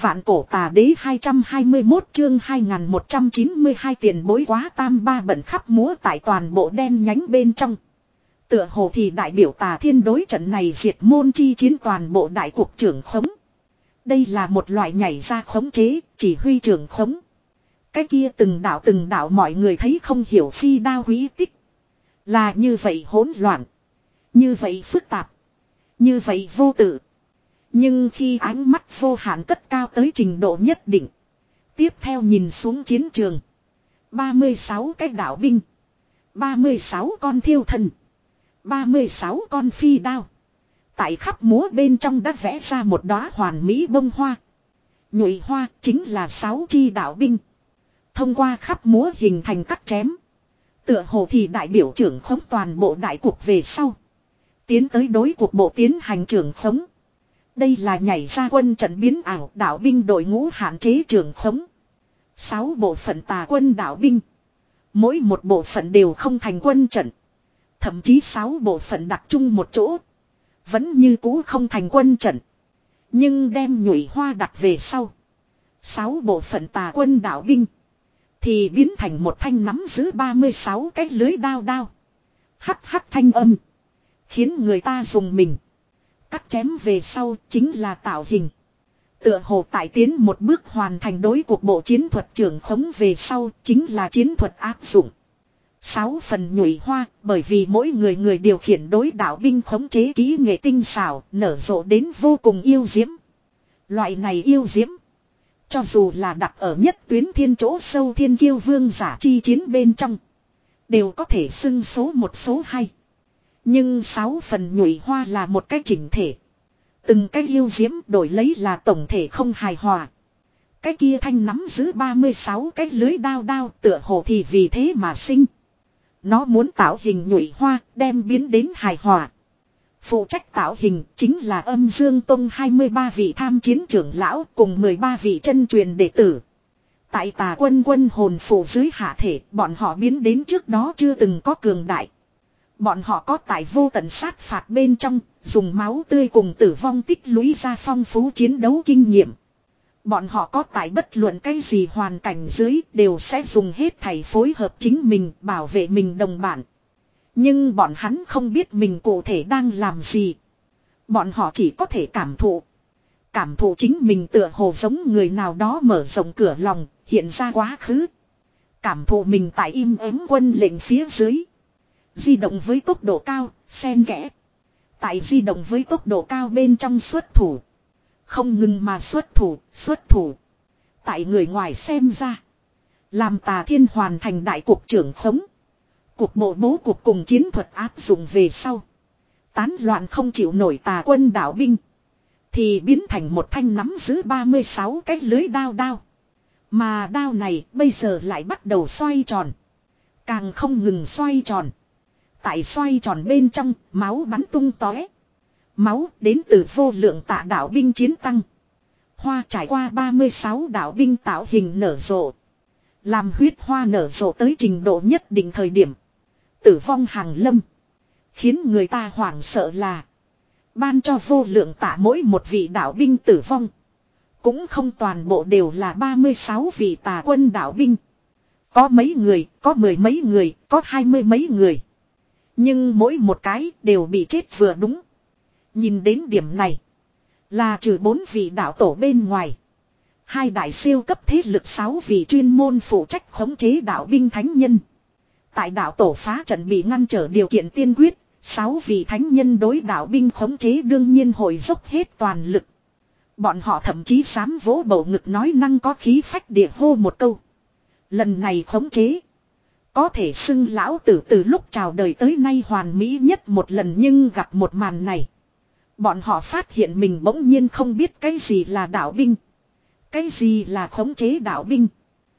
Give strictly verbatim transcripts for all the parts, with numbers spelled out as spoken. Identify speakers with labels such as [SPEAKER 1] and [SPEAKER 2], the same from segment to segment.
[SPEAKER 1] Vạn cổ tà đế hai trăm hai mươi mốt chương hai nghìn một trăm chín mươi hai tiền bối quá tam ba bận khắp múa tại toàn bộ đen nhánh bên trong. Tựa hồ thì đại biểu tà thiên đối trận này diệt môn chi chiến toàn bộ đại cục trưởng khống. Đây là một loại nhảy ra khống chế, chỉ huy trưởng khống. Cái kia từng đạo từng đạo mọi người thấy không hiểu phi đao quý tích. Là như vậy hỗn loạn. Như vậy phức tạp. Như vậy vô tự. Nhưng khi ánh mắt vô hạn cất cao tới trình độ nhất định. Tiếp theo nhìn xuống chiến trường. ba mươi sáu cái đạo binh. ba mươi sáu con thiêu thần. ba mươi sáu con phi đao. Tại khắp múa bên trong đã vẽ ra một đóa hoàn mỹ bông hoa. Nhụy hoa chính là sáu chi đạo binh. Thông qua khắp múa hình thành cắt chém. Tựa hồ thì đại biểu trưởng khống toàn bộ đại cuộc về sau. Tiến tới đối cuộc bộ tiến hành trưởng khống. Đây là nhảy ra quân trận biến ảo đạo binh đội ngũ hạn chế trưởng khống. Sáu bộ phận tà quân đạo binh. Mỗi một bộ phận đều không thành quân trận. Thậm chí sáu bộ phận đặt chung một chỗ. Vẫn như cũ không thành quân trận. Nhưng đem nhụy hoa đặt về sau. Sáu bộ phận tà quân đạo binh. Thì biến thành một thanh nắm giữ ba mươi sáu cái lưới đao đao. Hắc hắc thanh âm. Khiến người ta dùng mình. Cắt chém về sau chính là tạo hình. Tựa hồ tại tiến một bước hoàn thành đối cuộc bộ chiến thuật trưởng khống về sau chính là chiến thuật áp dụng. Sáu phần nhụy hoa bởi vì mỗi người người điều khiển đối đạo binh khống chế kỹ nghệ tinh xảo nở rộ đến vô cùng yêu diễm. Loại này yêu diễm. Cho dù là đặt ở nhất tuyến thiên chỗ sâu thiên kiêu vương giả chi chiến bên trong. Đều có thể xưng số một số hai. Nhưng sáu phần nhụy hoa là một cái chỉnh thể. Từng cái yêu diễm đổi lấy là tổng thể không hài hòa. Cái kia thanh nắm giữ ba mươi sáu cái lưới đao đao tựa hồ thì vì thế mà sinh. Nó muốn tạo hình nhụy hoa đem biến đến hài hòa. Phụ trách tạo hình chính là Âm Dương Tông hai mươi ba vị tham chiến trưởng lão cùng mười ba vị chân truyền đệ tử. Tại tà quân quân hồn phù dưới hạ thể bọn họ biến đến trước đó chưa từng có cường đại. Bọn họ có tại vô tận sát phạt bên trong, dùng máu tươi cùng tử vong tích lũy ra phong phú chiến đấu kinh nghiệm. Bọn họ có tại bất luận cái gì hoàn cảnh dưới đều sẽ dùng hết thảy phối hợp chính mình bảo vệ mình đồng bạn. Nhưng bọn hắn không biết mình cụ thể đang làm gì. Bọn họ chỉ có thể cảm thụ. Cảm thụ chính mình tựa hồ giống người nào đó mở rộng cửa lòng, hiện ra quá khứ. Cảm thụ mình tại im ắng quân lệnh phía dưới. Di động với tốc độ cao, xen kẽ. Tại di động với tốc độ cao bên trong xuất thủ. Không ngừng mà xuất thủ, xuất thủ. Tại người ngoài xem ra. Làm tà thiên hoàn thành đại cục trưởng khống. Cục bộ bố cục cùng chiến thuật áp dụng về sau. Tán loạn không chịu nổi tà quân đạo binh. Thì biến thành một thanh nắm giữ ba mươi sáu cái lưới đao đao. Mà đao này bây giờ lại bắt đầu xoay tròn. Càng không ngừng xoay tròn. Tại xoay tròn bên trong, máu bắn tung tóe. Máu đến từ vô lượng tạ đạo binh chiến tăng. Hoa trải qua ba mươi sáu đạo binh tạo hình nở rộ. Làm huyết hoa nở rộ tới trình độ nhất định thời điểm. Tử vong hàng lâm. Khiến người ta hoảng sợ là. Ban cho vô lượng tạ mỗi một vị đạo binh tử vong. Cũng không toàn bộ đều là ba mươi sáu vị tà quân đạo binh. Có mấy người, có mười mấy người, có hai mươi mấy người. Nhưng mỗi một cái đều bị chết vừa đúng. Nhìn đến điểm này. Là trừ bốn vị đạo tổ bên ngoài. Hai đại siêu cấp thế lực sáu vị chuyên môn phụ trách khống chế đạo binh thánh nhân. Tại đạo tổ phá trận bị ngăn trở điều kiện tiên quyết. Sáu vị thánh nhân đối đạo binh khống chế đương nhiên hội dốc hết toàn lực. Bọn họ thậm chí dám vỗ bầu ngực nói năng có khí phách địa hô một câu. Lần này khống chế. Có thể xưng lão tử từ lúc chào đời tới nay hoàn mỹ nhất một lần nhưng gặp một màn này. Bọn họ phát hiện mình bỗng nhiên không biết cái gì là đạo binh. Cái gì là khống chế đạo binh.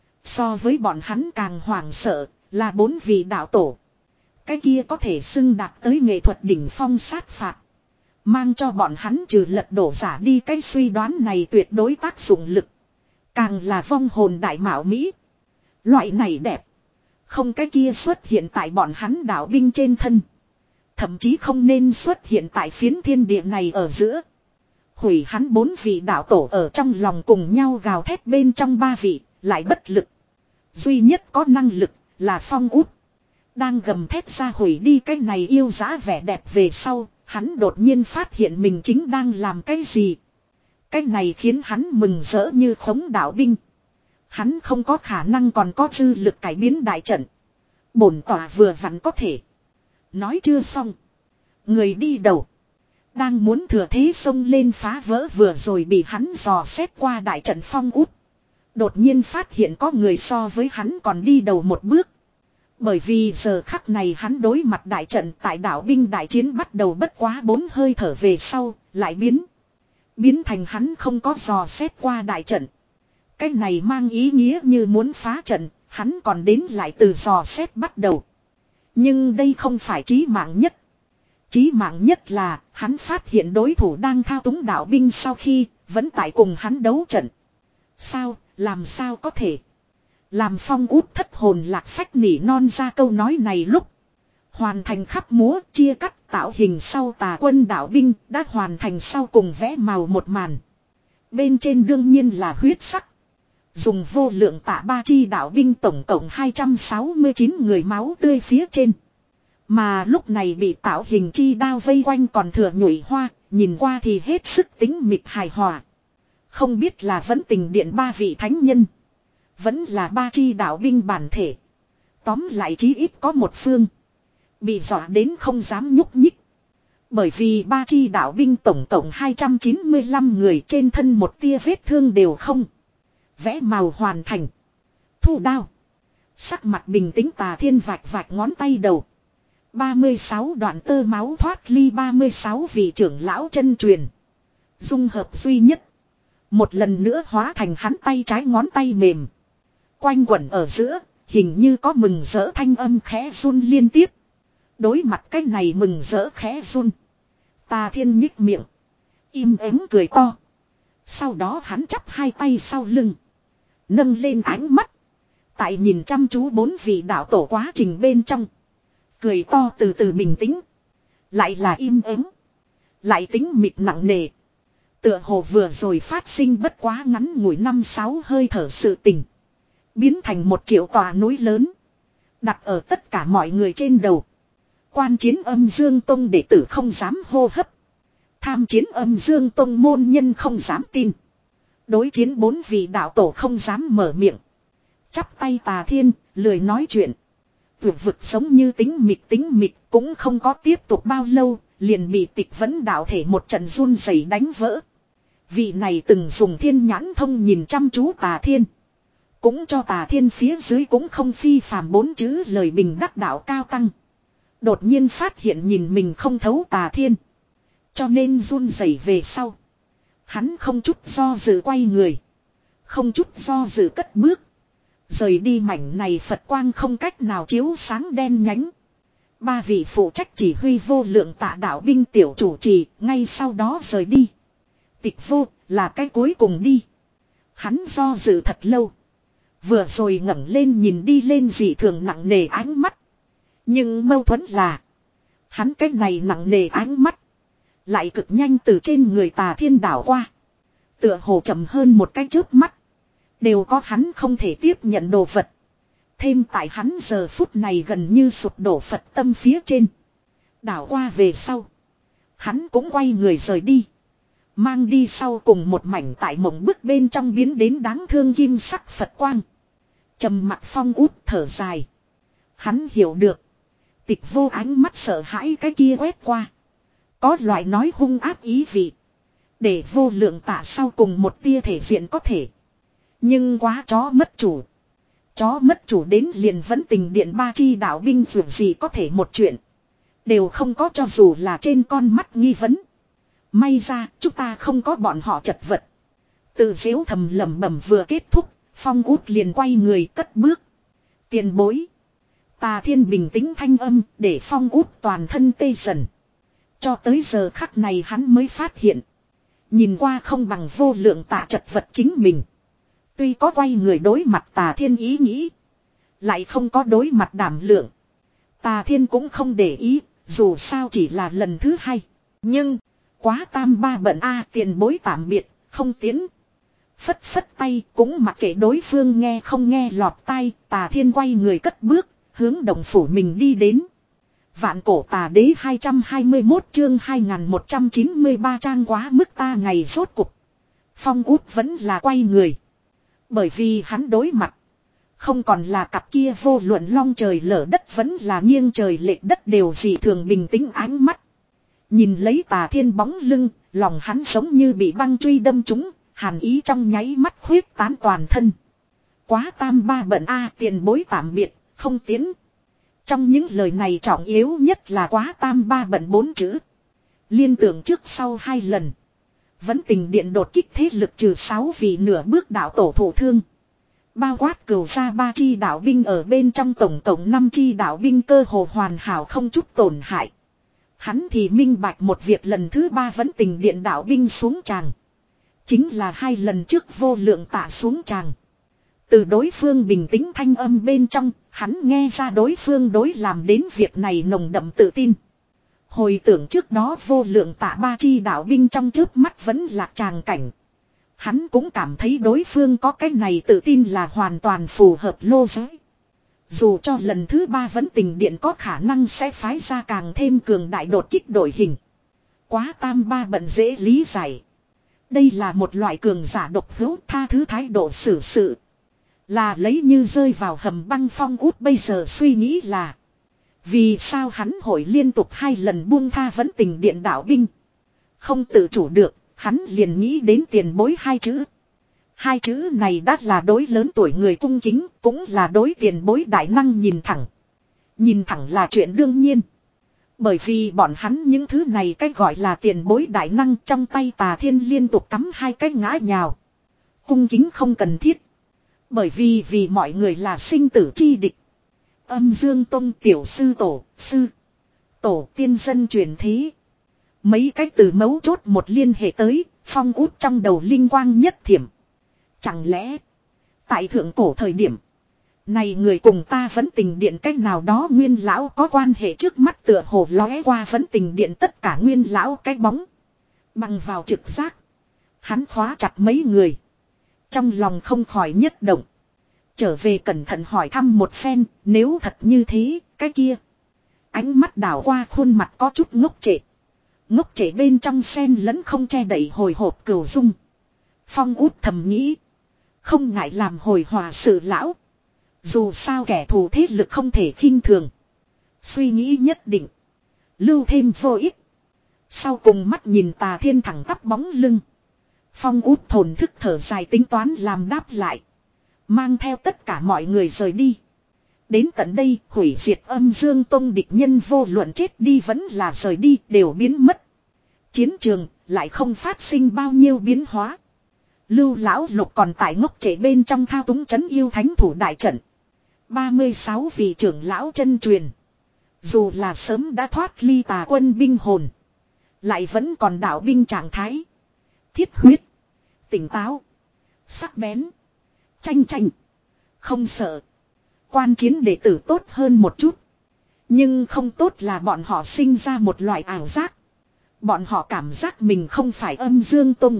[SPEAKER 1] So với bọn hắn càng hoảng sợ là bốn vị đạo tổ. Cái kia có thể xưng đạt tới nghệ thuật đỉnh phong sát phạt. Mang cho bọn hắn trừ lật đổ giả đi cái suy đoán này tuyệt đối tác dụng lực. Càng là vong hồn đại mạo Mỹ. Loại này đẹp. Không cái kia xuất hiện tại bọn hắn đạo binh trên thân. Thậm chí không nên xuất hiện tại phiến thiên địa này ở giữa. Hủy hắn bốn vị đạo tổ ở trong lòng cùng nhau gào thét bên trong ba vị, lại bất lực. Duy nhất có năng lực là Phong Út. Đang gầm thét ra hủy đi cái này yêu dã vẻ đẹp về sau, hắn đột nhiên phát hiện mình chính đang làm cái gì. Cái này khiến hắn mừng rỡ như khống đạo binh. Hắn không có khả năng còn có dư lực cải biến đại trận. Bổn tỏa vừa vặn có thể. Nói chưa xong. Người đi đầu. Đang muốn thừa thế xông lên phá vỡ vừa rồi bị hắn dò xét qua đại trận Phong Út. Đột nhiên phát hiện có người so với hắn còn đi đầu một bước. Bởi vì giờ khắc này hắn đối mặt đại trận tại đảo binh đại chiến bắt đầu bất quá bốn hơi thở về sau, lại biến. Biến thành hắn không có dò xét qua đại trận. Cái này mang ý nghĩa như muốn phá trận, hắn còn đến lại từ dò xét bắt đầu. Nhưng đây không phải chí mạng nhất. Chí mạng nhất là hắn phát hiện đối thủ đang thao túng đạo binh sau khi vẫn tại cùng hắn đấu trận. Sao, làm sao có thể? Làm Phong Út thất hồn lạc phách nỉ non ra câu nói này lúc. Hoàn thành khắp múa chia cắt tạo hình sau tà quân đạo binh đã hoàn thành sau cùng vẽ màu một màn. Bên trên đương nhiên là huyết sắc. Dùng vô lượng tạ ba chi đạo binh tổng cộng hai trăm sáu mươi chín người máu tươi phía trên. Mà lúc này bị tạo hình chi đao vây quanh còn thừa nhụy hoa, nhìn qua thì hết sức tính mịt hài hòa. Không biết là vẫn tình điện ba vị thánh nhân. Vẫn là ba chi đạo binh bản thể. Tóm lại chí ít có một phương. Bị dọa đến không dám nhúc nhích. Bởi vì ba chi đạo binh tổng cộng hai trăm chín mươi lăm người trên thân một tia vết thương đều không. Vẽ màu hoàn thành. Thu đao. Sắc mặt bình tĩnh Tà Thiên vạch vạch ngón tay đầu. ba mươi sáu đoạn tơ máu thoát ly ba mươi sáu vị trưởng lão chân truyền. Dung hợp duy nhất. Một lần nữa hóa thành hắn tay trái ngón tay mềm. Quanh quẩn ở giữa, hình như có mừng rỡ thanh âm khẽ run liên tiếp. Đối mặt cái này mừng rỡ khẽ run. Tà Thiên nhích miệng. Im ắng cười to. Sau đó hắn chắp hai tay sau lưng. Nâng lên ánh mắt. Tại nhìn chăm chú bốn vị đạo tổ quá trình bên trong. Cười to từ từ bình tĩnh. Lại là im ắng. Lại tính mịt nặng nề. Tựa hồ vừa rồi phát sinh bất quá ngắn ngủi năm sáu hơi thở sự tình. Biến thành một triệu tòa núi lớn. Đặt ở tất cả mọi người trên đầu. Quan chiến Âm Dương Tông đệ tử không dám hô hấp. Tham chiến Âm Dương Tông môn nhân không dám tin. Đối chiến bốn vị đạo tổ không dám mở miệng. Chắp tay Tà Thiên, lười nói chuyện. Vượt vực sống như tính mịt tính mịt cũng không có tiếp tục bao lâu, liền bị Tịch Vấn đạo thể một trận run rẩy đánh vỡ. Vị này từng dùng thiên nhãn thông nhìn chăm chú Tà Thiên. Cũng cho Tà Thiên phía dưới cũng không phi phàm bốn chữ lời bình đắc đạo cao tăng. Đột nhiên phát hiện nhìn mình không thấu Tà Thiên. Cho nên run rẩy về sau. Hắn không chút do dự quay người. Không chút do dự cất bước. Rời đi mảnh này Phật quang không cách nào chiếu sáng đen nhánh. Ba vị phụ trách chỉ huy vô lượng tạ đạo binh tiểu chủ trì ngay sau đó rời đi. Tịch vô là cái cuối cùng đi. Hắn do dự thật lâu. Vừa rồi ngẩng lên nhìn đi lên dị thường nặng nề ánh mắt. Nhưng mâu thuẫn là. Hắn cái này nặng nề ánh mắt. Lại cực nhanh từ trên người Tà Thiên đảo qua. Tựa hồ chậm hơn một cái chớp mắt. Đều có hắn không thể tiếp nhận đồ vật. Thêm tại hắn giờ phút này gần như sụp đổ Phật tâm phía trên. Đảo qua về sau. Hắn cũng quay người rời đi. Mang đi sau cùng một mảnh tại mộng bức bên trong biến đến đáng thương kim sắc Phật quang. Trầm mặc Phong Út thở dài. Hắn hiểu được. Tịch vô ánh mắt sợ hãi cái kia quét qua. Có loại nói hung ác ý vị. Để vô lượng tạ sau cùng một tia thể diện có thể. Nhưng quá chó mất chủ. Chó mất chủ đến liền vẫn tình điện ba chi đạo binh dù gì có thể một chuyện. Đều không có cho dù là trên con mắt nghi vấn. May ra chúng ta không có bọn họ chật vật. Tự dễu thầm lẩm bẩm vừa kết thúc. Phong Út liền quay người cất bước. Tiền bối. Tà Thiên bình tĩnh thanh âm để Phong Út toàn thân tê dần. Cho tới giờ khắc này hắn mới phát hiện. Nhìn qua không bằng vô lượng tạ chật vật chính mình. Tuy có quay người đối mặt Tà Thiên ý nghĩ. Lại không có đối mặt đảm lượng. Tà Thiên cũng không để ý. Dù sao chỉ là lần thứ hai. Nhưng. Quá tam ba bận a tiền bối tạm biệt, không tiến. Phất phất tay cũng mặc kệ đối phương nghe không nghe lọt tai, Tà Thiên quay người cất bước, hướng động phủ mình đi đến. Vạn cổ tà đế hai trăm hai mươi mốt chương hai nghìn một trăm chín mươi ba trang quá mức ta ngày rốt cục. Phong Út vẫn là quay người. Bởi vì hắn đối mặt. Không còn là cặp kia vô luận long trời lở đất vẫn là nghiêng trời lệch đất đều dị thường bình tĩnh ánh mắt. Nhìn lấy Tà Thiên bóng lưng, lòng hắn giống như bị băng truy đâm trúng, hàn ý trong nháy mắt khuyết tán toàn thân. Quá tam ba bận a tiền bối tạm biệt, không tiến. Trong những lời này trọng yếu nhất là quá tam ba bận bốn chữ. Liên tưởng trước sau hai lần. Vẫn tình điện đột kích thế lực trừ sáu vì nửa bước đạo tổ thổ thương. Bao quát cửu ra ba chi đạo binh ở bên trong tổng cộng năm chi đạo binh cơ hồ hoàn hảo không chút tổn hại. Hắn thì minh bạch một việc lần thứ ba vẫn tình điện đạo binh xuống tràng. Chính là hai lần trước vô lượng tạ xuống tràng. Từ đối phương bình tĩnh thanh âm bên trong, hắn nghe ra đối phương đối làm đến việc này nồng đậm tự tin. Hồi tưởng trước đó vô lượng tạ ba chi đạo binh trong trước mắt vẫn là tràng cảnh. Hắn cũng cảm thấy đối phương có cái này tự tin là hoàn toàn phù hợp lô giới. Dù cho lần thứ ba vẫn tình điện có khả năng sẽ phái ra càng thêm cường đại đột kích đổi hình. Quá tam ba bận dễ lý giải. Đây là một loại cường giả độc hữu tha thứ thái độ xử sự. Là lấy như rơi vào hầm băng Phong Út bây giờ suy nghĩ là. Vì sao hắn hội liên tục hai lần buông tha vẫn tình điện đạo binh. Không tự chủ được, hắn liền nghĩ đến tiền bối hai chữ. Hai chữ này đã là đối lớn tuổi người cung kính, cũng là đối tiền bối đại năng nhìn thẳng. Nhìn thẳng là chuyện đương nhiên. Bởi vì bọn hắn những thứ này cách gọi là tiền bối đại năng trong tay Tà Thiên liên tục cắm hai cái ngã nhào. Cung kính không cần thiết. Bởi vì vì mọi người là sinh tử chi địch. Âm Dương Tông tiểu sư tổ, sư, tổ tiên dân truyền thế. Mấy cách từ mấu chốt một liên hệ tới, Phong Út trong đầu linh quang nhất thiểm. Chẳng lẽ, tại thượng cổ thời điểm, này người cùng ta vẫn tình điện cách nào đó nguyên lão có quan hệ trước mắt tựa hồ lóe qua vẫn tình điện tất cả nguyên lão cái bóng. Bằng vào trực giác, hắn khóa chặt mấy người. Trong lòng không khỏi nhất động. Trở về cẩn thận hỏi thăm một phen, nếu thật như thế, cái kia. Ánh mắt đảo qua khuôn mặt có chút ngốc trệ. Ngốc trệ bên trong sen lẫn không che đậy hồi hộp cừu dung. Phong Út thầm nghĩ. Không ngại làm hồi hòa sự lão. Dù sao kẻ thù thế lực không thể khinh thường. Suy nghĩ nhất định. Lưu thêm vô ích. Sau cùng mắt nhìn Tà Thiên thẳng tắp bóng lưng. Phong Út thổn thức thở dài tính toán làm đáp lại. Mang theo tất cả mọi người rời đi. Đến tận đây hủy diệt Âm Dương Tông địch nhân vô luận chết đi vẫn là rời đi đều biến mất. Chiến trường lại không phát sinh bao nhiêu biến hóa. Lưu Lão Lục còn tại ngốc trệ bên trong thao túng trấn yêu thánh thủ đại trận. ba mươi sáu vị trưởng lão chân truyền. Dù là sớm đã thoát ly tà quân binh hồn. Lại vẫn còn đạo binh trạng thái. Thiết huyết. Tỉnh táo. Sắc bén. Tranh tranh. Không sợ. Quan chiến đệ tử tốt hơn một chút. Nhưng không tốt là bọn họ sinh ra một loại ảo giác. Bọn họ cảm giác mình không phải Âm Dương Tông.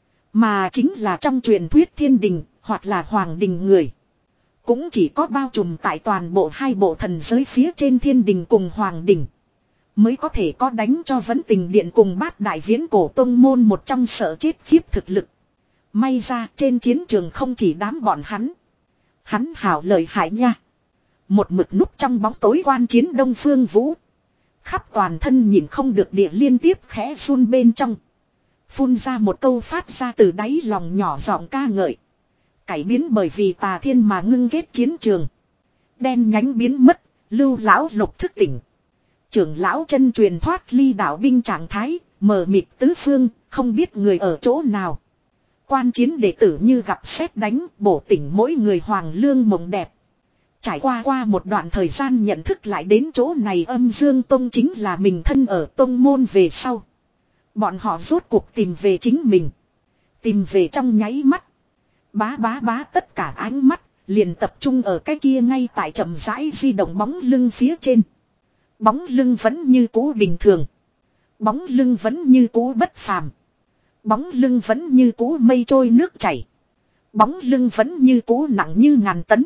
[SPEAKER 1] Mà chính là trong truyền thuyết thiên đình hoặc là hoàng đình người. Cũng chỉ có bao trùm tại toàn bộ hai bộ thần giới phía trên thiên đình cùng hoàng đình. Mới có thể có đánh cho vấn tình điện cùng bát đại viễn cổ tông môn một trong sợ chết khiếp thực lực. May ra trên chiến trường không chỉ đám bọn hắn. Hắn hảo lợi hại nha. Một mực núp trong bóng tối quan chiến Đông Phương Vũ. Khắp toàn thân nhìn không được địa liên tiếp khẽ run bên trong. Phun ra một câu phát ra từ đáy lòng nhỏ giọng ca ngợi. Cải biến bởi vì Tà Thiên mà ngưng kết chiến trường. Đen nhánh biến mất, Lưu Lão Lục thức tỉnh. Trưởng lão chân truyền thoát ly đạo binh trạng thái, mờ mịt tứ phương, không biết người ở chỗ nào. Quan chiến đệ tử như gặp sét đánh, bổ tỉnh mỗi người hoàng lương mộng đẹp. Trải qua qua một đoạn thời gian nhận thức lại đến chỗ này Âm Dương Tông chính là mình thân ở tông môn về sau. Bọn họ rốt cuộc tìm về chính mình. Tìm về trong nháy mắt. Bá bá bá tất cả ánh mắt liền tập trung ở cái kia ngay tại chậm rãi di động bóng lưng phía trên. Bóng lưng vẫn như cũ bình thường. Bóng lưng vẫn như cũ bất phàm. Bóng lưng vẫn như cũ mây trôi nước chảy. Bóng lưng vẫn như cũ nặng như ngàn tấn.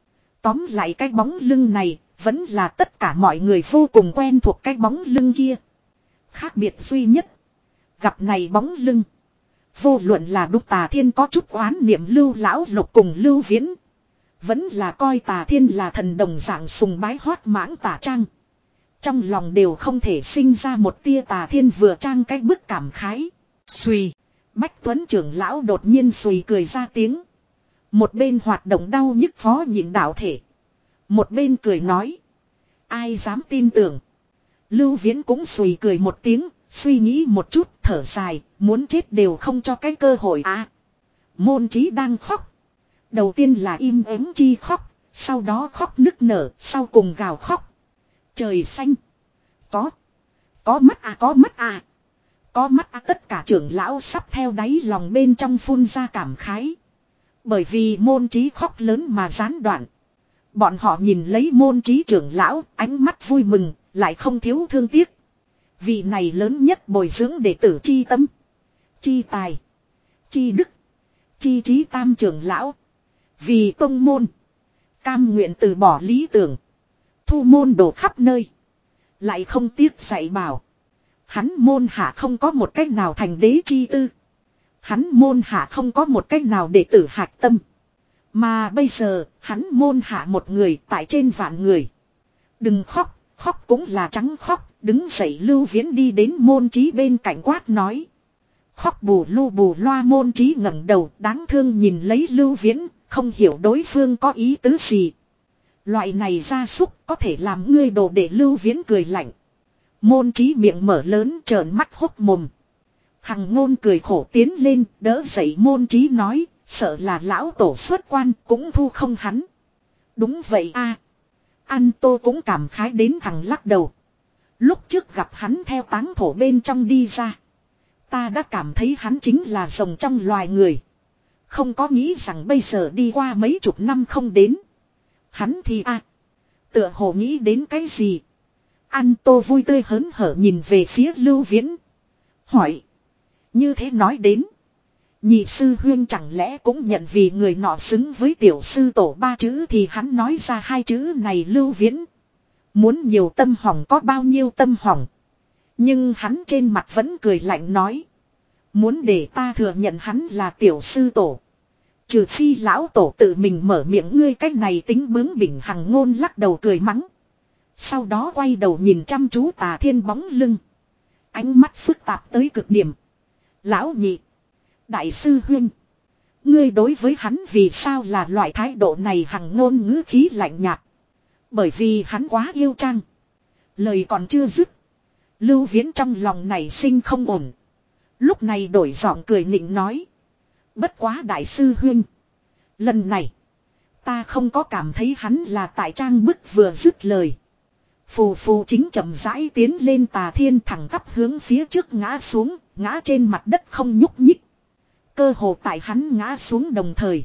[SPEAKER 1] Tóm lại cái bóng lưng này vẫn là tất cả mọi người vô cùng quen thuộc cái bóng lưng kia. Khác biệt duy nhất. Gặp này bóng lưng. Vô luận là Đúc Tà Thiên có chút oán niệm Lưu Lão Lục cùng Lưu Viễn. Vẫn là coi Tà Thiên là thần đồng dạng sùng bái hoát mãng Tà Trang. Trong lòng đều không thể sinh ra một tia Tà Thiên vừa trang cái bức cảm khái. Xùy. Bách Tuấn trưởng lão đột nhiên xùy cười ra tiếng. Một bên hoạt động đau nhức phó nhịn đạo thể. Một bên cười nói. Ai dám tin tưởng. Lưu Viễn cũng xùy cười một tiếng. Suy nghĩ một chút thở dài. Muốn chết đều không cho cái cơ hội à. Môn Chí đang khóc. Đầu tiên là im ắng chi khóc. Sau đó khóc nức nở. Sau cùng gào khóc. Trời xanh. Có. Có mắt à có mắt à. Có mắt à tất cả trưởng lão sắp theo đáy lòng bên trong phun ra cảm khái. Bởi vì Môn Chí khóc lớn mà gián đoạn. Bọn họ nhìn lấy Môn Chí trưởng lão, ánh mắt vui mừng, lại không thiếu thương tiếc. Vị này lớn nhất bồi dưỡng đệ tử chi tâm, chi tài, chi đức, chi trí tam trưởng lão. Vì tông môn, cam nguyện từ bỏ lý tưởng, thu môn đồ khắp nơi. Lại không tiếc dạy bảo. Hắn môn hạ không có một cách nào thành đế chi tư. Hắn môn hạ không có một cách nào đệ tử hạch tâm. Mà bây giờ, hắn môn hạ một người tại trên vạn người. Đừng khóc, khóc cũng là trắng khóc. Đứng dậy Lưu Viễn đi đến Môn Chí bên cạnh quát nói. Khóc bù lu bù loa. Môn Chí ngẩng đầu đáng thương nhìn lấy Lưu Viễn, không hiểu đối phương có ý tứ gì. Loại này gia súc có thể làm ngươi đồ để Lưu Viễn cười lạnh. Môn Chí miệng mở lớn trợn mắt hốc mồm. Hằng Ngôn cười khổ tiến lên đỡ dậy Môn Chí nói, sợ là lão tổ xuất quan cũng thu không hắn. Đúng vậy a. An Tô cũng cảm khái đến thằng lắc đầu. Lúc trước gặp hắn theo táng thổ bên trong đi ra. Ta đã cảm thấy hắn chính là rồng trong loài người. Không có nghĩ rằng bây giờ đi qua mấy chục năm không đến. Hắn thì a, tựa hồ nghĩ đến cái gì. An Tô vui tươi hớn hở nhìn về phía Lưu Viễn. Hỏi. Như thế nói đến. Nhị sư huyên chẳng lẽ cũng nhận vì người nọ xứng với tiểu sư tổ ba chữ thì hắn nói ra hai chữ này. Lưu Viễn. Muốn nhiều tâm hỏng có bao nhiêu tâm hỏng. Nhưng hắn trên mặt vẫn cười lạnh nói. Muốn để ta thừa nhận hắn là tiểu sư tổ. Trừ phi lão tổ tự mình mở miệng. Ngươi cách này tính bướng bỉnh. Hằng Ngôn lắc đầu cười mắng. Sau đó quay đầu nhìn chăm chú Tà Thiên bóng lưng. Ánh mắt phức tạp tới cực điểm. Lão nhị. Đại sư huynh. Ngươi đối với hắn vì sao là loại thái độ này. Hằng Ngôn ngữ khí lạnh nhạt. Bởi vì hắn quá yêu Trang. Lời còn chưa dứt. Lưu Viễn trong lòng này sinh không ổn. Lúc này đổi giọng cười nịnh nói. Bất quá đại sư huynh. Lần này. Ta không có cảm thấy hắn là tại Trang bức vừa dứt lời. Phù phù chính chậm rãi tiến lên. Tà Thiên thẳng tắp hướng phía trước ngã xuống. Ngã trên mặt đất không nhúc nhích. Cơ hồ tại hắn ngã xuống đồng thời.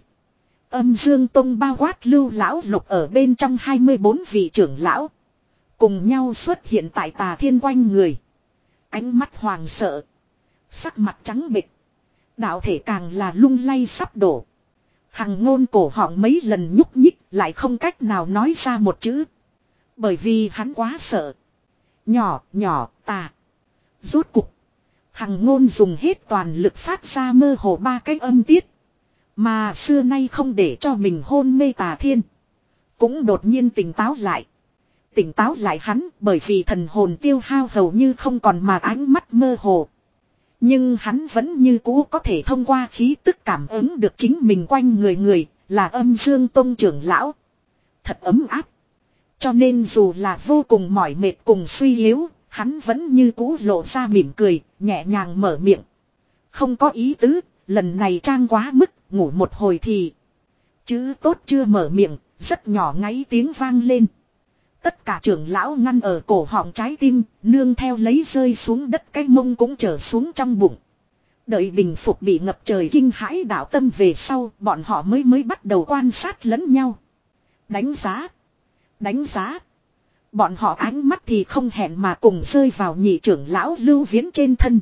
[SPEAKER 1] Âm Dương Tông bao quát Lưu Lão Lục ở bên trong hai mươi bốn vị trưởng lão. Cùng nhau xuất hiện tại Tà Thiên quanh người. Ánh mắt hoàng sợ. Sắc mặt trắng bệch. Đạo thể càng là lung lay sắp đổ. Hằng Ngôn cổ họng mấy lần nhúc nhích lại không cách nào nói ra một chữ. Bởi vì hắn quá sợ. Nhỏ nhỏ tà. Rốt cục. Hằng Ngôn dùng hết toàn lực phát ra mơ hồ ba cái âm tiết. Mà xưa nay không để cho mình hôn mê Tà Thiên. Cũng đột nhiên tỉnh táo lại. Tỉnh táo lại hắn bởi vì thần hồn tiêu hao hầu như không còn mà ánh mắt mơ hồ. Nhưng hắn vẫn như cũ có thể thông qua khí tức cảm ứng được chính mình quanh người người là Âm Dương Tông trưởng lão. Thật ấm áp. Cho nên dù là vô cùng mỏi mệt cùng suy yếu, hắn vẫn như cũ lộ ra mỉm cười, nhẹ nhàng mở miệng. Không có ý tứ, lần này Trang quá mức, ngủ một hồi thì. Chữ tốt chưa mở miệng, rất nhỏ ngáy tiếng vang lên. Tất cả trưởng lão ngăn ở cổ họng trái tim, nương theo lấy rơi xuống đất cái mông cũng trở xuống trong bụng. Đợi bình phục bị ngập trời kinh hãi đạo tâm về sau, bọn họ mới mới bắt đầu quan sát lẫn nhau. Đánh giá. Đánh giá. Bọn họ ánh mắt thì không hẹn mà cùng rơi vào nhị trưởng lão Lưu Viễn trên thân.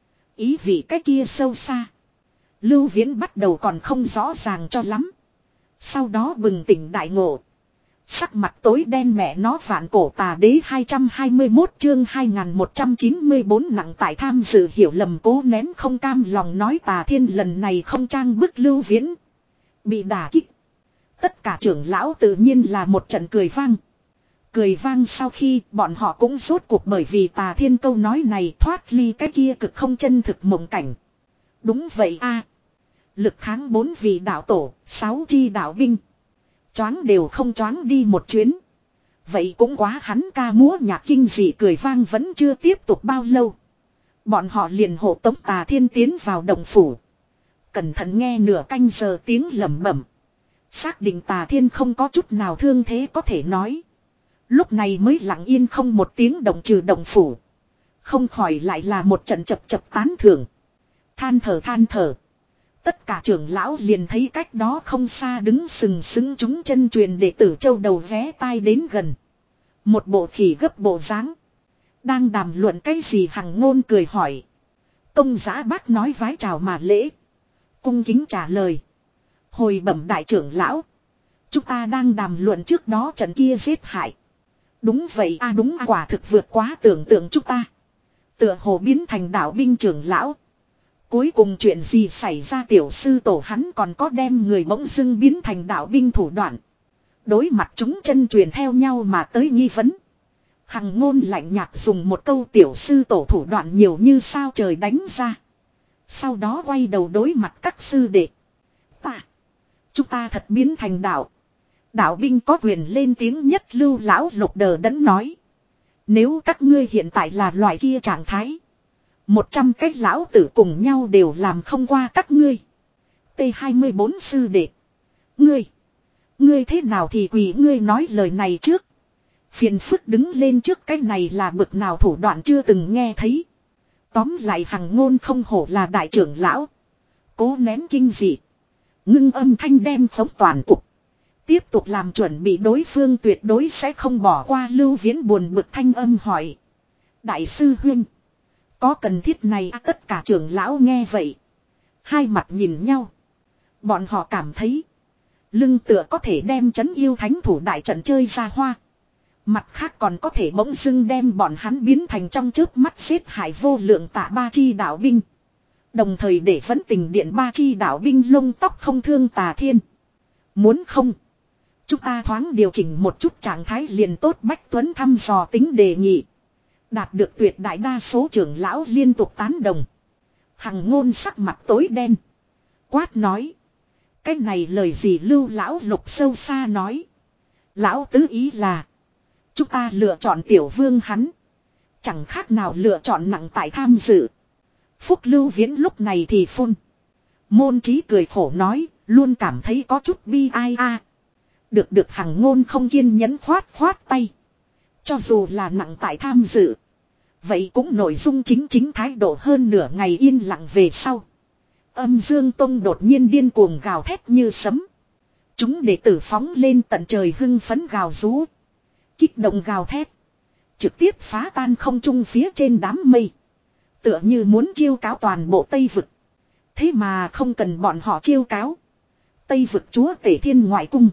[SPEAKER 1] Ý vị cái kia sâu xa. Lưu Viễn bắt đầu còn không rõ ràng cho lắm. Sau đó bừng tỉnh đại ngộ. Sắc mặt tối đen mẹ nó vạn cổ tà đế hai trăm hai mươi mốt chương hai nghìn một trăm chín mươi bốn nặng tại tham dự hiểu lầm cố nén không cam lòng nói Tà Thiên lần này không trang bức Lưu Viễn. Bị đả kích. Tất cả trưởng lão tự nhiên là một trận cười vang. Cười vang sau khi bọn họ cũng rốt cuộc bởi vì Tà Thiên câu nói này thoát ly cái kia cực không chân thực mộng cảnh. Đúng vậy a, lực kháng bốn vị đạo tổ, sáu chi đạo binh. Choáng đều không choáng đi một chuyến. Vậy cũng quá hắn ca múa nhạc kinh dị cười vang vẫn chưa tiếp tục bao lâu. Bọn họ liền hộ tống Tà Thiên tiến vào động phủ. Cẩn thận nghe nửa canh giờ tiếng lẩm bẩm. Xác định Tà Thiên không có chút nào thương thế có thể nói. Lúc này mới lặng yên không một tiếng động trừ động phủ. Không khỏi lại là một trận chập chập tán thưởng. Than thở than thở. Tất cả trưởng lão liền thấy cách đó không xa đứng sừng sững chúng chân truyền đệ tử châu đầu vé tai đến gần. Một bộ khỉ gấp bộ dáng. Đang đàm luận cái gì Hằng Ngôn cười hỏi. Công giá bác nói vái chào mà lễ. Cung kính trả lời. Hồi bẩm đại trưởng lão. Chúng ta đang đàm luận trước đó trận kia giết hại. Đúng vậy a, đúng a, quả thực vượt quá tưởng tượng chúng ta. Tựa hồ biến thành đạo binh trưởng lão. Cuối cùng chuyện gì xảy ra tiểu sư tổ hắn còn có đem người bỗng dưng biến thành đạo binh thủ đoạn. Đối mặt chúng chân truyền theo nhau mà tới nghi vấn. Hằng Ngôn lạnh nhạt dùng một câu tiểu sư tổ thủ đoạn nhiều như sao trời đánh ra. Sau đó quay đầu đối mặt các sư đệ. Ta. Chúng ta thật biến thành đạo. Đạo binh có quyền lên tiếng nhất Lưu lão lục đờ đẫn nói. Nếu các ngươi hiện tại là loại kia trạng thái. Một trăm cái lão tử cùng nhau đều làm không qua các ngươi. T hai mươi bốn sư đệ. Ngươi. Ngươi thế nào thì quỳ ngươi nói lời này trước. Phiền phức đứng lên trước cái này là bực nào thủ đoạn chưa từng nghe thấy. Tóm lại Hằng Ngôn không hổ là đại trưởng lão. Cố nén kinh dị. Ngưng âm thanh đem phóng toàn cục. Tiếp tục làm chuẩn bị đối phương tuyệt đối sẽ không bỏ qua Lưu Viễn buồn bực thanh âm hỏi. Đại sư huynh. Có cần thiết này à, tất cả trưởng lão nghe vậy. Hai mặt nhìn nhau. Bọn họ cảm thấy. Lưng tựa có thể đem chấn yêu thánh thủ đại trận chơi ra hoa. Mặt khác còn có thể bỗng dưng đem bọn hắn biến thành trong chớp mắt xếp hại vô lượng tạ ba chi đạo binh. Đồng thời để vẫn tình điện ba chi đạo binh lông tóc không thương Tà Thiên. Muốn không? Chúng ta thoáng điều chỉnh một chút trạng thái liền tốt. Bách Tuấn thăm dò tính đề nghị. Đạt được tuyệt đại đa số trưởng lão liên tục tán đồng. Hằng Ngôn sắc mặt tối đen. Quát nói. Cái này lời gì Lưu lão lục sâu xa nói. Lão tứ ý là. Chúng ta lựa chọn tiểu vương hắn. Chẳng khác nào lựa chọn nặng tại tham dự. Phúc Lưu Viễn lúc này thì phun. Môn Chí cười khổ nói. Luôn cảm thấy có chút bi ai a. Được được Hằng Ngôn không kiên nhẫn khoát khoát tay. Cho dù là nặng tại tham dự. Vậy cũng nội dung chính chính thái độ hơn nửa ngày yên lặng về sau. Âm Dương Tông đột nhiên điên cuồng gào thét như sấm. Chúng đệ tử phóng lên tận trời hưng phấn gào rú. Kích động gào thét. Trực tiếp phá tan không trung phía trên đám mây. Tựa như muốn chiêu cáo toàn bộ Tây Vực. Thế mà không cần bọn họ chiêu cáo. Tây Vực chúa tể thiên ngoại cung.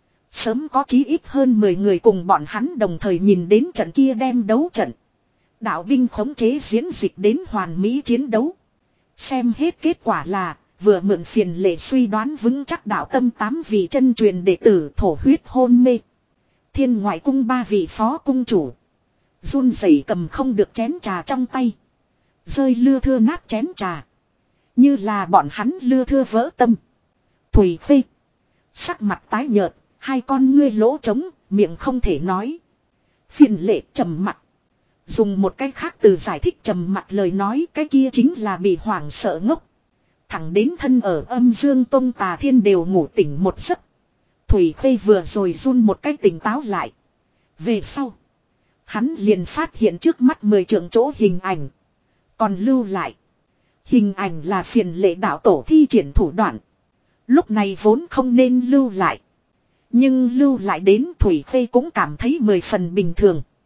[SPEAKER 1] Sớm có chí ít hơn mười người cùng bọn hắn đồng thời nhìn đến trận kia đem đấu trận. Đạo binh khống chế diễn dịch đến hoàn mỹ chiến đấu. Xem hết kết quả là vừa mượn phiền lệ suy đoán vững chắc đạo tâm tám vị chân truyền đệ tử thổ huyết hôn mê. Thiên ngoại cung ba vị phó cung chủ. Run rẩy cầm không được chén trà trong tay. Rơi lưa thưa nát chén trà. Như là bọn hắn lưa thưa vỡ tâm. Thủy Phê. Sắc mặt tái nhợt. Hai con ngươi lỗ trống. Miệng không thể nói. Phiền lệ trầm mặt. Dùng một cách khác từ giải thích trầm mặt lời nói. Cái kia chính là bị hoảng sợ ngốc. Thẳng đến thân ở Âm Dương Tông Tà Thiên đều ngủ tỉnh một giấc. Thủy Khê vừa rồi run một cách tỉnh táo lại. Về sau. Hắn liền phát hiện trước mắt mười trượng chỗ hình ảnh. Còn lưu lại. Hình ảnh là phiền lệ đạo tổ thi triển thủ đoạn. Lúc này vốn không nên lưu lại. Nhưng lưu lại đến Thủy Khê cũng cảm thấy mười phần bình thường.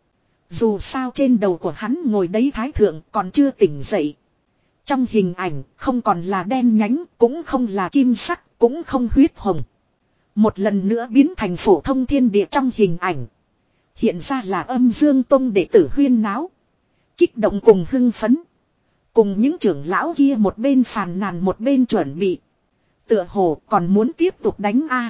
[SPEAKER 1] Dù sao trên đầu của hắn ngồi đấy thái thượng còn chưa tỉnh dậy. Trong hình ảnh không còn là đen nhánh, cũng không là kim sắc, cũng không huyết hồng. Một lần nữa biến thành phổ thông thiên địa trong hình ảnh. Hiện ra là Âm Dương Tông đệ tử huyên náo. Kích động cùng hưng phấn. Cùng những trưởng lão kia một bên phàn nàn một bên chuẩn bị. Tựa hồ còn muốn tiếp tục đánh a.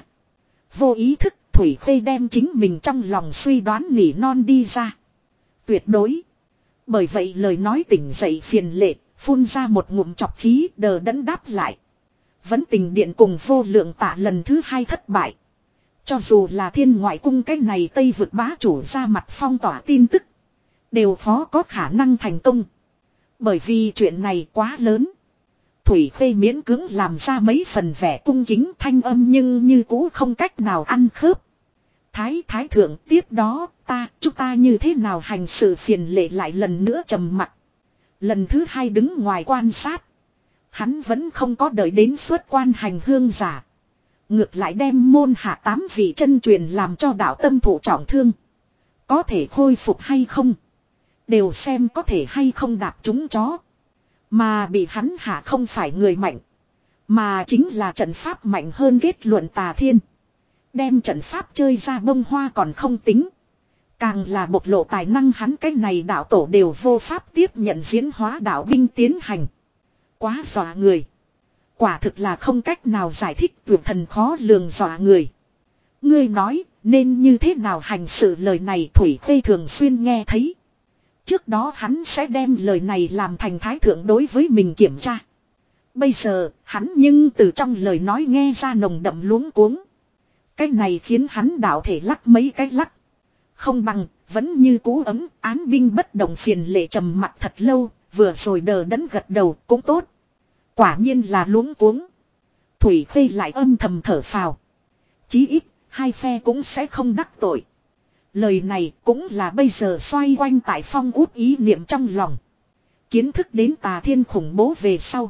[SPEAKER 1] Vô ý thức Thủy Khê đem chính mình trong lòng suy đoán nỉ non đi ra. Tuyệt đối. Bởi vậy lời nói tỉnh dậy phiền lệ, phun ra một ngụm chọc khí đờ đẫn đáp lại. Vẫn tình điện cùng vô lượng tạ lần thứ hai thất bại. Cho dù là thiên ngoại cung cái này Tây vực bá chủ ra mặt phong tỏa tin tức. Đều khó có khả năng thành công. Bởi vì chuyện này quá lớn. Thủy Khê miễn cưỡng làm ra mấy phần vẻ cung kính thanh âm nhưng như cũ không cách nào ăn khớp. Thái thái thượng tiếp đó ta chúng ta như thế nào hành sự phiền lệ lại lần nữa trầm mặc. Lần thứ hai đứng ngoài quan sát. Hắn vẫn không có đợi đến xuất quan hành hương giả. Ngược lại đem môn hạ tám vị chân truyền làm cho đạo tâm thủ trọng thương. Có thể khôi phục hay không. Đều xem có thể hay không đạp trúng chó. Mà bị hắn hạ không phải người mạnh. Mà chính là trận pháp mạnh hơn kết luận Tà Thiên. Đem trận pháp chơi ra bông hoa còn không tính. Càng là bộc lộ tài năng hắn cái này đạo tổ đều vô pháp tiếp nhận diễn hóa đạo binh tiến hành. Quá dọa người. Quả thực là không cách nào giải thích vượt thần khó lường dọa người. Ngươi nói nên như thế nào hành sự lời này Thủy Khê thường xuyên nghe thấy. Trước đó hắn sẽ đem lời này làm thành thái thượng đối với mình kiểm tra. Bây giờ hắn nhưng từ trong lời nói nghe ra nồng đậm luống cuống. Cái này khiến hắn đạo thể lắc mấy cái lắc. Không bằng vẫn như cú ấm án binh bất động phiền lệ trầm mặt thật lâu. Vừa rồi đờ đẫn gật đầu cũng tốt. Quả nhiên là luống cuống. Thủy Khê lại âm thầm thở phào. Chí ít hai phe cũng sẽ không đắc tội. Lời này cũng là bây giờ xoay quanh tại Phong Út ý niệm trong lòng. Kiến thức đến Tà Thiên khủng bố về sau.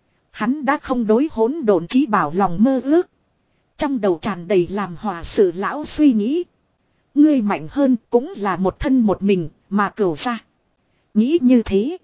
[SPEAKER 1] Hắn đã không đối hỗn độn chí bảo lòng mơ ước. Trong đầu tràn đầy làm hòa sự lão suy nghĩ. Ngươi mạnh hơn cũng là một thân một mình mà cửu ra. Nghĩ như thế.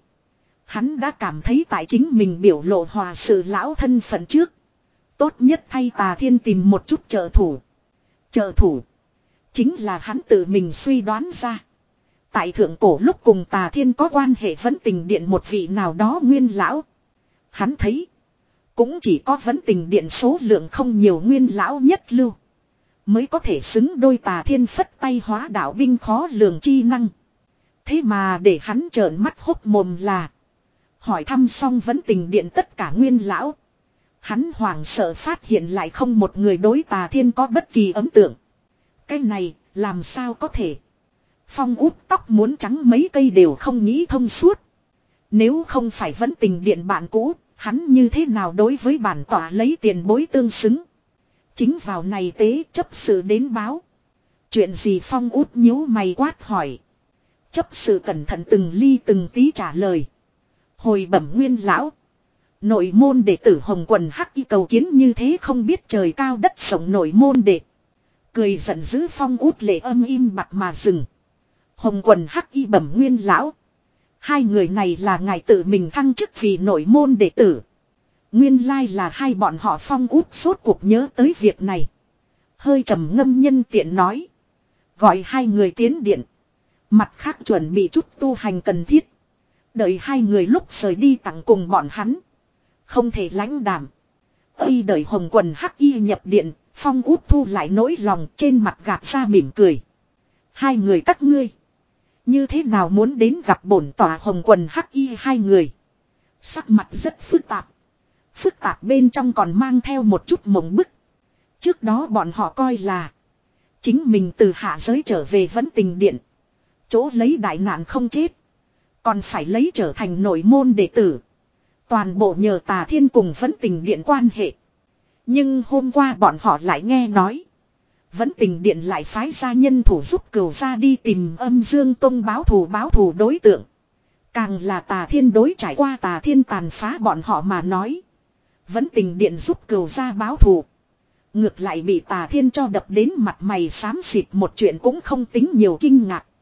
[SPEAKER 1] Hắn đã cảm thấy tại chính mình biểu lộ hòa sự lão thân phận trước. Tốt nhất thay Tà Thiên tìm một chút trợ thủ. Trợ thủ. Chính là hắn tự mình suy đoán ra. Tại thượng cổ lúc cùng Tà Thiên có quan hệ vẫn tình điện một vị nào đó nguyên lão. Hắn thấy. Cũng chỉ có vẫn tình điện số lượng không nhiều nguyên lão nhất lưu. Mới có thể xứng đôi Tà Thiên phất tay hóa đạo binh khó lường chi năng. Thế mà để hắn trợn mắt hốc mồm là. Hỏi thăm xong vẫn tình điện tất cả nguyên lão. Hắn hoảng sợ phát hiện lại không một người đối Tà Thiên có bất kỳ ấn tượng. Cái này làm sao có thể. Phong Út tóc muốn trắng mấy cây đều không nghĩ thông suốt. Nếu không phải vẫn tình điện bạn cũ. Hắn như thế nào đối với bản tỏa lấy tiền bối tương xứng. Chính vào này tế chấp sự đến báo. Chuyện gì Phong Út nhíu mày quát hỏi. Chấp sự cẩn thận từng ly từng tí trả lời. Hồi bẩm nguyên lão. Nội môn đệ tử Hồng Quần Hắc Y cầu kiến như thế không biết trời cao đất rộng nội môn đệ. Cười giận dữ Phong Út lệ âm im bặt mà dừng. Hồng Quần Hắc Y bẩm nguyên lão. Hai người này là ngài tự mình thăng chức vì nội môn đệ tử. Nguyên lai là hai bọn họ Phong Út sốt cuộc nhớ tới việc này. Hơi trầm ngâm nhân tiện nói. Gọi hai người tiến điện. Mặt khác chuẩn bị chút tu hành cần thiết. Đợi hai người lúc rời đi tặng cùng bọn hắn. Không thể lãnh đảm. Khi đợi Hồng Quần Hắc Y nhập điện. Phong Út thu lại nỗi lòng trên mặt gạt ra mỉm cười. Hai người các ngươi. Như thế nào muốn đến gặp bổn tòa Hồng Quần Hắc Y hai người. Sắc mặt rất phức tạp. Phức tạp bên trong còn mang theo một chút mộng bức. Trước đó bọn họ coi là. Chính mình từ hạ giới trở về vẫn tình điện. Chỗ lấy đại nạn không chết. Còn phải lấy trở thành nội môn đệ tử. Toàn bộ nhờ Tà Thiên cùng vẫn tình điện quan hệ. Nhưng hôm qua bọn họ lại nghe nói. Vẫn tình điện lại phái gia nhân thủ giúp cửu gia đi tìm Âm Dương Tông báo thù báo thù đối tượng. Càng là Tà Thiên đối trải qua Tà Thiên tàn phá bọn họ mà nói. Vẫn tình điện giúp cửu gia báo thù. Ngược lại bị Tà Thiên cho đập đến mặt mày xám xịt một chuyện cũng không tính nhiều kinh ngạc.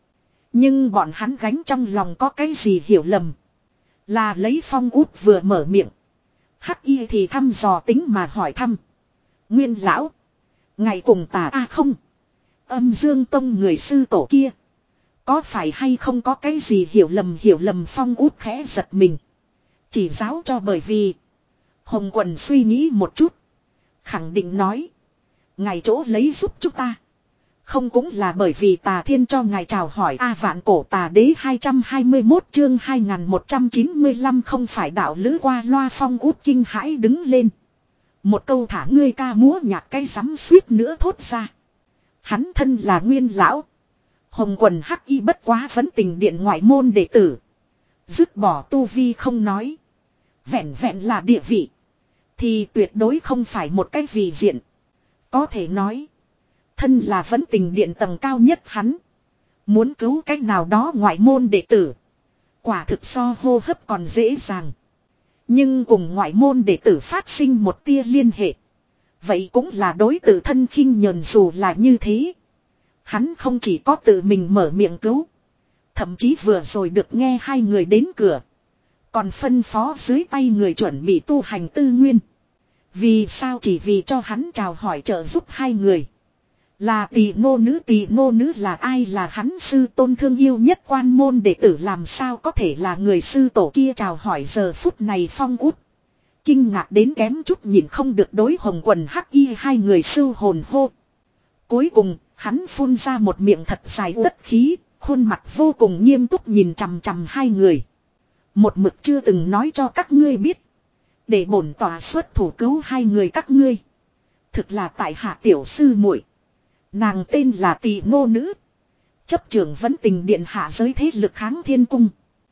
[SPEAKER 1] Nhưng bọn hắn gánh trong lòng có cái gì hiểu lầm. Là lấy Phong Út vừa mở miệng. Hắc Y thì thăm dò tính mà hỏi thăm. Nguyên lão. Ngày cùng tà a không. Âm Dương Tông người sư tổ kia. Có phải hay không có cái gì hiểu lầm hiểu lầm Phong Út khẽ giật mình. Chỉ giáo cho bởi vì. Hồng Quần suy nghĩ một chút. Khẳng định nói. Ngài chỗ lấy giúp chúng ta. Không cũng là bởi vì tà thiên cho ngài chào hỏi A vạn cổ tà đế hai trăm hai mươi mốt chương hai nghìn một trăm chín mươi lăm không phải đạo lữ qua loa. Phong Út kinh hãi đứng lên. Một câu thả ngươi ca múa nhạc cái sắm suýt nữa thốt ra. Hắn thân là Nguyên lão. Hồng Quần Hắc Y bất quá vấn tình điện ngoại môn đệ tử. Dứt bỏ tu vi không nói. Vẹn vẹn là địa vị. Thì tuyệt đối không phải một cái vị diện. Có thể nói. Thân là vấn tình điện tầng cao nhất hắn. Muốn cứu cách nào đó ngoại môn đệ tử. Quả thực so hô hấp còn dễ dàng. Nhưng cùng ngoại môn đệ tử phát sinh một tia liên hệ. Vậy cũng là đối tự thân khinh nhờn dù là như thế. Hắn không chỉ có tự mình mở miệng cứu. Thậm chí vừa rồi được nghe hai người đến cửa. Còn phân phó dưới tay người chuẩn bị tu hành tư nguyên. Vì sao chỉ vì cho hắn chào hỏi trợ giúp hai người. Là tỳ nô nữ tỳ nô nữ là ai là hắn sư tôn thương yêu nhất quan môn đệ tử làm sao có thể là người sư tổ kia chào hỏi giờ phút này Phong Út. Kinh ngạc đến kém chút nhìn không được đối Hồng Quần Hắc Y hai người sư hồn hô. Cuối cùng hắn phun ra một miệng thật dài tất khí, khuôn mặt vô cùng nghiêm túc nhìn chằm chằm hai người. Một mực chưa từng nói cho các ngươi biết. Để bổn tòa xuất thủ cứu hai người các ngươi. Thực là tại hạ tiểu sư muội. Nàng tên là Tỳ nô nữ. Chấp trưởng vấn tình điện hạ giới thế lực kháng thiên cung.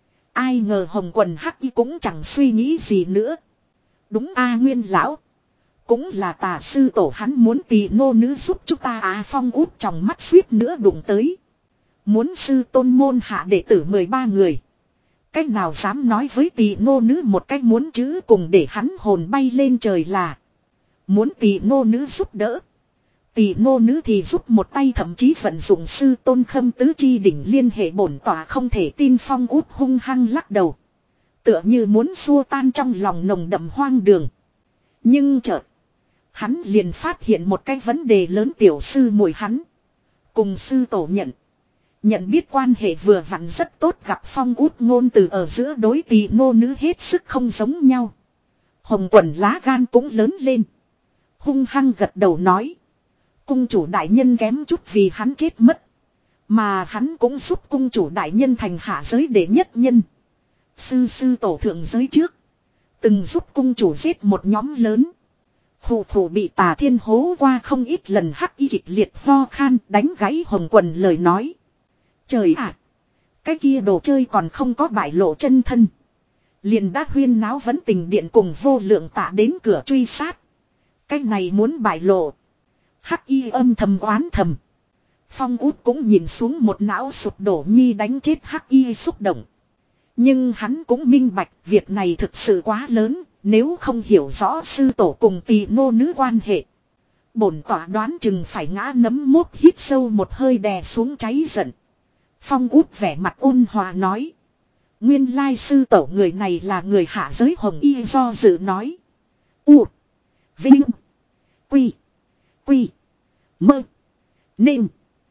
[SPEAKER 1] Ai ngờ Hồng Quần Hắc Y cũng chẳng suy nghĩ gì nữa. Đúng a Nguyên lão. Cũng là tà sư tổ hắn muốn Tỳ nô nữ giúp chúng ta à Phong Út trong mắt suýt nữa đụng tới. Muốn sư tôn môn hạ đệ tử mười ba người. Cách nào dám nói với Tỳ nô nữ một cách muốn chữ cùng để hắn hồn bay lên trời là. Muốn Tỳ nô nữ giúp đỡ. Tỳ nô nữ thì giúp một tay thậm chí vận dụng sư tôn khâm tứ chi đỉnh liên hệ bổn tỏa không thể tin Phong Út hung hăng lắc đầu. Tựa như muốn xua tan trong lòng nồng đậm hoang đường. Nhưng chợt. Hắn liền phát hiện một cái vấn đề lớn tiểu sư muội hắn. Cùng sư tổ nhận. Nhận biết quan hệ vừa vặn rất tốt gặp Phong Út ngôn từ ở giữa đối tỳ nô nữ hết sức không giống nhau. Hồng Quần lá gan cũng lớn lên. Hung hăng gật đầu nói. Cung chủ đại nhân kém chút vì hắn chết mất. Mà hắn cũng giúp cung chủ đại nhân thành hạ giới đệ nhất nhân. Sư sư tổ thượng giới trước. Từng giúp cung chủ giết một nhóm lớn. Khủ khủ bị tà thiên hố qua không ít lần Hắc Y kịch liệt ho khan đánh gãy Hồng Quần lời nói. Trời ạ! Cái kia đồ chơi còn không có bại lộ chân thân. Liền đã huyên náo vấn tình điện cùng vô lượng tạ đến cửa truy sát. Cái này muốn bại lộ. Hắc Y âm thầm oán thầm. Phong Út cũng nhìn xuống một não sụp đổ nhi đánh chết Hắc Y xúc động. Nhưng hắn cũng minh bạch việc này thực sự quá lớn. Nếu không hiểu rõ sư tổ cùng tỳ nô nữ quan hệ. Bổn tỏa đoán chừng phải ngã nấm mốt hít sâu một hơi đè xuống cháy giận. Phong Út vẻ mặt ôn hòa nói. Nguyên lai sư tổ người này là người hạ giới Hồng Y do dự nói. U. Vinh. Quy. Quy. Mơ. Nên.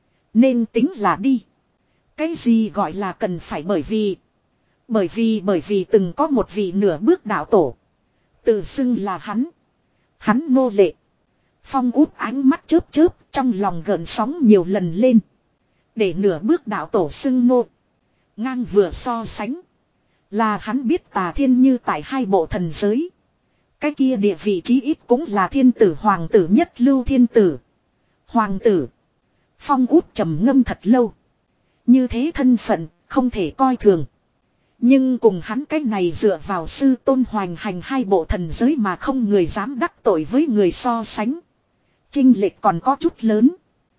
[SPEAKER 1] Nên tính là đi. Cái gì gọi là cần phải bởi vì. Bởi vì bởi vì từng có một vị nửa bước đạo tổ. Tự xưng là hắn. Hắn nô lệ. Phong Út ánh mắt chớp chớp trong lòng gợn sóng nhiều lần lên. Để nửa bước đạo tổ xưng nô. Ngang vừa so sánh. Là hắn biết tà thiên như tại hai bộ thần giới. Cái kia địa vị chí ít cũng là thiên tử hoàng tử nhất lưu thiên tử. Hoàng tử. Phong Út trầm ngâm thật lâu. Như thế thân phận không thể coi thường. Nhưng cùng hắn cái này dựa vào sư tôn hoành hành hai bộ thần giới mà không người dám đắc tội với người so sánh. Chênh lệch còn có chút lớn.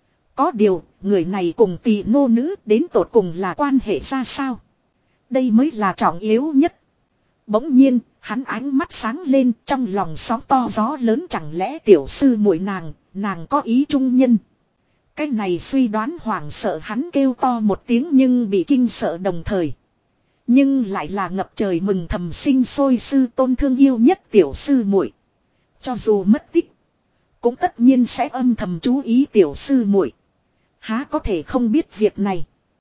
[SPEAKER 1] Có điều, người này cùng tỳ nô nữ đến tột cùng là quan hệ ra sao? Đây mới là trọng yếu nhất. Bỗng nhiên, hắn ánh mắt sáng lên trong lòng sóng to gió lớn chẳng lẽ tiểu sư muội nàng, nàng có ý trung nhân. Cái này suy đoán hoảng sợ hắn kêu to một tiếng nhưng bị kinh sợ đồng thời. Nhưng lại là ngập trời mừng thầm sinh sôi sư tôn thương yêu nhất tiểu sư muội. Cho dù mất tích. Cũng tất nhiên sẽ âm thầm chú ý tiểu sư muội. Há có thể không biết việc này.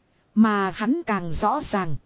[SPEAKER 1] Mà hắn càng rõ ràng.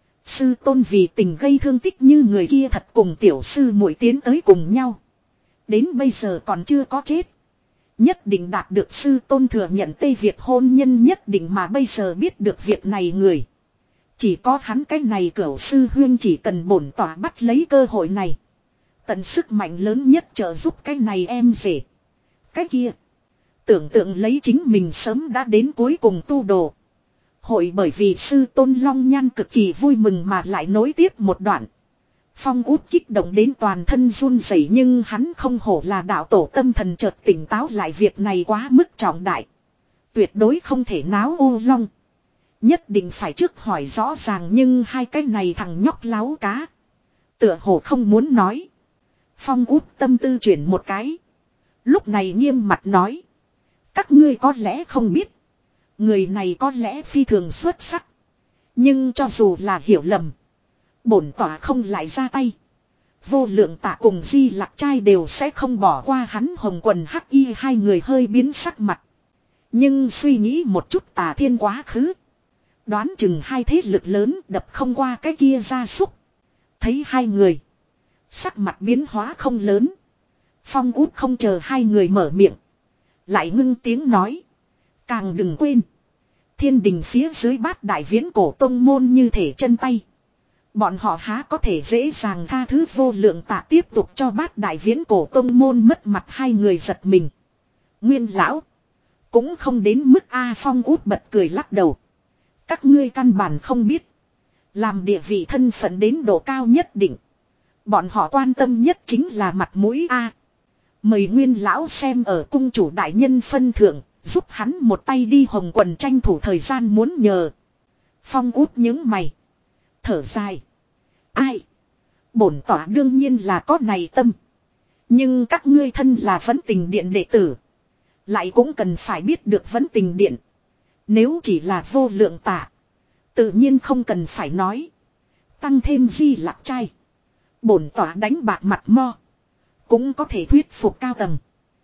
[SPEAKER 1] Sư tôn vì tình gây thương tích như người kia thật cùng tiểu sư muội tiến tới cùng nhau. Đến bây giờ còn chưa có chết. Nhất định đạt được sư tôn thừa nhận Tây Việt hôn nhân nhất định mà bây giờ biết được việc này người. Chỉ có hắn cái này cửu sư huyên chỉ cần bổn tỏa bắt lấy cơ hội này. Tận sức mạnh lớn nhất trợ giúp cái này em rể. Cái kia. Tưởng tượng lấy chính mình sớm đã đến cuối cùng tu đồ. Hội bởi vì sư tôn Long Nhan cực kỳ vui mừng mà lại nối tiếp một đoạn. Phong út kích động đến toàn thân run rẩy nhưng hắn không hổ là đạo tổ tâm thần chợt tỉnh táo lại việc này quá mức trọng đại. Tuyệt đối không thể náo ô long. Nhất định phải trước hỏi rõ ràng nhưng hai cái này thằng nhóc láo cá. Tựa hồ không muốn nói. Phong út tâm tư chuyển một cái. Lúc này nghiêm mặt nói. Các ngươi có lẽ không biết. Người này có lẽ phi thường xuất sắc. Nhưng cho dù là hiểu lầm. Bổn tỏa không lại ra tay. Vô lượng tạ cùng Di Lạc Trai đều sẽ không bỏ qua hắn. Hồng Quần hắc y hai người hơi biến sắc mặt. Nhưng suy nghĩ một chút Tà Thiên quá khứ. Đoán chừng hai thế lực lớn đập không qua cái kia gia súc. Thấy hai người. Sắc mặt biến hóa không lớn. Phong út không chờ hai người mở miệng. Lại ngưng tiếng nói. Càng đừng quên. Thiên đình phía dưới Bát Đại Viễn Cổ tông môn như thể chân tay. Bọn họ há có thể dễ dàng tha thứ vô lượng tạ tiếp tục cho Bát Đại Viễn Cổ tông môn mất mặt. Hai người giật mình. Nguyên lão. Cũng không đến mức A. Phong út bật cười lắc đầu. Các ngươi căn bản không biết. Làm địa vị thân phận đến độ cao nhất định. Bọn họ quan tâm nhất chính là mặt mũi A. Mời Nguyên lão xem ở cung chủ đại nhân phân thượng. Giúp hắn một tay đi Hồng Quần tranh thủ thời gian muốn nhờ. Phong út những mày. Thở dài. Ai? Bổn tỏa đương nhiên là có này tâm. Nhưng các ngươi thân là Vấn Tình Điện đệ tử. Lại cũng cần phải biết được Vấn Tình Điện. Nếu chỉ là vô lượng tạ. Tự nhiên không cần phải nói. Tăng thêm Di Lạc Trai. Bổn tỏa đánh bạc mặt mo. Cũng có thể thuyết phục cao tầng.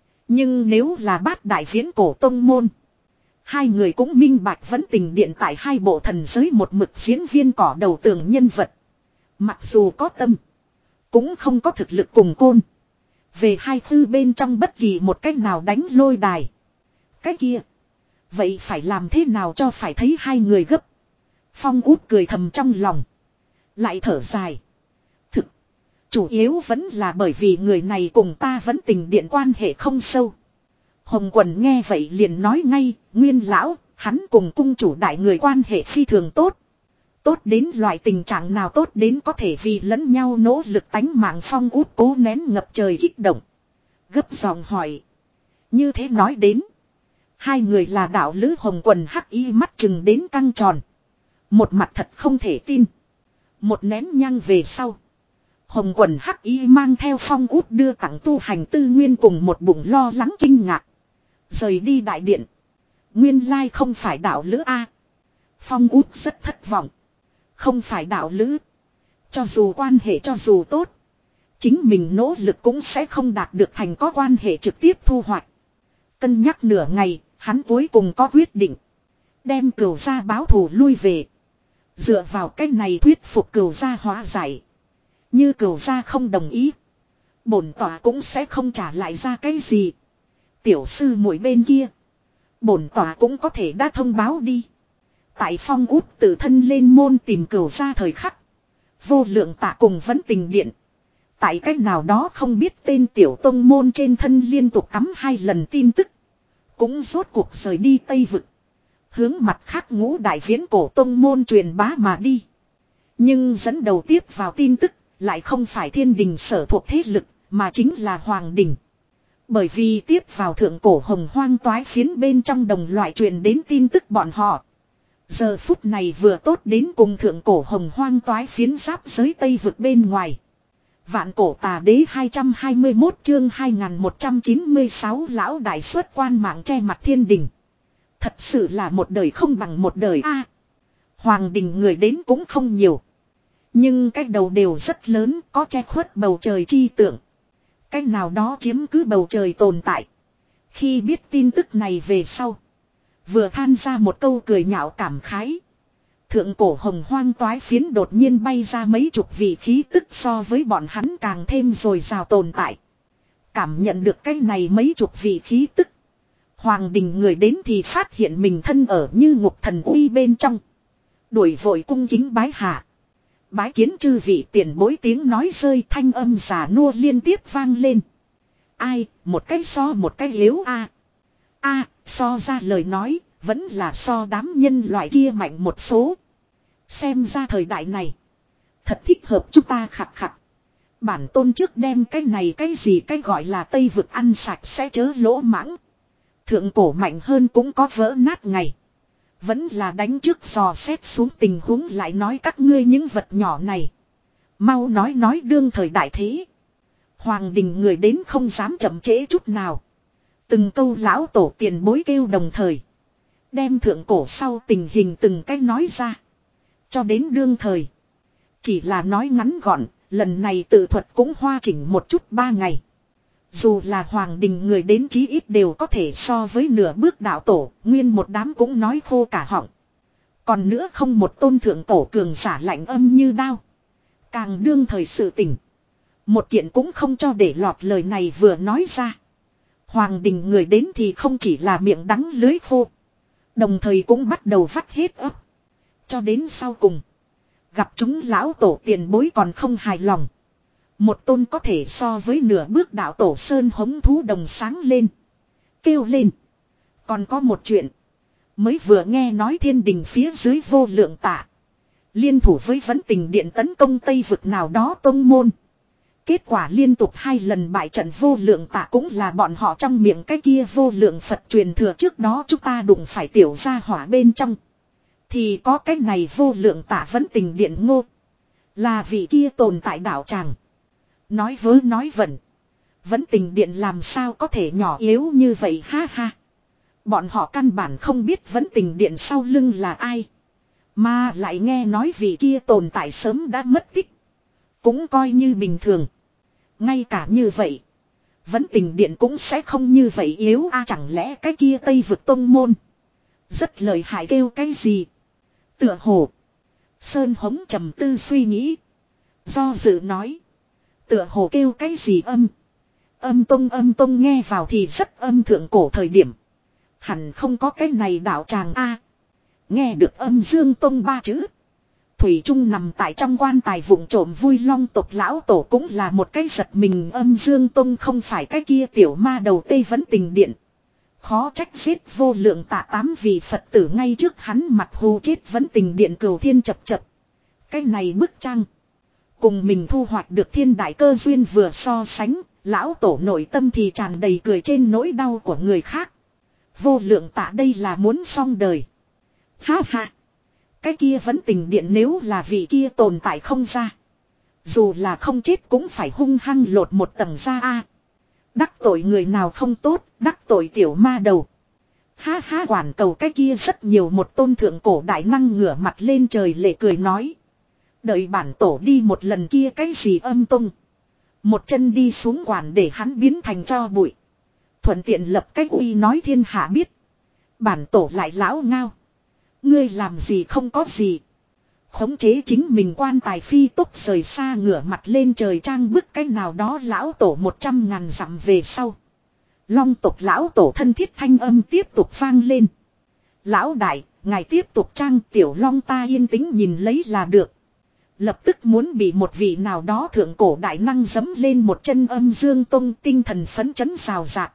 [SPEAKER 1] Nhưng nếu là Bát Đại Viễn Cổ tông môn. Hai người cũng minh bạch Vấn Tình Điện tại hai bộ thần giới một mực diễn viên cỏ đầu tường nhân vật. Mặc dù có tâm. Cũng không có thực lực cùng côn. Về hai thư bên trong bất kỳ một cách nào đánh lôi đài. Cái kia. Vậy phải làm thế nào cho phải thấy hai người gấp. Phong út cười thầm trong lòng. Lại thở dài. Thực. Chủ yếu vẫn là bởi vì người này cùng ta Vấn Tình Điện quan hệ không sâu. Hồng Quần nghe vậy liền nói ngay. Nguyên lão. Hắn cùng cung chủ đại người quan hệ phi thường tốt. Tốt đến loại tình trạng nào tốt đến có thể vì lẫn nhau nỗ lực tánh mạng. Phong út cố nén ngập trời kích động. Gấp giọng hỏi. Như thế nói đến. Hai người là đạo lữ. Hồng Quần hắc y mắt chừng đến căng tròn. Một mặt thật không thể tin. Một nén nhang về sau. Hồng Quần hắc y mang theo Phong út đưa tặng tu hành tư nguyên cùng một bụng lo lắng kinh ngạc. Rời đi đại điện. Nguyên lai không phải đạo lữ A. Phong út rất thất vọng. Không phải đạo lữ. Cho dù quan hệ cho dù tốt. Chính mình nỗ lực cũng sẽ không đạt được thành có quan hệ trực tiếp thu hoạch. Cân nhắc nửa ngày, hắn cuối cùng có quyết định. Đem cửu gia báo thù lui về. Dựa vào cách này thuyết phục cửu gia hóa giải. Như cửu gia không đồng ý. Bổn tỏa cũng sẽ không trả lại ra cái gì. Tiểu sư muội bên kia. Bổn tỏa cũng có thể đã thông báo đi. Tại Phong út tự thân lên môn tìm cửu gia thời khắc. Vô lượng tạ cùng Vấn Tình Điện. Tại cách nào đó không biết tên tiểu tông môn trên thân liên tục cắm hai lần tin tức. Cũng rốt cuộc rời đi Tây Vực. Hướng mặt khác ngũ đại viễn cổ tông môn truyền bá mà đi. Nhưng dẫn đầu tiếp vào tin tức. Lại không phải thiên đình sở thuộc thế lực. Mà chính là hoàng đình. Bởi vì tiếp vào thượng cổ hồng hoang toái phiến bên trong đồng loại truyền đến tin tức bọn họ. Giờ phút này vừa tốt đến cùng thượng cổ hồng hoang toái phiến giáp giới Tây Vực bên ngoài. Vạn cổ tà đế hai trăm hai mươi mốt chương hai nghìn một trăm chín mươi sáu lão đại xuất quan mạng che mặt thiên đình. Thật sự là một đời không bằng một đời a. Hoàng đình người đến cũng không nhiều. Nhưng cái đầu đều rất lớn, có che khuất bầu trời chi tượng. Cái nào đó chiếm cứ bầu trời tồn tại. Khi biết tin tức này về sau. Vừa than ra một câu cười nhạo cảm khái. Thượng cổ hồng hoang toái phiến đột nhiên bay ra mấy chục vị khí tức so với bọn hắn càng thêm dồi dào tồn tại. Cảm nhận được cái này mấy chục vị khí tức. Hoàng đình người đến thì phát hiện mình thân ở như ngục thần uy bên trong. Đuổi vội cung kính bái hạ. Bái kiến chư vị tiền bối, tiếng nói rơi, thanh âm giả nua liên tiếp vang lên. Ai, một cái so một cái yếu a. A, so ra lời nói, vẫn là so đám nhân loại kia mạnh một số. Xem ra thời đại này, thật thích hợp chúng ta khặt khặt. Bản tôn trước đem cái này cái gì cái gọi là Tây vực ăn sạch sẽ chớ lỗ mãng. Thượng cổ mạnh hơn cũng có vỡ nát ngày. Vẫn là đánh trước dò xét xuống tình huống lại nói các ngươi những vật nhỏ này. Mau nói nói đương thời đại thế. Hoàng đình người đến không dám chậm trễ chút nào. Từng câu lão tổ tiền bối kêu đồng thời. Đem thượng cổ sau tình hình từng cách nói ra. Cho đến đương thời. Chỉ là nói ngắn gọn, lần này tự thuật cũng hoa chỉnh một chút ba ngày. Dù là hoàng đình người đến chí ít đều có thể so với nửa bước đạo tổ, nguyên một đám cũng nói khô cả họng. Còn nữa không một tôn thượng cổ cường giả lạnh âm như đao. Càng đương thời sự tình. Một kiện cũng không cho để lọt lời này vừa nói ra. Hoàng đình người đến thì không chỉ là miệng đắng lưới khô. Đồng thời cũng bắt đầu vắt hết ấp. Cho đến sau cùng. Gặp chúng lão tổ tiền bối còn không hài lòng. Một tôn có thể so với nửa bước đạo tổ sơn hống thú đồng sáng lên. Kêu lên. Còn có một chuyện. Mới vừa nghe nói thiên đình phía dưới vô lượng tạ. Liên thủ với vấn tình điện tấn công Tây vực nào đó tông môn. Kết quả liên tục hai lần bại trận vô lượng tạ cũng là bọn họ trong miệng cái kia vô lượng Phật truyền thừa trước đó chúng ta đụng phải tiểu gia hỏa bên trong. Thì có cái này vô lượng tạ vấn tình điện ngô. Là vị kia tồn tại đạo tràng. Nói vớ nói vẩn. Vấn tình điện làm sao có thể nhỏ yếu như vậy ha ha. Bọn họ căn bản không biết vấn tình điện sau lưng là ai. Mà lại nghe nói vị kia tồn tại sớm đã mất tích. Cũng coi như bình thường. Ngay cả như vậy. Vấn tình điện cũng sẽ không như vậy yếu a à, chẳng lẽ cái kia Tây vực tông môn. Rất lợi hại kêu cái gì. Tựa hồ. Sơn hống trầm tư suy nghĩ. Do dự nói. Tựa hồ kêu cái gì âm. Âm tông âm tông nghe vào thì rất âm thượng cổ thời điểm. Hẳn không có cái này đạo tràng a. Nghe được âm dương tông ba chữ. Thủy Trung nằm tại trong quan tài vụng trộm vui long tộc lão tổ cũng là một cái giật mình, âm dương tông không phải cái kia tiểu ma đầu Tây vấn tình điện. Khó trách giết vô lượng tạ tám vị Phật tử ngay trước hắn mặt hù chết vấn tình điện cửu thiên chập chập. Cái này bức tranh. Cùng mình thu hoạch được thiên đại cơ duyên vừa so sánh, lão tổ nội tâm thì tràn đầy cười trên nỗi đau của người khác. Vô lượng tạ đây là muốn xong đời. Ha ha. Cái kia vẫn tình điện nếu là vị kia tồn tại không ra. Dù là không chết cũng phải hung hăng lột một tầng ra a. Đắc tội người nào không tốt, đắc tội tiểu ma đầu. Ha ha, quản cầu cái kia rất nhiều một tôn thượng cổ đại năng ngửa mặt lên trời lệ cười nói. Đợi bản tổ đi một lần kia cái gì âm tung. Một chân đi xuống quản để hắn biến thành cho bụi. Thuận tiện lập cách uy nói thiên hạ biết. Bản tổ lại lão ngao. Ngươi làm gì không có gì. Khống chế chính mình quan tài phi tốc rời xa ngửa mặt lên trời trang bức cái nào đó lão tổ một trăm ngàn dặm về sau. Long tộc lão tổ thân thiết thanh âm tiếp tục vang lên. Lão đại, ngài tiếp tục trang tiểu long ta yên tĩnh nhìn lấy là được. Lập tức muốn bị một vị nào đó thượng cổ đại năng dấm lên một chân âm dương tông tinh thần phấn chấn rào rạt.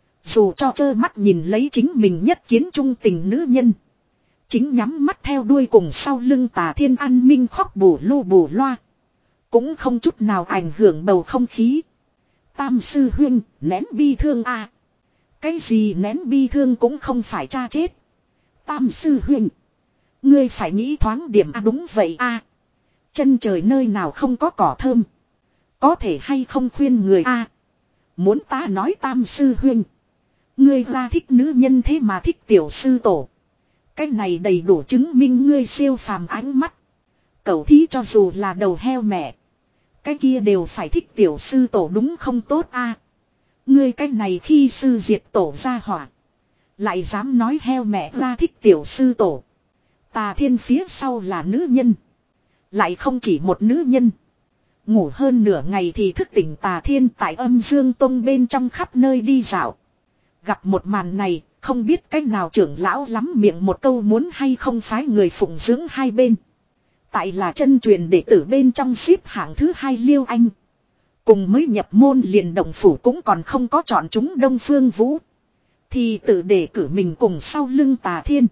[SPEAKER 1] Dù cho trơ mắt nhìn lấy chính mình nhất kiến trung tình nữ nhân. Chính nhắm mắt theo đuôi cùng sau lưng tà thiên an minh khóc bù lu bù loa. Cũng không chút nào ảnh hưởng bầu không khí. Tam sư huynh, nén bi thương a. Cái gì nén bi thương cũng không phải cha chết. Tam sư huynh. Ngươi phải nghĩ thoáng điểm a à, đúng vậy a. Chân trời nơi nào không có cỏ thơm. Có thể hay không khuyên người a. Muốn ta nói tam sư huynh. Ngươi ra thích nữ nhân thế mà thích tiểu sư tổ. Cái này đầy đủ chứng minh ngươi siêu phàm ánh mắt. Cậu thí cho dù là đầu heo mẹ. Cái kia đều phải thích tiểu sư tổ đúng không tốt a? Ngươi cái này khi sư diệt tổ ra hỏa. Lại dám nói heo mẹ ra thích tiểu sư tổ. Tà Thiên phía sau là nữ nhân. Lại không chỉ một nữ nhân. Ngủ hơn nửa ngày thì thức tỉnh Tà Thiên tại Âm Dương Tông bên trong khắp nơi đi dạo. Gặp một màn này, không biết cách nào trưởng lão lắm miệng một câu muốn hay không phái người phụng dưỡng hai bên. Tại là chân truyền đệ tử bên trong xếp hạng thứ hai Liêu Anh. Cùng mới nhập môn liền động phủ cũng còn không có chọn chúng Đông Phương Vũ. Thì tự đề cử mình cùng sau lưng Tà Thiên.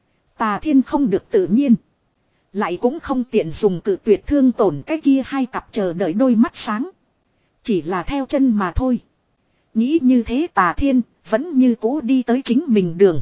[SPEAKER 1] Tà Thiên không được tự nhiên. Lại cũng không tiện dùng cự tuyệt thương tổn cái kia hai cặp chờ đợi đôi mắt sáng. Chỉ là theo chân mà thôi. Nghĩ như thế Tà Thiên vẫn như cũ đi tới chính mình đường.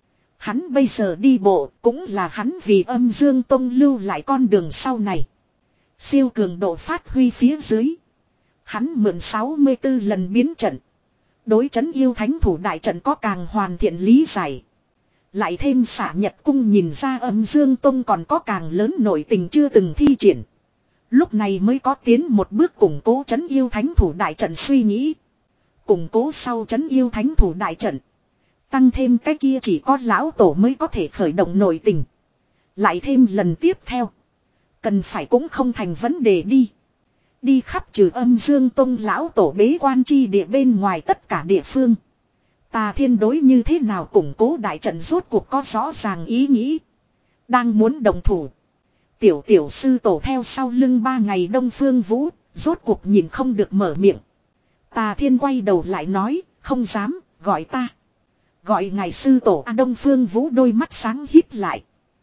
[SPEAKER 1] Hắn bây giờ đi bộ cũng là hắn vì Âm Dương Tông lưu lại con đường sau này. Siêu cường độ phát huy phía dưới. Hắn mượn sáu mươi tư lần biến trận. Đối trấn yêu thánh thủ đại trận có càng hoàn thiện lý giải. Lại thêm xả nhật cung nhìn ra Âm Dương Tông còn có càng lớn nội tình chưa từng thi triển. Lúc này mới có tiến một bước củng cố trấn yêu thánh thủ đại trận suy nghĩ. Củng cố sau trấn yêu thánh thủ đại trận. Tăng thêm cái kia chỉ có lão tổ mới có thể khởi động nội tình. Lại thêm lần tiếp theo. Cần phải cũng không thành vấn đề đi. Đi khắp trừ Âm Dương Tông lão tổ bế quan chi địa bên ngoài tất cả địa phương. Tà Thiên đối như thế nào củng cố đại trận rốt cuộc có rõ ràng ý nghĩ. Đang muốn đồng thủ. Tiểu tiểu sư tổ theo sau lưng ba ngày Đông Phương Vũ, rốt cuộc nhìn không được mở miệng. Tà Thiên quay đầu lại nói, không dám, gọi ta. Gọi ngài sư tổ A Đông Phương Vũ đôi mắt sáng híp lại.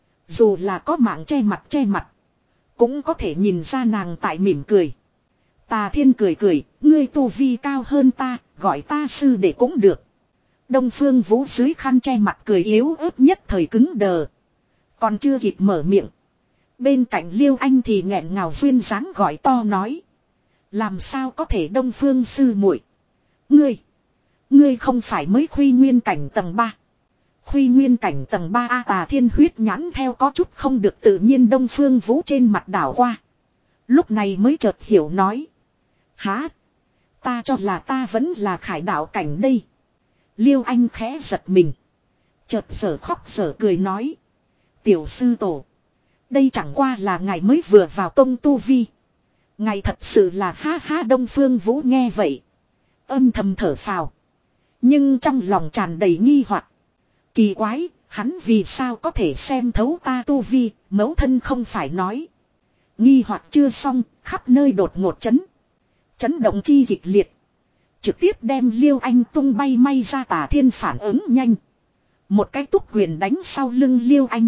[SPEAKER 1] Dù là có mạng che mặt che mặt. Cũng có thể nhìn ra nàng tại mỉm cười. Tà Thiên cười cười, ngươi tu vi cao hơn ta, gọi ta sư để cũng được. Đông Phương Vũ dưới khăn che mặt cười yếu ớt nhất thời cứng đờ. Còn chưa kịp mở miệng. Bên cạnh Liêu Anh thì nghẹn ngào duyên dáng gọi to nói. Làm sao có thể Đông Phương sư muội? Ngươi, ngươi không phải mới khuy nguyên cảnh tầng ba. Khuy nguyên cảnh tầng ba A Tà Thiên huyết nhãn theo có chút không được tự nhiên Đông Phương Vũ trên mặt đảo qua. Lúc này mới chợt hiểu nói. Hả? Ta cho là ta vẫn là khải đạo cảnh đây. Liêu Anh khẽ giật mình. Chợt sở khóc sở cười nói. Tiểu sư tổ. Đây chẳng qua là ngài mới vừa vào tông tu vi. Ngài thật sự là ha ha Đông Phương Vũ nghe vậy. Âm thầm thở phào. Nhưng trong lòng tràn đầy nghi hoặc. Kỳ quái, hắn vì sao có thể xem thấu ta tu vi, mẫu thân không phải nói. Nghi hoặc chưa xong, khắp nơi đột ngột chấn. Chấn động chi kịch liệt. Trực tiếp đem Liêu Anh tung bay may ra. Tà Thiên phản ứng nhanh. Một cái túc quyền đánh sau lưng Liêu Anh.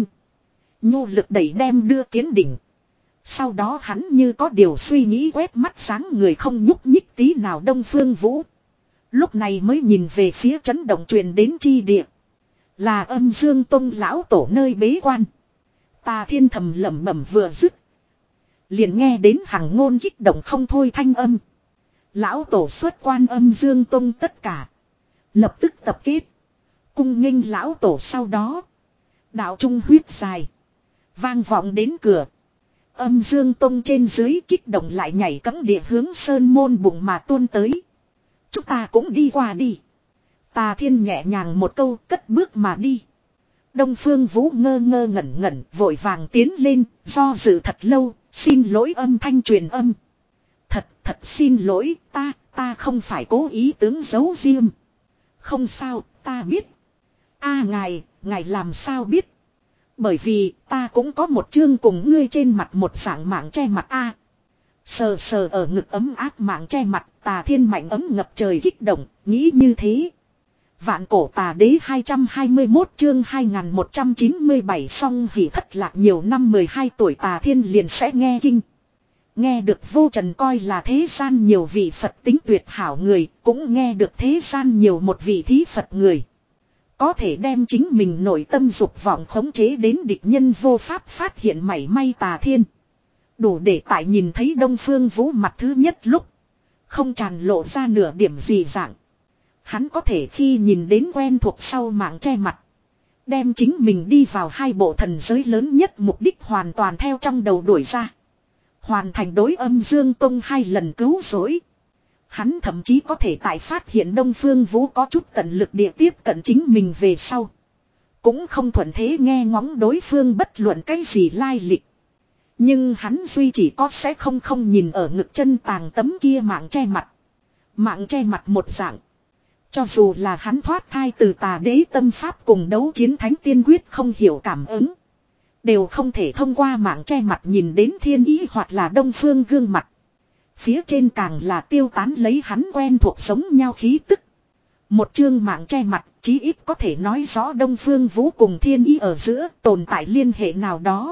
[SPEAKER 1] Nhu lực đẩy đem đưa kiến đỉnh. Sau đó hắn như có điều suy nghĩ quét mắt sáng người không nhúc nhích tí nào Đông Phương Vũ. Lúc này mới nhìn về phía chấn động truyền đến chi địa. Là Âm Dương Tông lão tổ nơi bế quan. Tà Thiên thầm lẩm bẩm vừa dứt. Liền nghe đến hằng ngôn kích động không thôi thanh âm. Lão tổ xuất quan Âm Dương Tông tất cả. Lập tức tập kết. Cung nghênh lão tổ sau đó. Đạo trung huyết dài. Vang vọng đến cửa. Âm Dương Tông trên dưới kích động lại nhảy cẫng địa hướng sơn môn bụng mà tuôn tới. Chúng ta cũng đi qua đi. Tà Thiên nhẹ nhàng một câu cất bước mà đi. Đông Phương Vũ ngơ ngơ ngẩn ngẩn vội vàng tiến lên, do dự thật lâu, xin lỗi âm thanh truyền âm. Thật, thật xin lỗi, ta, ta không phải cố ý tướng giấu riêng. Không sao, ta biết. A ngài, ngài làm sao biết? Bởi vì ta cũng có một chương cùng ngươi trên mặt một dạng mạng che mặt A. Sờ sờ ở ngực ấm áp mạng che mặt, Tà Thiên mạnh ấm ngập trời kích động, nghĩ như thế. Vạn cổ tà đế hai trăm hai mươi mốt chương hai nghìn một trăm chín mươi bảy song hỉ thất lạc nhiều năm mười hai tuổi Tà Thiên liền sẽ nghe kinh. Nghe được vô trần coi là thế gian nhiều vị Phật tính tuyệt hảo người, cũng nghe được thế gian nhiều một vị thí Phật người. Có thể đem chính mình nội tâm dục vọng khống chế đến địch nhân vô pháp phát hiện mảy may Tà Thiên. Đủ để tại nhìn thấy Đông Phương Vũ mặt thứ nhất lúc. Không tràn lộ ra nửa điểm gì dạng. Hắn có thể khi nhìn đến quen thuộc sau mạng che mặt. Đem chính mình đi vào hai bộ thần giới lớn nhất mục đích hoàn toàn theo trong đầu đuổi ra. Hoàn thành đối âm Dương Tông hai lần cứu rỗi. Hắn thậm chí có thể tại phát hiện Đông Phương Vũ có chút tận lực địa tiếp cận chính mình về sau. Cũng không thuận thế nghe ngóng đối phương bất luận cái gì lai lịch. Nhưng hắn duy chỉ có sẽ không không nhìn ở ngực chân tàng tấm kia mạng che mặt. Mạng che mặt một dạng. Cho dù là hắn thoát thai từ tà đế tâm pháp cùng đấu chiến thánh tiên quyết không hiểu cảm ứng. Đều không thể thông qua mạng che mặt nhìn đến thiên ý hoặc là đông phương gương mặt. Phía trên càng là tiêu tán lấy hắn quen thuộc giống nhau khí tức. Một chương mạng che mặt chí ít có thể nói rõ Đông Phương Vũ cùng thiên ý ở giữa tồn tại liên hệ nào đó.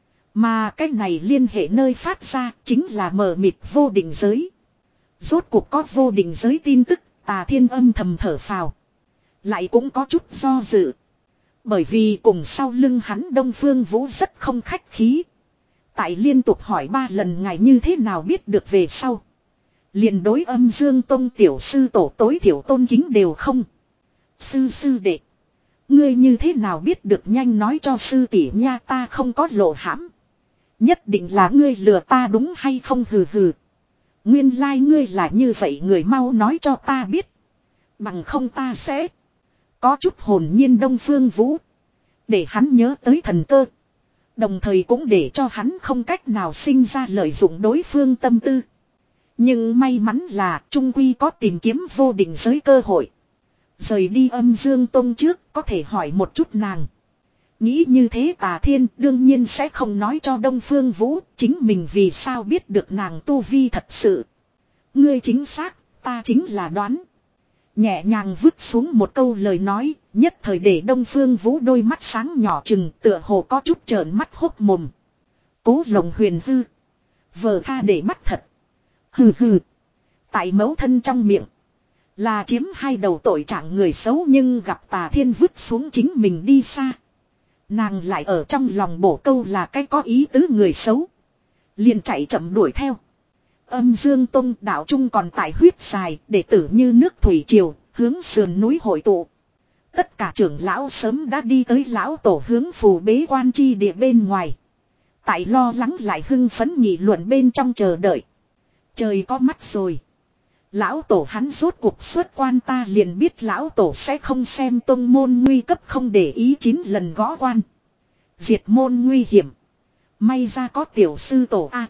[SPEAKER 1] Mà cái này liên hệ nơi phát ra chính là mờ mịt vô định giới. Rốt cuộc có vô định giới tin tức, Tà Thiên âm thầm thở phào. Lại cũng có chút do dự. Bởi vì cùng sau lưng hắn Đông Phương Vũ rất không khách khí. Tại liên tục hỏi ba lần ngài như thế nào biết được về sau. Liền đối âm Dương Tông tiểu sư tổ tối thiểu tôn kính đều không. Sư sư đệ. Ngươi như thế nào biết được nhanh nói cho sư tỷ nha, ta không có lộ hãm. Nhất định là ngươi lừa ta đúng hay không, hừ hừ. Nguyên lai like ngươi là như vậy, người mau nói cho ta biết. Bằng không ta sẽ. Có chút hồn nhiên Đông Phương Vũ. Để hắn nhớ tới thần cơ. Đồng thời cũng để cho hắn không cách nào sinh ra lợi dụng đối phương tâm tư. Nhưng may mắn là trung quy có tìm kiếm vô định giới cơ hội. Rời đi âm Dương Tông trước có thể hỏi một chút nàng. Nghĩ như thế Tà Thiên đương nhiên sẽ không nói cho Đông Phương Vũ chính mình vì sao biết được nàng tu vi thật sự. Ngươi chính xác, ta chính là đoán. Nhẹ nhàng vứt xuống một câu lời nói, nhất thời để Đông Phương Vũ đôi mắt sáng nhỏ chừng tựa hồ có chút trợn mắt hốc mồm. Cố Lồng huyền hư. Vờ tha để bắt thật. Hừ hừ. Tại mẫu thân trong miệng. Là chiếm hai đầu tội trạng người xấu, nhưng gặp Tà Thiên vứt xuống chính mình đi xa. Nàng lại ở trong lòng bổ câu là cái có ý tứ người xấu. Liền chạy chậm đuổi theo. Âm Dương Tông đạo trung còn tại huyết dài, đệ tử như nước thủy triều, hướng sườn núi hội tụ. Tất cả trưởng lão sớm đã đi tới lão tổ hướng phù bế quan chi địa bên ngoài. Tại lo lắng lại hưng phấn nghị luận bên trong chờ đợi. Trời có mắt rồi. Lão tổ hắn rốt cuộc xuất quan, ta liền biết lão tổ sẽ không xem tông môn nguy cấp không để ý chín lần gõ quan. Diệt môn nguy hiểm. May ra có tiểu sư tổ a. À,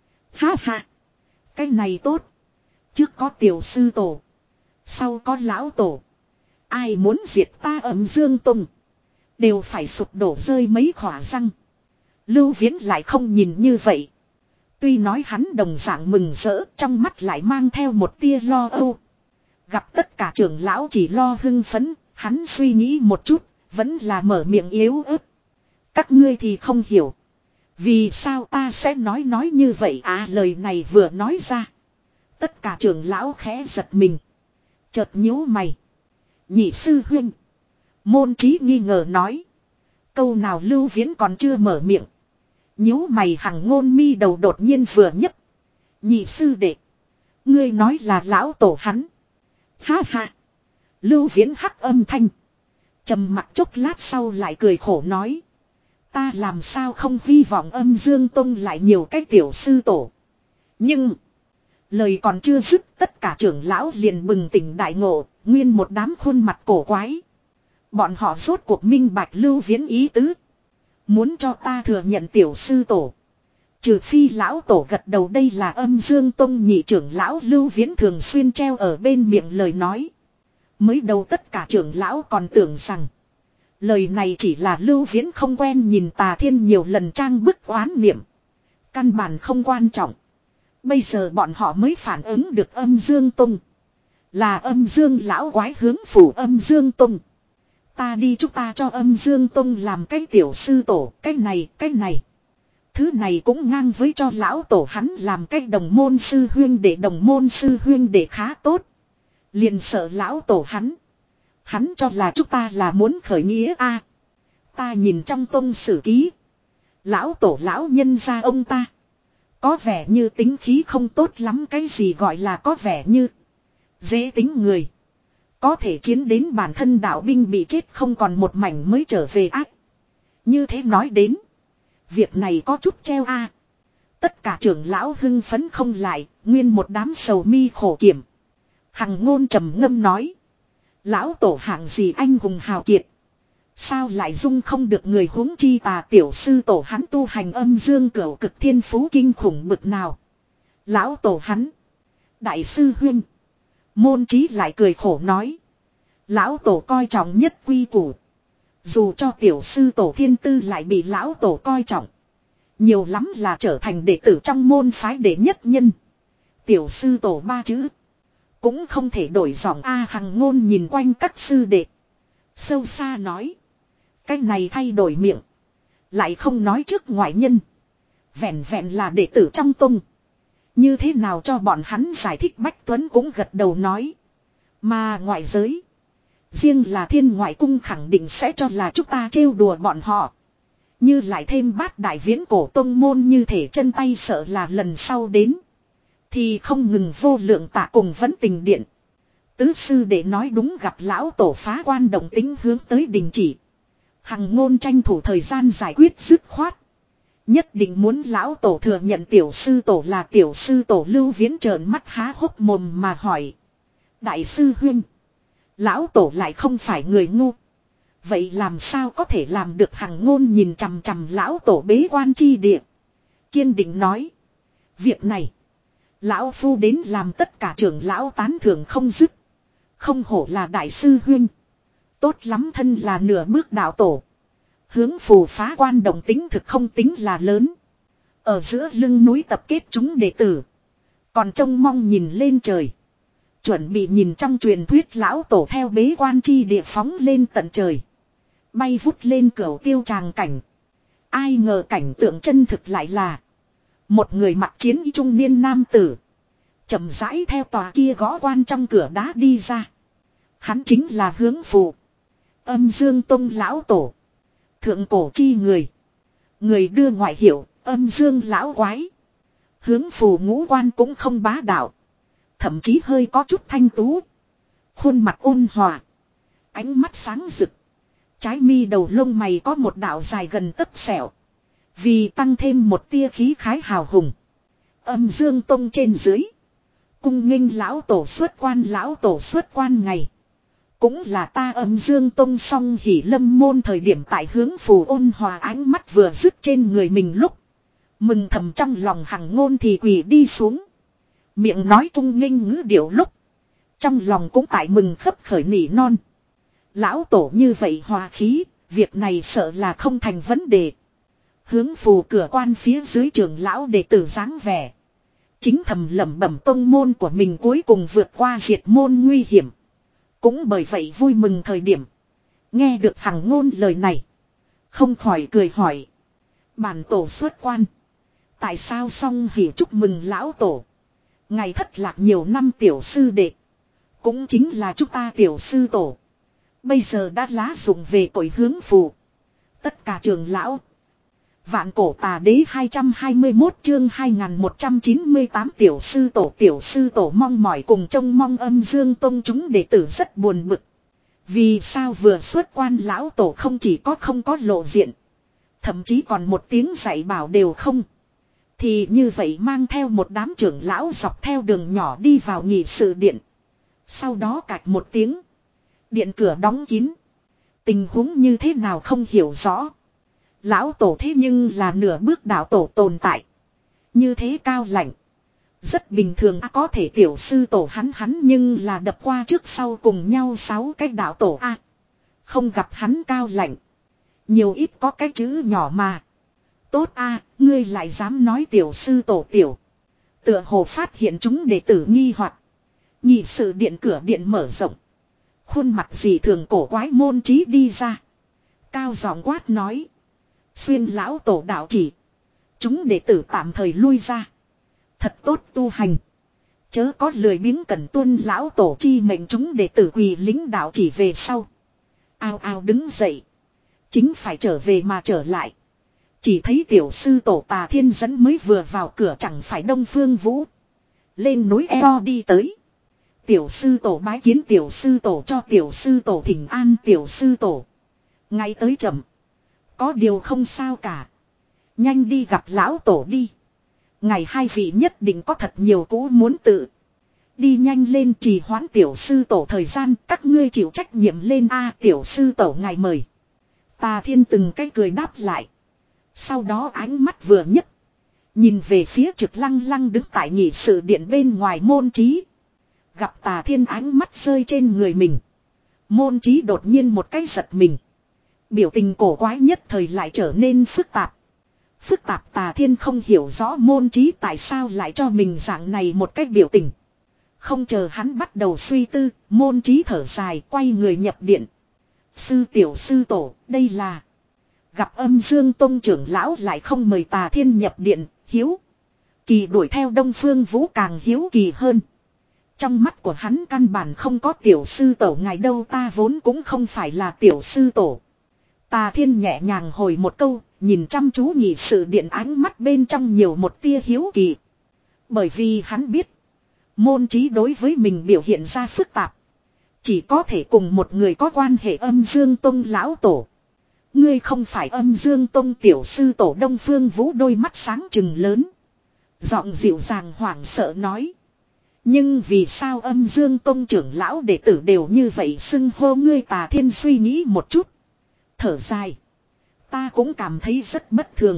[SPEAKER 1] ha ha. Cái này tốt. Trước có tiểu sư tổ. Sau có lão tổ. Ai muốn diệt ta Âm Dương Tông. Đều phải sụp đổ rơi mấy khỏa răng. Lưu Viễn lại không nhìn như vậy. Tuy nói hắn đồng dạng mừng rỡ, trong mắt lại mang theo một tia lo âu. Gặp tất cả trưởng lão chỉ lo hưng phấn, hắn suy nghĩ một chút, vẫn là mở miệng yếu ớt. Các ngươi thì không hiểu. Vì sao ta sẽ nói nói như vậy à, lời này vừa nói ra. Tất cả trưởng lão khẽ giật mình. Chợt nhíu mày. Nhị sư huynh. Môn Trí nghi ngờ nói. Câu nào Lưu Viễn còn chưa mở miệng. Nhíu mày hằng ngôn mi đầu đột nhiên vừa nhấc. Nhị sư đệ. Ngươi nói là lão tổ hắn. Ha ha. Lưu Viễn hắc âm thanh. Trầm mặc chốc lát sau lại cười khổ nói. Ta làm sao không hy vọng Âm Dương Tông lại nhiều cái tiểu sư tổ. Nhưng. Lời còn chưa dứt, tất cả trưởng lão liền bừng tỉnh đại ngộ. Nguyên một đám khuôn mặt cổ quái. Bọn họ rốt cuộc minh bạch Lưu Viễn ý tứ. Muốn cho ta thừa nhận tiểu sư tổ. Trừ phi lão tổ gật đầu, đây là Âm Dương Tông nhị trưởng lão Lưu Viễn thường xuyên treo ở bên miệng lời nói. Mới đầu tất cả trưởng lão còn tưởng rằng. Lời này chỉ là Lưu Viễn không quen nhìn Tà Thiên nhiều lần trang bức oán niệm. Căn bản không quan trọng. Bây giờ bọn họ mới phản ứng được Âm Dương Tông. Là Âm Dương lão quái hướng phủ Âm Dương Tông. Ta đi, chúng ta cho Âm Dương Tông làm cái tiểu sư tổ, cái này, cái này. Thứ này cũng ngang với cho lão tổ hắn làm cái đồng môn sư huyên để đồng môn sư huyên để khá tốt. Liền sợ lão tổ hắn. Hắn cho là chúng ta là muốn khởi nghĩa a. Ta nhìn trong tông sử ký. Lão tổ lão nhân gia ông ta. Có vẻ như tính khí không tốt lắm, cái gì gọi là có vẻ như. Dễ tính người. Có thể chiến đến bản thân đạo binh bị chết không còn một mảnh mới trở về ác. Như thế nói đến. Việc này có chút treo a. Tất cả trưởng lão hưng phấn không lại, nguyên một đám sầu mi khổ kiểm. Hằng Ngôn trầm ngâm nói. Lão tổ hạng gì anh hùng hào kiệt. Sao lại dung không được người huống chi tà tiểu sư tổ hắn tu hành âm dương cửu cực thiên phú kinh khủng bực nào. Lão tổ hắn. Đại sư huynh. Môn Chí lại cười khổ nói. Lão tổ coi trọng nhất quy củ. Dù cho tiểu sư tổ thiên tư lại bị lão tổ coi trọng. Nhiều lắm là trở thành đệ tử trong môn phái đệ nhất nhân. Tiểu sư tổ ba chữ. Cũng không thể đổi giọng A Hằng Ngôn nhìn quanh các sư đệ. Sâu xa nói. Cái này thay đổi miệng. Lại không nói trước ngoại nhân. Vẹn vẹn là đệ tử trong tông. Như thế nào cho bọn hắn giải thích Bách Tuấn cũng gật đầu nói. Mà ngoại giới. Riêng là Thiên Ngoại Cung khẳng định sẽ cho là chúng ta trêu đùa bọn họ. Như lại thêm bát đại viễn cổ tông môn như thể chân tay sợ là lần sau đến. Thì không ngừng vô lượng tạ cùng vấn tình điện. Tứ sư để nói đúng gặp lão tổ phá quan động tính hướng tới đình chỉ. Hằng Ngôn tranh thủ thời gian giải quyết dứt khoát. Nhất định muốn lão tổ thừa nhận tiểu sư tổ là tiểu sư tổ. Lưu Viễn trợn mắt há hốc mồm mà hỏi. Đại sư huynh. Lão tổ lại không phải người ngu. Vậy làm sao có thể làm được? Hằng Ngôn nhìn chằm chằm lão tổ bế quan chi địa. Kiên định nói. Việc này. Lão phu đến làm tất cả trưởng lão tán thưởng không dứt. Không hổ là đại sư huynh. Tốt lắm, thân là nửa bước đạo tổ. Hướng phù phá quan đồng tính thực không tính là lớn. Ở giữa lưng núi tập kết chúng đệ tử. Còn trông mong nhìn lên trời. Chuẩn bị nhìn trong truyền thuyết lão tổ theo bế quan chi địa phóng lên tận trời. Bay vút lên cửu tiêu tràng cảnh. Ai ngờ cảnh tượng chân thực lại là. Một người mặc chiến y trung niên nam tử. Chậm rãi theo tòa kia gõ quan trong cửa đá đi ra. Hắn chính là Hướng Phù. Âm Dương Tông lão tổ. Thượng cổ chi người. Người đưa ngoại hiệu Âm Dương lão quái. Hướng Phù ngũ quan cũng không bá đạo. Thậm chí hơi có chút thanh tú. Khuôn mặt ôn hòa. Ánh mắt sáng rực. Trái mi đầu lông mày có một đạo dài gần tấc sẹo. Vì tăng thêm một tia khí khái hào hùng. Âm Dương Tông trên dưới. Cung nghênh lão tổ xuất quan. Lão tổ xuất quan ngày. Cũng là ta Âm Dương Tông song hỉ lâm môn thời điểm tại Hướng Phù ôn hòa ánh mắt vừa dứt trên người mình lúc. Mừng thầm trong lòng Hằng Ngôn thì quỳ đi xuống. Miệng nói cung nghênh ngữ điệu lúc. Trong lòng cũng tại mừng khấp khởi nỉ non. Lão tổ như vậy hòa khí. Việc này sợ là không thành vấn đề. Hướng Phù cửa quan phía dưới trưởng lão đệ tử dáng vẻ. Chính thầm lẩm bẩm tông môn của mình cuối cùng vượt qua diệt môn nguy hiểm. Cũng bởi vậy vui mừng thời điểm. Nghe được Hằng Ngôn lời này. Không khỏi cười hỏi. Bản tổ xuất quan. Tại sao song hỉ chúc mừng lão tổ. Ngày thất lạc nhiều năm tiểu sư đệ. Cũng chính là chúng ta tiểu sư tổ. Bây giờ đã lá dụng về cội Hướng Phù. Tất cả trường lão. Vạn cổ tà đế hai trăm hai mươi mốt chương hai nghìn một trăm chín mươi tám tiểu sư tổ tiểu sư tổ mong mỏi cùng trông mong Âm Dương Tông chúng đệ tử rất buồn bực. Vì sao vừa xuất quan lão tổ không chỉ có không có lộ diện. Thậm chí còn một tiếng dạy bảo đều không. Thì như vậy mang theo một đám trưởng lão dọc theo đường nhỏ đi vào nhị sự điện. Sau đó cạch một tiếng. Điện cửa đóng kín. Tình huống như thế nào không hiểu rõ. Lão tổ thế nhưng là nửa bước đạo tổ tồn tại. Như thế cao lạnh. Rất bình thường à, có thể tiểu sư tổ hắn hắn nhưng là đập qua trước sau cùng nhau sáu cái đạo tổ a à, không gặp hắn cao lạnh. Nhiều ít có cái chữ nhỏ mà. Tốt a à, ngươi lại dám nói tiểu sư tổ tiểu. Tựa hồ phát hiện chúng đệ tử nghi hoặc. Nhị sự điện cửa điện mở rộng. Khuôn mặt gì thường cổ quái Môn Chí đi ra. Cao giọng quát nói. Xuyên lão tổ đạo chỉ. Chúng đệ tử tạm thời lui ra. Thật tốt tu hành. Chớ có lười biếng cần tuân lão tổ chi mệnh chúng đệ tử quỳ lính đạo chỉ về sau. Ao ao đứng dậy. Chính phải trở về mà trở lại. Chỉ thấy tiểu sư tổ Tà Thiên dẫn mới vừa vào cửa chẳng phải Đông Phương Vũ. Lên núi eo đi tới. Tiểu sư tổ bái kiến tiểu sư tổ cho tiểu sư tổ thỉnh an tiểu sư tổ. Ngay tới chậm. Có điều không sao cả. Nhanh đi gặp lão tổ đi. Ngày hai vị nhất định có thật nhiều cũ muốn tự. Đi nhanh lên trì hoãn tiểu sư tổ thời gian các ngươi chịu trách nhiệm lên a tiểu sư tổ ngài mời. Tà Thiên từng cái cười đáp lại. Sau đó ánh mắt vừa nhấc. Nhìn về phía Trực Lăng Lăng đứng tại nghị sự điện bên ngoài Môn Trí. Gặp Tà Thiên ánh mắt rơi trên người mình. Môn Trí đột nhiên một cái giật mình. Biểu tình cổ quái nhất thời lại trở nên phức tạp. Phức tạp Tà Thiên không hiểu rõ Môn Trí tại sao lại cho mình dạng này một cái biểu tình. Không chờ hắn bắt đầu suy tư, Môn Trí thở dài quay người nhập điện. Sư tiểu sư tổ, đây là... Gặp Âm Dương Tông trưởng lão lại không mời Tà Thiên nhập điện, hiếu. Kỳ đuổi theo Đông Phương Vũ càng hiếu kỳ hơn. Trong mắt của hắn căn bản không có tiểu sư tổ ngài đâu ta vốn cũng không phải là tiểu sư tổ. Tà Thiên nhẹ nhàng hồi một câu, nhìn chăm chú nghị sự điện ánh mắt bên trong nhiều một tia hiếu kỳ. Bởi vì hắn biết, Môn Trí đối với mình biểu hiện ra phức tạp. Chỉ có thể cùng một người có quan hệ Âm Dương Tông lão tổ. Ngươi không phải Âm Dương Tông tiểu sư tổ Đông Phương Vũ đôi mắt sáng trừng lớn. Giọng dịu dàng hoảng sợ nói. Nhưng vì sao Âm Dương Tông trưởng lão đệ tử đều như vậy xưng hô ngươi Tà Thiên suy nghĩ một chút. Thở dài. Ta cũng cảm thấy rất bất thường.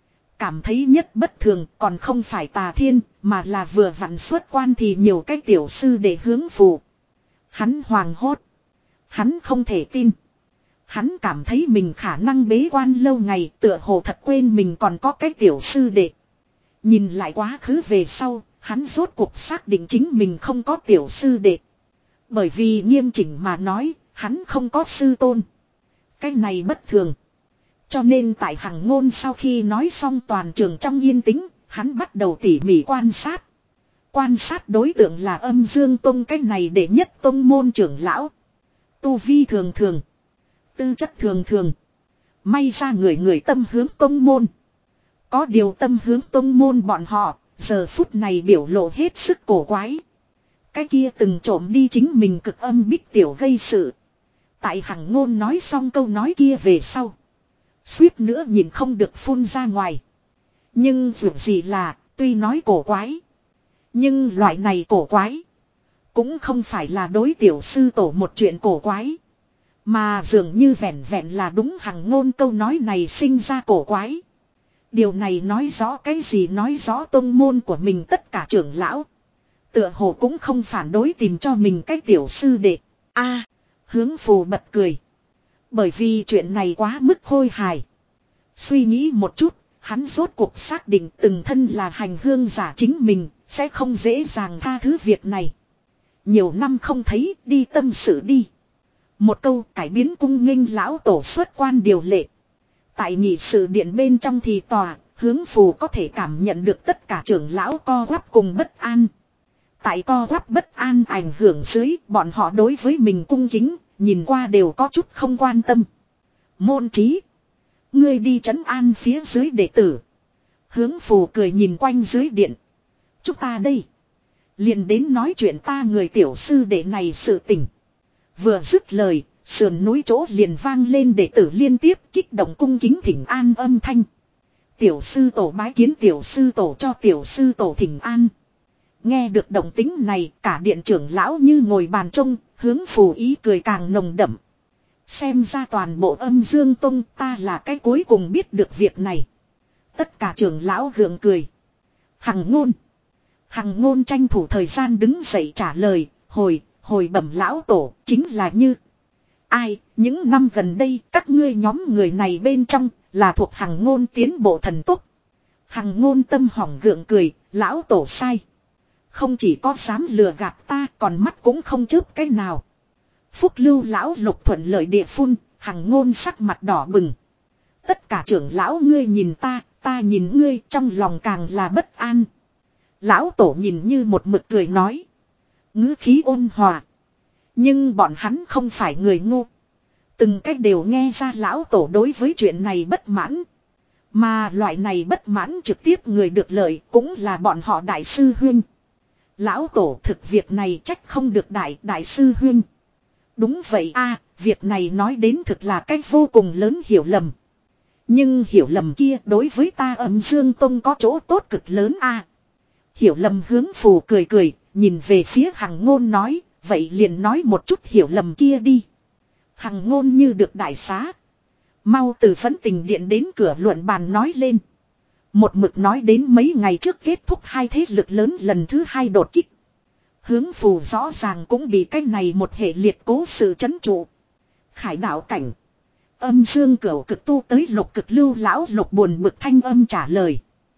[SPEAKER 1] Cảm thấy nhất bất thường còn không phải Tà Thiên mà là vừa vặn xuất quan thì nhiều cái tiểu sư để hướng phù. Hắn hoàng hốt. Hắn không thể tin. Hắn cảm thấy mình khả năng bế quan lâu ngày tựa hồ thật quên mình còn có cái tiểu sư đệ. Nhìn lại quá khứ về sau, hắn rốt cuộc xác định chính mình không có tiểu sư đệ. Bởi vì nghiêm chỉnh mà nói, hắn không có sư tôn. Cái này bất thường. Cho nên tại Hằng Ngôn sau khi nói xong toàn trường trong yên tĩnh, hắn bắt đầu tỉ mỉ quan sát. Quan sát đối tượng là Âm Dương Tông cái này để nhất tông môn trưởng lão. Tu vi thường thường. Tư chất thường thường. May ra người người tâm hướng tông môn. Có điều tâm hướng tông môn bọn họ, giờ phút này biểu lộ hết sức cổ quái. Cái kia từng trộm đi chính mình cực âm bích tiểu gây sự. Tại Hằng Ngôn nói xong câu nói kia về sau. Suýt nữa nhìn không được phun ra ngoài. Nhưng dù gì là, tuy nói cổ quái. Nhưng loại này cổ quái. Cũng không phải là đối tiểu sư tổ một chuyện cổ quái. Mà dường như vẹn vẹn là đúng Hằng Ngôn câu nói này sinh ra cổ quái. Điều này nói rõ cái gì nói rõ tông môn của mình tất cả trưởng lão. Tựa hồ cũng không phản đối tìm cho mình cái tiểu sư đệ. A, hướng phù bật cười. Bởi vì chuyện này quá mức khôi hài. Suy nghĩ một chút, hắn rốt cuộc xác định từng thân là hành hương giả chính mình, sẽ không dễ dàng tha thứ việc này. Nhiều năm không thấy, đi tâm sự đi. Một câu cải biến cung nghênh lão tổ xuất quan điều lệ. Tại nghị sự điện bên trong thì tòa, hướng phù có thể cảm nhận được tất cả trưởng lão co quắp cùng bất an. Tại co quắp bất an ảnh hưởng dưới, bọn họ đối với mình cung kính, nhìn qua đều có chút không quan tâm. Môn Trí. Ngươi đi trấn an phía dưới đệ tử. Hướng phù cười nhìn quanh dưới điện. Chúng ta đây. Liền đến nói chuyện ta người tiểu sư đệ này sự tình. Vừa dứt lời, sườn núi chỗ liền vang lên đệ tử liên tiếp kích động cung kính thỉnh an âm thanh. Tiểu sư tổ bái kiến tiểu sư tổ cho tiểu sư tổ thỉnh an. Nghe được động tính này cả điện trưởng lão như ngồi bàn trông, hướng phù ý cười càng nồng đậm. Xem ra toàn bộ Âm Dương Tông ta là cái cuối cùng biết được việc này. Tất cả trưởng lão gượng cười. Hằng Ngôn. Hằng Ngôn tranh thủ thời gian đứng dậy trả lời, hồi, hồi bẩm lão tổ, chính là như. Ai, những năm gần đây các ngươi nhóm người này bên trong là thuộc Hằng Ngôn tiến bộ thần tốc. Hằng Ngôn tâm hỏng gượng cười, lão tổ sai. Không chỉ có dám lừa gạt ta còn mắt cũng không chớp cái nào. Phúc Lưu lão lục thuận lợi địa phun, Hằng Ngôn sắc mặt đỏ bừng. Tất cả trưởng lão ngươi nhìn ta, ta nhìn ngươi trong lòng càng là bất an. Lão tổ nhìn như một mực cười nói. Ngữ khí ôn hòa. Nhưng bọn hắn không phải người ngu. Từng cách đều nghe ra lão tổ đối với chuyện này bất mãn. Mà loại này bất mãn trực tiếp người được lợi cũng là bọn họ đại sư huynh. Lão tổ thực việc này trách không được đại đại sư huynh. Đúng vậy a, việc này nói đến thực là cách vô cùng lớn hiểu lầm. Nhưng hiểu lầm kia đối với ta Âm Dương Tông có chỗ tốt cực lớn a. Hiểu lầm hướng phù cười cười, nhìn về phía Hằng Ngôn nói, vậy liền nói một chút hiểu lầm kia đi. Hằng Ngôn như được đại xá. Mau từ Phẫn Tình Điện đến cửa luận bàn nói lên. Một mực nói đến mấy ngày trước kết thúc hai thế lực lớn lần thứ hai đột kích. Hướng phù rõ ràng cũng bị cái này một hệ liệt cố sự chấn trụ. Khải đạo cảnh. Âm dương cửu cực tu tới lục cực lưu lão lục buồn bực thanh âm trả lời.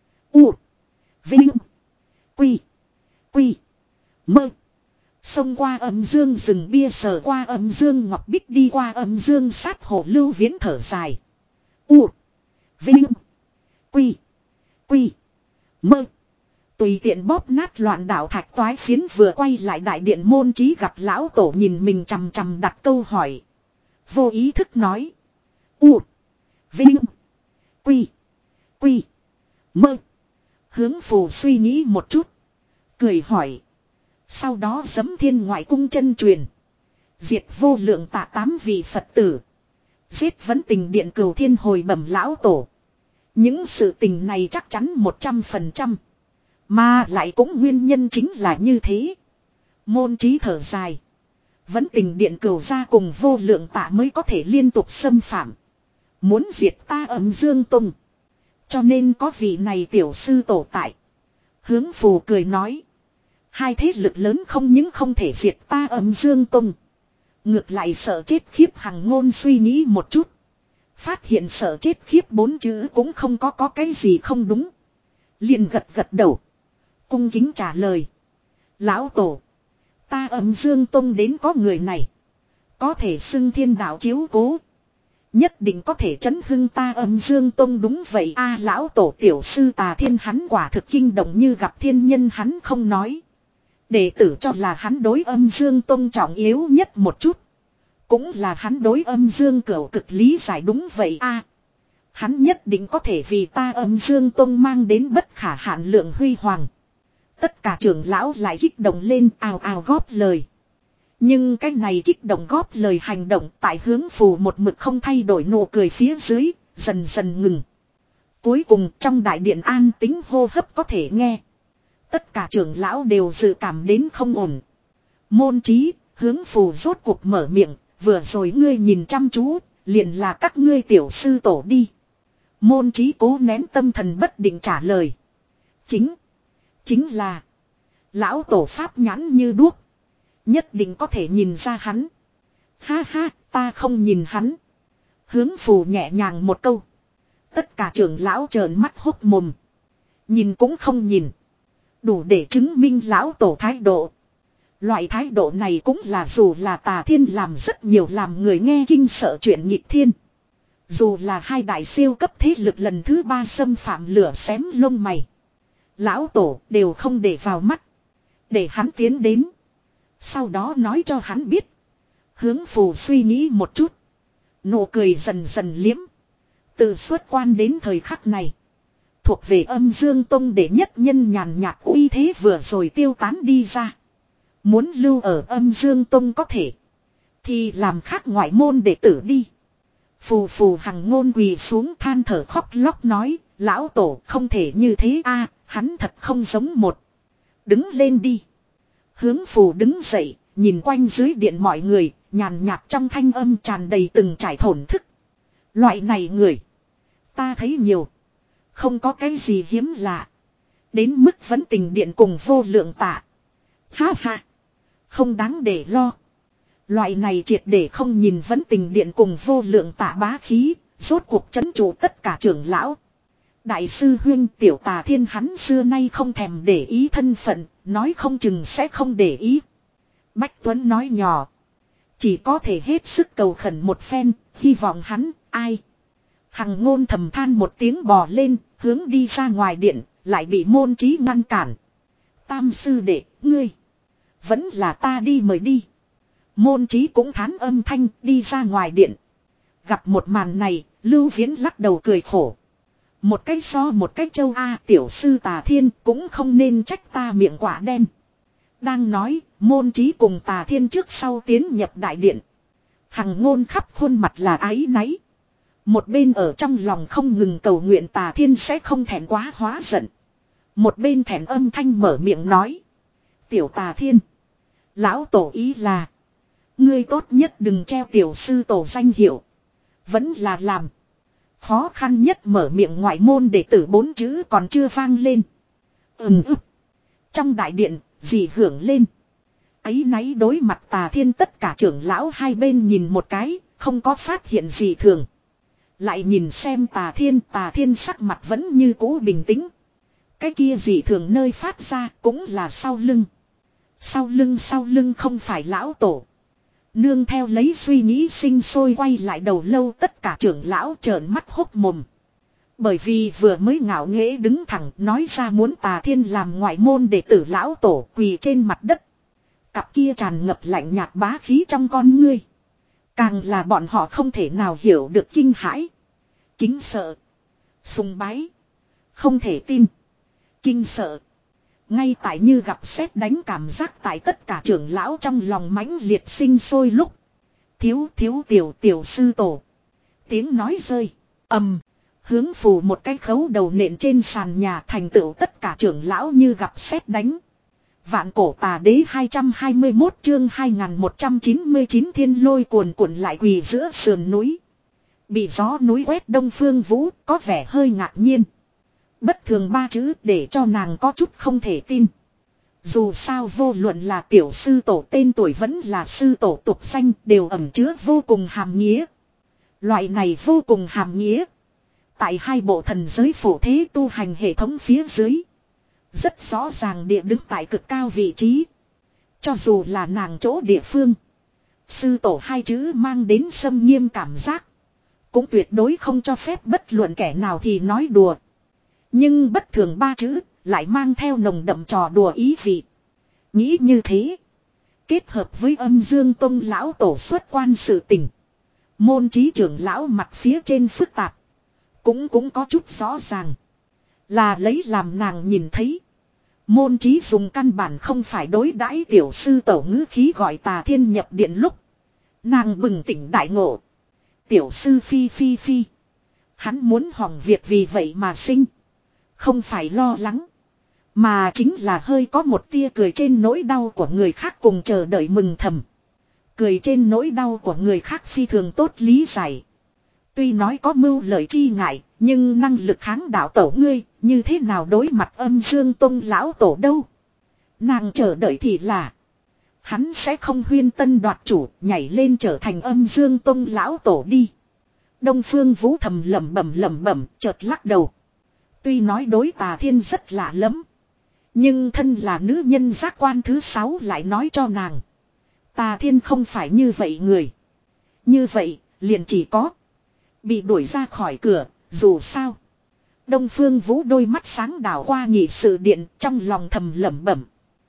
[SPEAKER 1] U. Vinh. Quy. Quy. Mơ. Xông qua âm dương rừng bia sờ qua âm dương ngọc bích đi qua âm dương sát hồ lưu viễn thở dài. U. Vinh. Quy. Quy. Mơ. Tùy tiện bóp nát loạn đảo thạch toái phiến vừa quay lại đại điện môn trí gặp lão tổ nhìn mình chằm chằm đặt câu hỏi. Vô ý thức nói. U. Vinh. Quy. Quy. Mơ. Hướng phù suy nghĩ một chút. Cười hỏi. Sau đó giấm thiên ngoại cung chân truyền. Diệt vô lượng tạ tám vị Phật tử. Giết vấn tình điện cửu thiên hồi bẩm lão tổ. Những sự tình này chắc chắn một trăm phần trăm. Mà lại cũng nguyên nhân chính là như thế. Môn trí thở dài. Vấn tình điện cửu gia cùng vô lượng tạ mới có thể liên tục xâm phạm. Muốn diệt ta Âm Dương Tông. Cho nên có vị này tiểu sư tổ tại. Hướng phù cười nói. Hai thế lực lớn không những không thể diệt ta Âm Dương Tông. Ngược lại sợ chết khiếp Hằng Ngôn suy nghĩ một chút. Phát hiện sợ chết khiếp bốn chữ cũng không có có cái gì không đúng. Liền gật gật đầu. Cung kính trả lời. Lão tổ. Ta Âm Dương Tông đến có người này. Có thể xưng thiên đạo chiếu cố. Nhất định có thể chấn hưng ta Âm Dương Tông đúng vậy a. Lão tổ tiểu sư Tà Thiên hắn quả thực kinh động như gặp thiên nhân hắn không nói. Đệ tử cho là hắn đối Âm Dương Tông trọng yếu nhất một chút. Cũng là hắn đối Âm Dương cửu cực lý giải đúng vậy a. Hắn nhất định có thể vì ta Âm Dương Tông mang đến bất khả hạn lượng huy hoàng. Tất cả trưởng lão lại kích động lên ào ào góp lời. Nhưng cái này kích động góp lời hành động tại hướng phù một mực không thay đổi nụ cười phía dưới, dần dần ngừng. Cuối cùng trong đại điện an tính hô hấp có thể nghe. Tất cả trưởng lão đều dự cảm đến không ổn. Môn trí, hướng phù rốt cuộc mở miệng, vừa rồi ngươi nhìn chăm chú, liền là các ngươi tiểu sư tổ đi. Môn trí cố nén tâm thần bất định trả lời. Chính, chính là, lão tổ pháp nhãn như đuốc. Nhất định có thể nhìn ra hắn. Ha ha, ta không nhìn hắn. Hướng phù nhẹ nhàng một câu. Tất cả trưởng lão trợn mắt hốc mồm. Nhìn cũng không nhìn. Đủ để chứng minh lão tổ thái độ. Loại thái độ này cũng là dù là Tà Thiên làm rất nhiều làm người nghe kinh sợ chuyện nghịch thiên. Dù là hai đại siêu cấp thế lực lần thứ ba xâm phạm lửa xém lông mày. Lão tổ đều không để vào mắt. Để hắn tiến đến. Sau đó nói cho hắn biết. Hướng phù suy nghĩ một chút. Nụ cười dần dần liếm. Từ xuất quan đến thời khắc này. Thuộc về Âm Dương Tông để nhất nhân nhàn nhạt uy thế vừa rồi tiêu tán đi ra. Muốn lưu ở Âm Dương Tông có thể. Thì làm khác ngoại môn đệ tử đi. Phù phù Hằng Ngôn quỳ xuống than thở khóc lóc nói. Lão tổ không thể như thế a, hắn thật không giống một. Đứng lên đi. Hướng phù đứng dậy, nhìn quanh dưới điện mọi người, nhàn nhạt trong thanh âm tràn đầy từng trải thổn thức. Loại này người, ta thấy nhiều. Không có cái gì hiếm lạ. Đến mức vấn tình điện cùng vô lượng tạ. Ha ha. Không đáng để lo. Loại này triệt để không nhìn vấn tình điện cùng vô lượng tạ bá khí. Rốt cuộc chấn trụ tất cả trưởng lão. Đại sư huyên tiểu Tà Thiên hắn xưa nay không thèm để ý thân phận. Nói không chừng sẽ không để ý. Bách Tuấn nói nhỏ. Chỉ có thể hết sức cầu khẩn một phen. Hy vọng hắn ai. Hằng Ngôn thầm than một tiếng bò lên. Hướng đi ra ngoài điện. Lại bị môn trí ngăn cản. Tam sư đệ ngươi. Vẫn là ta đi mời đi. Môn trí cũng thán âm thanh đi ra ngoài điện. Gặp một màn này. Lưu Viễn lắc đầu cười khổ. Một cái so một cái châu A tiểu sư Tà Thiên cũng không nên trách ta miệng quả đen. Đang nói, môn trí cùng Tà Thiên trước sau tiến nhập đại điện. Hằng Ngôn khắp khuôn mặt là áy náy. Một bên ở trong lòng không ngừng cầu nguyện Tà Thiên sẽ không thẹn quá hóa giận. Một bên thẹn âm thanh mở miệng nói. Tiểu Tà Thiên. Lão tổ ý là. Ngươi tốt nhất đừng treo tiểu sư tổ danh hiệu. Vẫn là làm. Khó khăn nhất mở miệng ngoại môn để tử bốn chữ còn chưa vang lên. Ừm ức. Trong đại điện, dì hưởng lên. Ấy náy đối mặt Tà Thiên tất cả trưởng lão hai bên nhìn một cái, không có phát hiện gì thường. Lại nhìn xem Tà Thiên, Tà Thiên sắc mặt vẫn như cũ bình tĩnh. Cái kia dị thường nơi phát ra cũng là sau lưng. Sau lưng sau lưng không phải lão tổ. Nương theo lấy suy nghĩ sinh sôi quay lại đầu lâu tất cả trưởng lão trợn mắt hốc mồm. Bởi vì vừa mới ngạo nghễ đứng thẳng nói ra muốn Tà Thiên làm ngoại môn đệ tử lão tổ quỳ trên mặt đất. Cặp kia tràn ngập lạnh nhạt bá khí trong con ngươi. Càng là bọn họ không thể nào hiểu được kinh hãi. Kính sợ. Sùng bái. Không thể tin. Kinh sợ. Ngay tại như gặp sét đánh cảm giác tại tất cả trưởng lão trong lòng mãnh liệt sinh sôi lúc. Thiếu thiếu tiểu tiểu sư tổ. Tiếng nói rơi. Ầm. Hướng phù một cái khấu đầu nện trên sàn nhà thành tựu tất cả trưởng lão như gặp sét đánh. Vạn cổ tà đế hai trăm hai mươi mốt chương hai nghìn một trăm chín mươi chín thiên lôi cuồn cuộn lại quỳ giữa sườn núi. Bị gió núi quét Đông Phương Vũ có vẻ hơi ngạc nhiên. Bất thường ba chữ để cho nàng có chút không thể tin. Dù sao vô luận là tiểu sư tổ tên tuổi vẫn là sư tổ tục danh đều ẩn chứa vô cùng hàm nghĩa. Loại này vô cùng hàm nghĩa. Tại hai bộ thần giới phổ thế tu hành hệ thống phía dưới. Rất rõ ràng địa đứng tại cực cao vị trí. Cho dù là nàng chỗ địa phương. Sư tổ hai chữ mang đến xâm nghiêm cảm giác. Cũng tuyệt đối không cho phép bất luận kẻ nào thì nói đùa. Nhưng bất thường ba chữ lại mang theo nồng đậm trò đùa ý vị. Nghĩ như thế. Kết hợp với âm dương tông lão tổ xuất quan sự tình. Môn trí trưởng lão mặt phía trên phức tạp. Cũng cũng có chút rõ ràng. Là lấy làm nàng nhìn thấy. Môn trí dùng căn bản không phải đối đãi tiểu sư tổ ngữ khí gọi Tà Thiên nhập điện lúc. Nàng bừng tỉnh đại ngộ. Tiểu sư phi phi phi. Hắn muốn hỏng việc vì vậy mà sinh. Không phải lo lắng. Mà chính là hơi có một tia cười trên nỗi đau của người khác cùng chờ đợi mừng thầm. Cười trên nỗi đau của người khác phi thường tốt lý giải. Tuy nói có mưu lợi chi ngại, nhưng năng lực kháng đạo tổ ngươi, như thế nào đối mặt âm dương tông lão tổ đâu. Nàng chờ đợi thì là, hắn sẽ không huyên tân đoạt chủ, nhảy lên trở thành âm dương tông lão tổ đi. Đông Phương Vũ thầm lẩm bẩm lẩm bẩm, chợt lắc đầu. Tuy nói đối Tà Thiên rất lạ lắm, nhưng thân là nữ nhân giác quan thứ sáu lại nói cho nàng. Tà Thiên không phải như vậy người. Như vậy, liền chỉ có bị đuổi ra khỏi cửa, dù sao. Đông Phương Vũ đôi mắt sáng đảo qua nhị sự điện trong lòng thầm lẩm bẩm.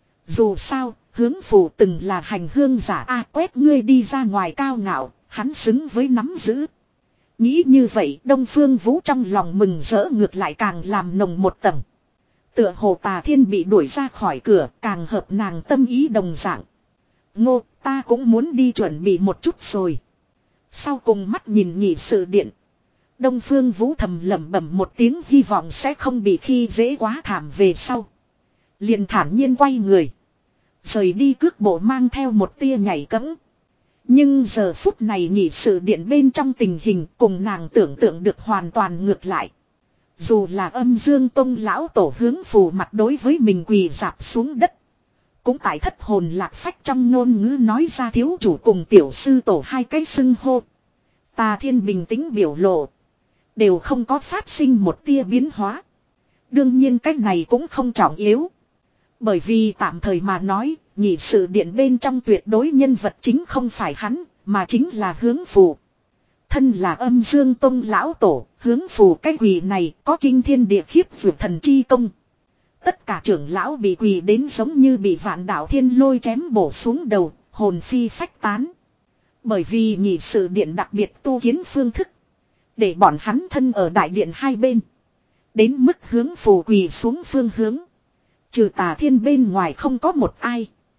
[SPEAKER 1] Dù sao, Hướng Phù từng là hành hương giả a quét ngươi đi ra ngoài cao ngạo, hắn xứng với nắm giữ. Nghĩ như vậy Đông Phương Vũ trong lòng mừng rỡ ngược lại càng làm nồng một tầng. Tựa hồ Tà Thiên bị đuổi ra khỏi cửa càng hợp nàng tâm ý đồng dạng. Ngô, ta cũng muốn đi chuẩn bị một chút rồi. Sau cùng mắt nhìn nhị sự điện. Đông Phương Vũ thầm lẩm bẩm một tiếng hy vọng sẽ không bị khi dễ quá thảm về sau. Liền thản nhiên quay người. Rời đi cước bộ mang theo một tia nhảy cẫng. Nhưng giờ phút này nhị sự điện bên trong tình hình cùng nàng tưởng tượng được hoàn toàn ngược lại. Dù là âm dương tông lão tổ Hướng Phù mặt đối với mình quỳ dạp xuống đất. Cũng tại thất hồn lạc phách trong ngôn ngữ nói ra thiếu chủ cùng tiểu sư tổ hai cái xưng hô. Tà Thiên bình tĩnh biểu lộ. Đều không có phát sinh một tia biến hóa. Đương nhiên cách này cũng không trọng yếu. Bởi vì tạm thời mà nói, nhị sự điện bên trong tuyệt đối nhân vật chính không phải hắn, mà chính là Hướng Phù. Thân là âm dương tông lão tổ, Hướng Phù cái quỳ này có kinh thiên địa khiếp vượt thần chi công. Tất cả trưởng lão bị quỳ đến giống như bị vạn đạo thiên lôi chém bổ xuống đầu, hồn phi phách tán. Bởi vì nhị sự điện đặc biệt tu kiến phương thức. Để bọn hắn thân ở đại điện hai bên. Đến mức Hướng Phù quỳ xuống phương hướng. Trừ Tà Thiên bên ngoài không có một ai.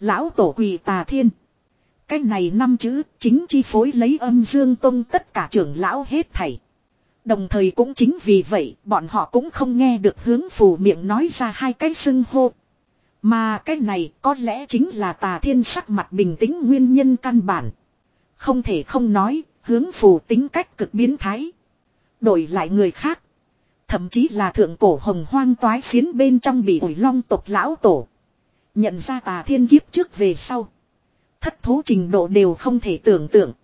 [SPEAKER 1] Lão tổ quỳ Tà Thiên. Cái này năm chữ chính chi phối lấy Âm Dương Tông tất cả trưởng lão hết thảy. Đồng thời cũng chính vì vậy bọn họ cũng không nghe được Hướng Phù miệng nói ra hai cái xưng hô. Mà cái này có lẽ chính là Tà Thiên sắc mặt bình tĩnh nguyên nhân căn bản. Không thể không nói, Hướng Phù tính cách cực biến thái. Đổi lại người khác. Thậm chí là thượng cổ hồng hoang toái phiến bên trong bị ủi long tộc lão tổ. Nhận ra Tà Thiên kiếp trước về sau. Thất thố trình độ đều không thể tưởng tượng.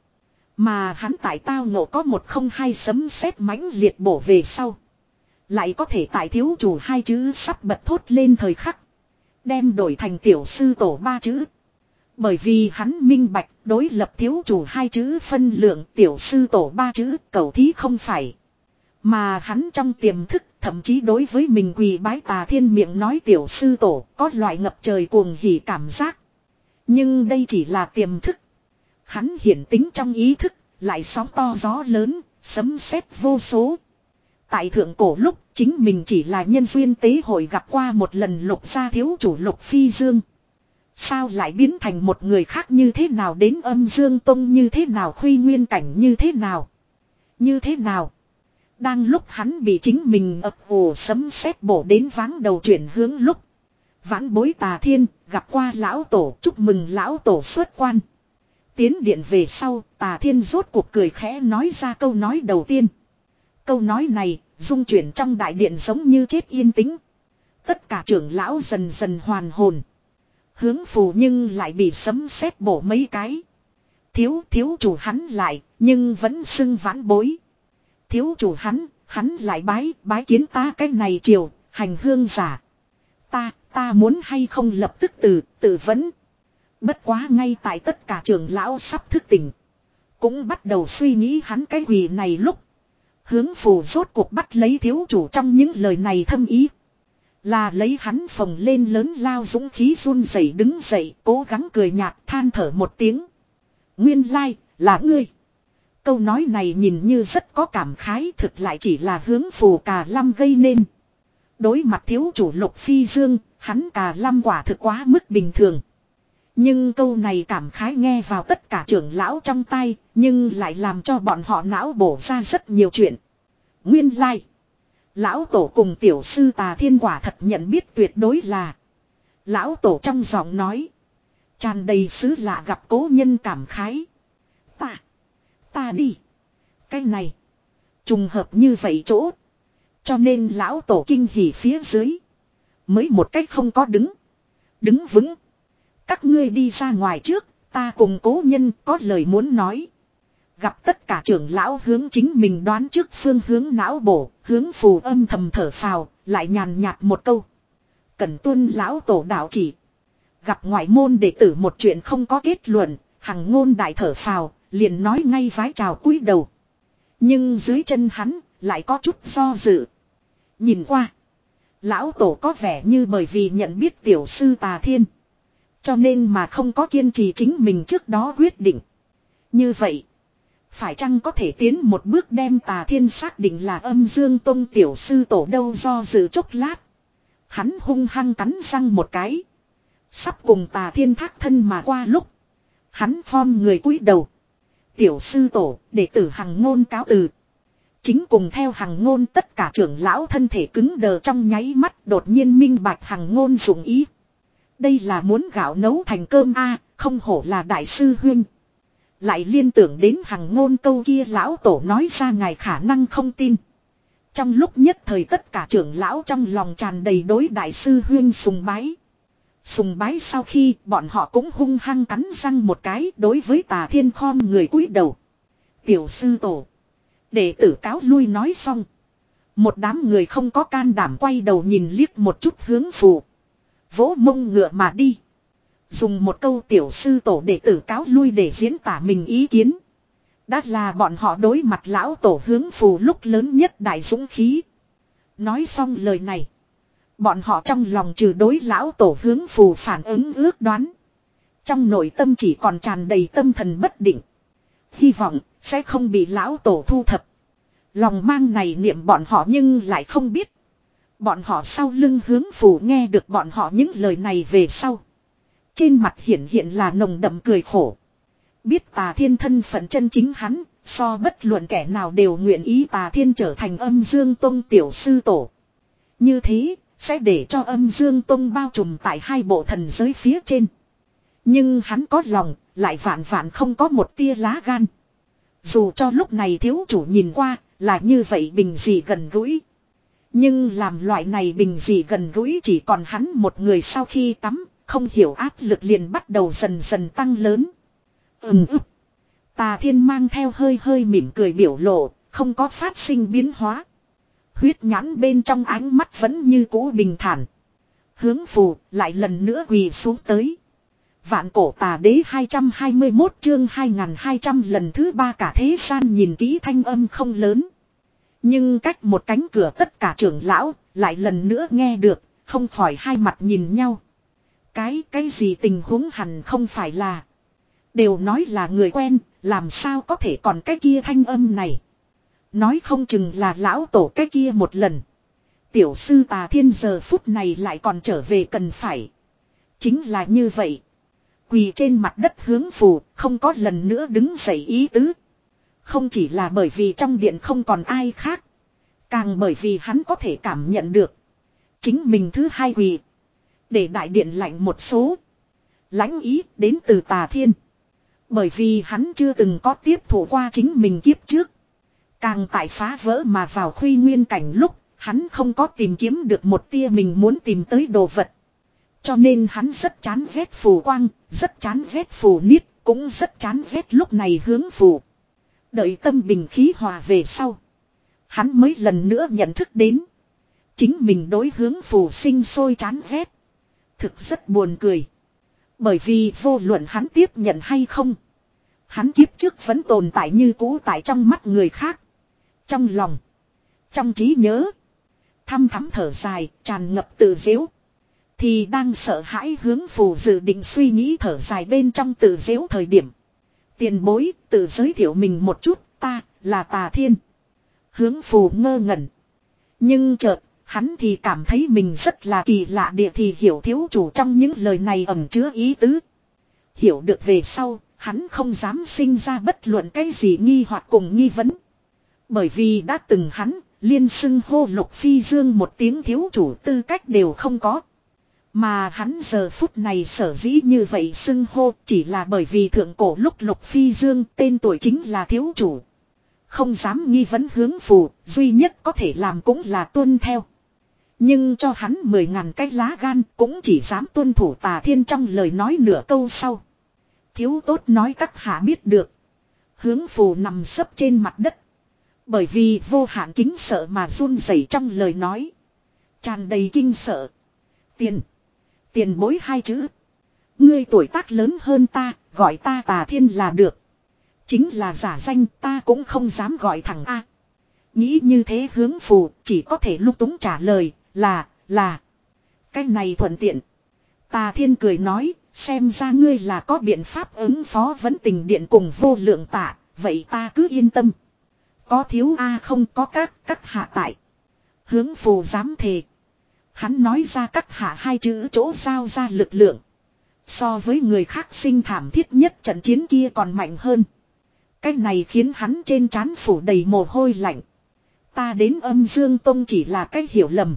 [SPEAKER 1] Mà hắn tại tao ngộ có một không hai sấm sét mãnh liệt bổ về sau. Lại có thể tại thiếu chủ hai chữ sắp bật thốt lên thời khắc. Đem đổi thành tiểu sư tổ ba chữ. Bởi vì hắn minh bạch đối lập thiếu chủ hai chữ phân lượng tiểu sư tổ ba chữ cầu thí không phải. Mà hắn trong tiềm thức thậm chí đối với mình quỳ bái Tà Thiên miệng nói tiểu sư tổ có loại ngập trời cuồng hỉ cảm giác. Nhưng đây chỉ là tiềm thức. Hắn hiển tính trong ý thức, lại sóng to gió lớn, sấm sét vô số. Tại thượng cổ lúc, chính mình chỉ là nhân duyên tế hội gặp qua một lần Lục gia thiếu chủ Lục Phi Dương. Sao lại biến thành một người khác như thế nào đến Âm Dương Tông như thế nào Khuy Nguyên cảnh như thế nào? Như thế nào? Đang lúc hắn bị chính mình ập ồ sấm sét bổ đến váng đầu chuyển hướng lúc. Vãn bối Tà Thiên gặp qua lão tổ chúc mừng lão tổ xuất quan. Tiến điện về sau Tà Thiên rốt cuộc cười khẽ nói ra câu nói đầu tiên. Câu nói này rung chuyển trong đại điện giống như chết yên tĩnh. Tất cả trưởng lão dần dần hoàn hồn. Hướng Phù nhưng lại bị sấm sét bổ mấy cái. Thiếu thiếu chủ hắn lại nhưng vẫn xưng vãn bối. Thiếu chủ hắn hắn lại bái bái kiến ta cái này triều hành hương giả. Ta ta muốn hay không lập tức từ tự vấn. Bất quá ngay tại tất cả trưởng lão sắp thức tỉnh. Cũng bắt đầu suy nghĩ hắn cái quỳ này lúc. Hướng Phù rốt cuộc bắt lấy thiếu chủ trong những lời này thâm ý. Là lấy hắn phồng lên lớn lao dũng khí run rẩy đứng dậy cố gắng cười nhạt than thở một tiếng. Nguyên lai là ngươi. Câu nói này nhìn như rất có cảm khái thực lại chỉ là Hướng Phù cà lâm gây nên. Đối mặt thiếu chủ Lục Phi Dương, hắn cà lâm quả thực quá mức bình thường. Nhưng câu này cảm khái nghe vào tất cả trưởng lão trong tay, nhưng lại làm cho bọn họ não bổ ra rất nhiều chuyện. Nguyên lai, like. Lão tổ cùng tiểu sư Tà Thiên quả thật nhận biết tuyệt đối là. Lão tổ trong giọng nói, tràn đầy xứ lạ gặp cố nhân cảm khái. Ta, ta đi. Cái này, trùng hợp như vậy chỗ. Cho nên lão tổ kinh hỉ phía dưới. Mới một cách không có đứng. Đứng vững. Các ngươi đi ra ngoài trước, ta cùng cố nhân có lời muốn nói. Gặp tất cả trưởng lão hướng chính mình đoán trước phương hướng não bổ, Hướng Phù âm thầm thở phào, lại nhàn nhạt một câu. Cần tuân lão tổ đạo chỉ. Gặp ngoại môn đệ tử một chuyện không có kết luận, hằng ngôn đại thở phào, liền nói ngay vái chào cúi đầu. Nhưng dưới chân hắn, lại có chút do dự. Nhìn qua, lão tổ có vẻ như bởi vì nhận biết tiểu sư Tà Thiên. Cho nên mà không có kiên trì chính mình trước đó quyết định. Như vậy, phải chăng có thể tiến một bước đem Tà Thiên xác định là Âm Dương Tông tiểu sư tổ đâu do dự chốc lát. Hắn hung hăng cắn răng một cái. Sắp cùng Tà Thiên thác thân mà qua lúc. Hắn phom người cúi đầu. Tiểu sư tổ, đệ tử hằng ngôn cáo từ. Chính cùng theo hằng ngôn tất cả trưởng lão thân thể cứng đờ trong nháy mắt đột nhiên minh bạch hằng ngôn dụng ý. Đây là muốn gạo nấu thành cơm a, không hổ là đại sư huynh. Lại liên tưởng đến hằng ngôn câu kia lão tổ nói ra ngài khả năng không tin. Trong lúc nhất thời tất cả trưởng lão trong lòng tràn đầy đối đại sư huynh sùng bái. Sùng bái sau khi bọn họ cũng hung hăng cắn răng một cái đối với Tà Thiên khom người cúi đầu. Tiểu sư tổ. Đệ tử cáo lui nói xong. Một đám người không có can đảm quay đầu nhìn liếc một chút Hướng Phù. Vỗ mông ngựa mà đi. Dùng một câu tiểu sư tổ đệ tử cáo lui để diễn tả mình ý kiến. Đã là bọn họ đối mặt lão tổ Hướng Phù lúc lớn nhất đại dũng khí. Nói xong lời này. Bọn họ trong lòng trừ đối lão tổ Hướng Phù phản ứng ước đoán. Trong nội tâm chỉ còn tràn đầy tâm thần bất định. Hy vọng sẽ không bị lão tổ thu thập. Lòng mang này niệm bọn họ nhưng lại không biết. Bọn họ sau lưng Hướng Phù nghe được bọn họ những lời này về sau. Trên mặt hiển hiện là nồng đậm cười khổ. Biết Tà Thiên thân phận chân chính hắn, so bất luận kẻ nào đều nguyện ý Tà Thiên trở thành Âm Dương Tông tiểu sư tổ. Như thế, sẽ để cho Âm Dương Tông bao trùm tại hai bộ thần giới phía trên. Nhưng hắn có lòng, lại vạn vạn không có một tia lá gan. Dù cho lúc này thiếu chủ nhìn qua, là như vậy bình dị gần gũi. Nhưng làm loại này bình dị gần gũi chỉ còn hắn một người sau khi tắm, không hiểu áp lực liền bắt đầu dần dần tăng lớn. Ừm ức. Tà Thiên mang theo hơi hơi mỉm cười biểu lộ, không có phát sinh biến hóa. Huyết nhãn bên trong ánh mắt vẫn như cũ bình thản. Hướng phù lại lần nữa quỳ xuống tới. Vạn cổ tà đế hai trăm hai mươi mốt chương hai nghìn hai trăm lần thứ ba cả thế gian nhìn kỹ thanh âm không lớn. Nhưng cách một cánh cửa tất cả trưởng lão lại lần nữa nghe được, không khỏi hai mặt nhìn nhau. Cái, cái gì tình huống hẳn không phải là. Đều nói là người quen, làm sao có thể còn cái kia thanh âm này. Nói không chừng là lão tổ cái kia một lần. Tiểu sư Tà Thiên giờ phút này lại còn trở về cần phải. Chính là như vậy. Quỳ trên mặt đất hướng phù, không có lần nữa đứng dậy ý tứ. Không chỉ là bởi vì trong điện không còn ai khác. Càng bởi vì hắn có thể cảm nhận được. Chính mình thứ hai quỳ. Để đại điện lạnh một số. Lãnh ý đến từ Tà Thiên. Bởi vì hắn chưa từng có tiếp thụ qua chính mình kiếp trước. Càng tại phá vỡ mà vào khuy nguyên cảnh lúc, hắn không có tìm kiếm được một tia mình muốn tìm tới đồ vật. Cho nên hắn rất chán ghét phù quang, rất chán ghét phù niết, cũng rất chán ghét lúc này hướng phù. Đợi tâm bình khí hòa về sau. Hắn mới lần nữa nhận thức đến. Chính mình đối hướng phù sinh sôi chán ghét. Thực rất buồn cười. Bởi vì vô luận hắn tiếp nhận hay không. Hắn kiếp trước vẫn tồn tại như cũ tại trong mắt người khác. Trong lòng. Trong trí nhớ. Thăm thắm thở dài, tràn ngập tự dễu. Thì đang sợ hãi hướng phù dự định suy nghĩ thở dài bên trong tự dễu thời điểm. Tiền bối, tự giới thiệu mình một chút, ta, là Tà Thiên. Hướng phù ngơ ngẩn. Nhưng chợt, hắn thì cảm thấy mình rất là kỳ lạ địa thì hiểu thiếu chủ trong những lời này ẩn chứa ý tứ. Hiểu được về sau, hắn không dám sinh ra bất luận cái gì nghi hoặc cùng nghi vấn. Bởi vì đã từng hắn, liên xưng hô Lục Phi Dương một tiếng thiếu chủ tư cách đều không có. Mà hắn giờ phút này sở dĩ như vậy xưng hô chỉ là bởi vì thượng cổ lúc Lục Phi Dương tên tuổi chính là thiếu chủ. Không dám nghi vấn hướng phù, duy nhất có thể làm cũng là tuân theo. Nhưng cho hắn mười ngàn cái lá gan cũng chỉ dám tuân thủ Tà Thiên trong lời nói nửa câu sau. Thiếu tốt nói các hạ biết được. Hướng phù nằm sấp trên mặt đất. Bởi vì vô hạn kính sợ mà run rẩy trong lời nói. Tràn đầy kinh sợ. Tiền. Tiền bối hai chữ. Ngươi tuổi tác lớn hơn ta, gọi ta Tà Thiên là được. Chính là giả danh ta cũng không dám gọi thẳng A. Nghĩ như thế hướng phù chỉ có thể lung túng trả lời là, là. Cái này thuận tiện. Tà Thiên cười nói, xem ra ngươi là có biện pháp ứng phó vấn tình điện cùng vô lượng tạ, vậy ta cứ yên tâm. Có thiếu A không có các, các hạ tại. Hướng phù dám thề. Hắn nói ra các hạ hai chữ chỗ giao ra lực lượng. So với người khác sinh thảm thiết nhất trận chiến kia còn mạnh hơn. Cái này khiến hắn trên trán phủ đầy mồ hôi lạnh. Ta đến Âm Dương Tông chỉ là cái hiểu lầm.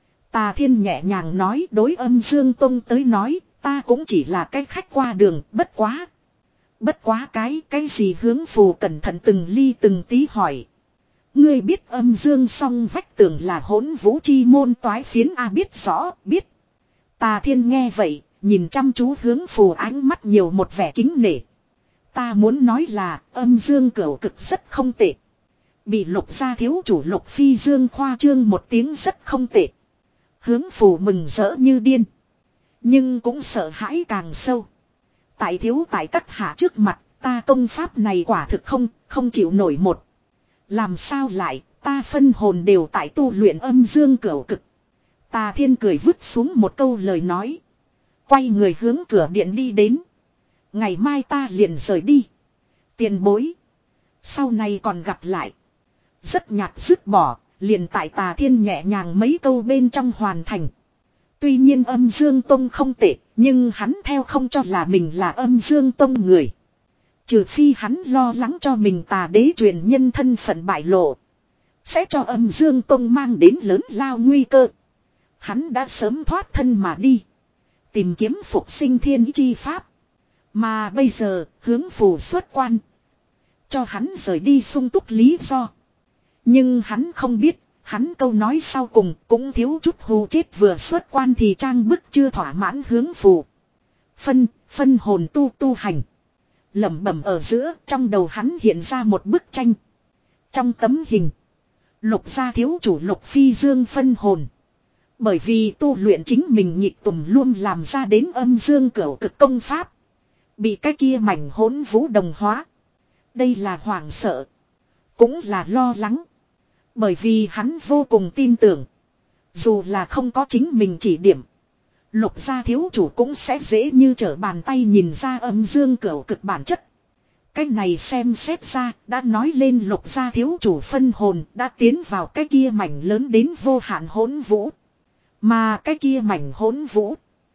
[SPEAKER 1] Tà Thiên nhẹ nhàng nói đối Âm Dương Tông tới nói, ta cũng chỉ là cái khách qua đường, bất quá. Bất quá cái, cái gì hướng phù cẩn thận từng ly từng tí hỏi. Ngươi biết Âm Dương song vách tường là Hỗn Vũ chi môn toái phiến a biết rõ, biết. Tà Thiên nghe vậy, nhìn chăm chú hướng phù ánh mắt nhiều một vẻ kính nể. Ta muốn nói là Âm Dương cửu cực rất không tệ. Bị Lục gia thiếu chủ Lục Phi Dương khoa trương một tiếng rất không tệ. Hướng phù mừng rỡ như điên. Nhưng cũng sợ hãi càng sâu. Tại thiếu tại các hạ trước mặt, ta công pháp này quả thực không, không chịu nổi một. Làm sao lại, ta phân hồn đều tại tu luyện Âm Dương cửu cực. Tà Thiên cười vứt xuống một câu lời nói. Quay người hướng cửa điện đi đến. Ngày mai ta liền rời đi. Tiền bối. Sau này còn gặp lại. Rất nhạt dứt bỏ, liền tại Tà Thiên nhẹ nhàng mấy câu bên trong hoàn thành. Tuy nhiên Âm Dương Tông không tệ, Nhưng hắn theo không cho là mình là Âm Dương Tông người. Trừ phi hắn lo lắng cho mình tà đế truyền nhân thân phận bại lộ. Sẽ cho Âm Dương Tông mang đến lớn lao nguy cơ. Hắn đã sớm thoát thân mà đi. Tìm kiếm phục sinh thiên ý chi pháp. Mà bây giờ hướng phù xuất quan. Cho hắn rời đi sung túc lý do. Nhưng hắn không biết. Hắn câu nói sau cùng cũng thiếu chút hù chết, vừa xuất quan thì trang bức chưa thỏa mãn hướng phù. Phân, phân hồn tu tu hành. Lẩm bẩm ở giữa, trong đầu hắn hiện ra một bức tranh. Trong tấm hình, Lục gia thiếu chủ Lục Phi Dương phân hồn. Bởi vì tu luyện chính mình nhịp tùm luôn làm ra đến âm dương cửu cực công pháp. Bị cái kia mảnh hỗn vũ đồng hóa. Đây là hoảng sợ. Cũng là lo lắng. Bởi vì hắn vô cùng tin tưởng. Dù là không có chính mình chỉ điểm. Lục gia thiếu chủ cũng sẽ dễ như trở bàn tay nhìn ra âm dương cửu cực bản chất. Cái này xem xét ra đã nói lên lục gia thiếu chủ phân hồn đã tiến vào cái kia mảnh lớn đến vô hạn hỗn vũ. Mà cái kia mảnh hỗn vũ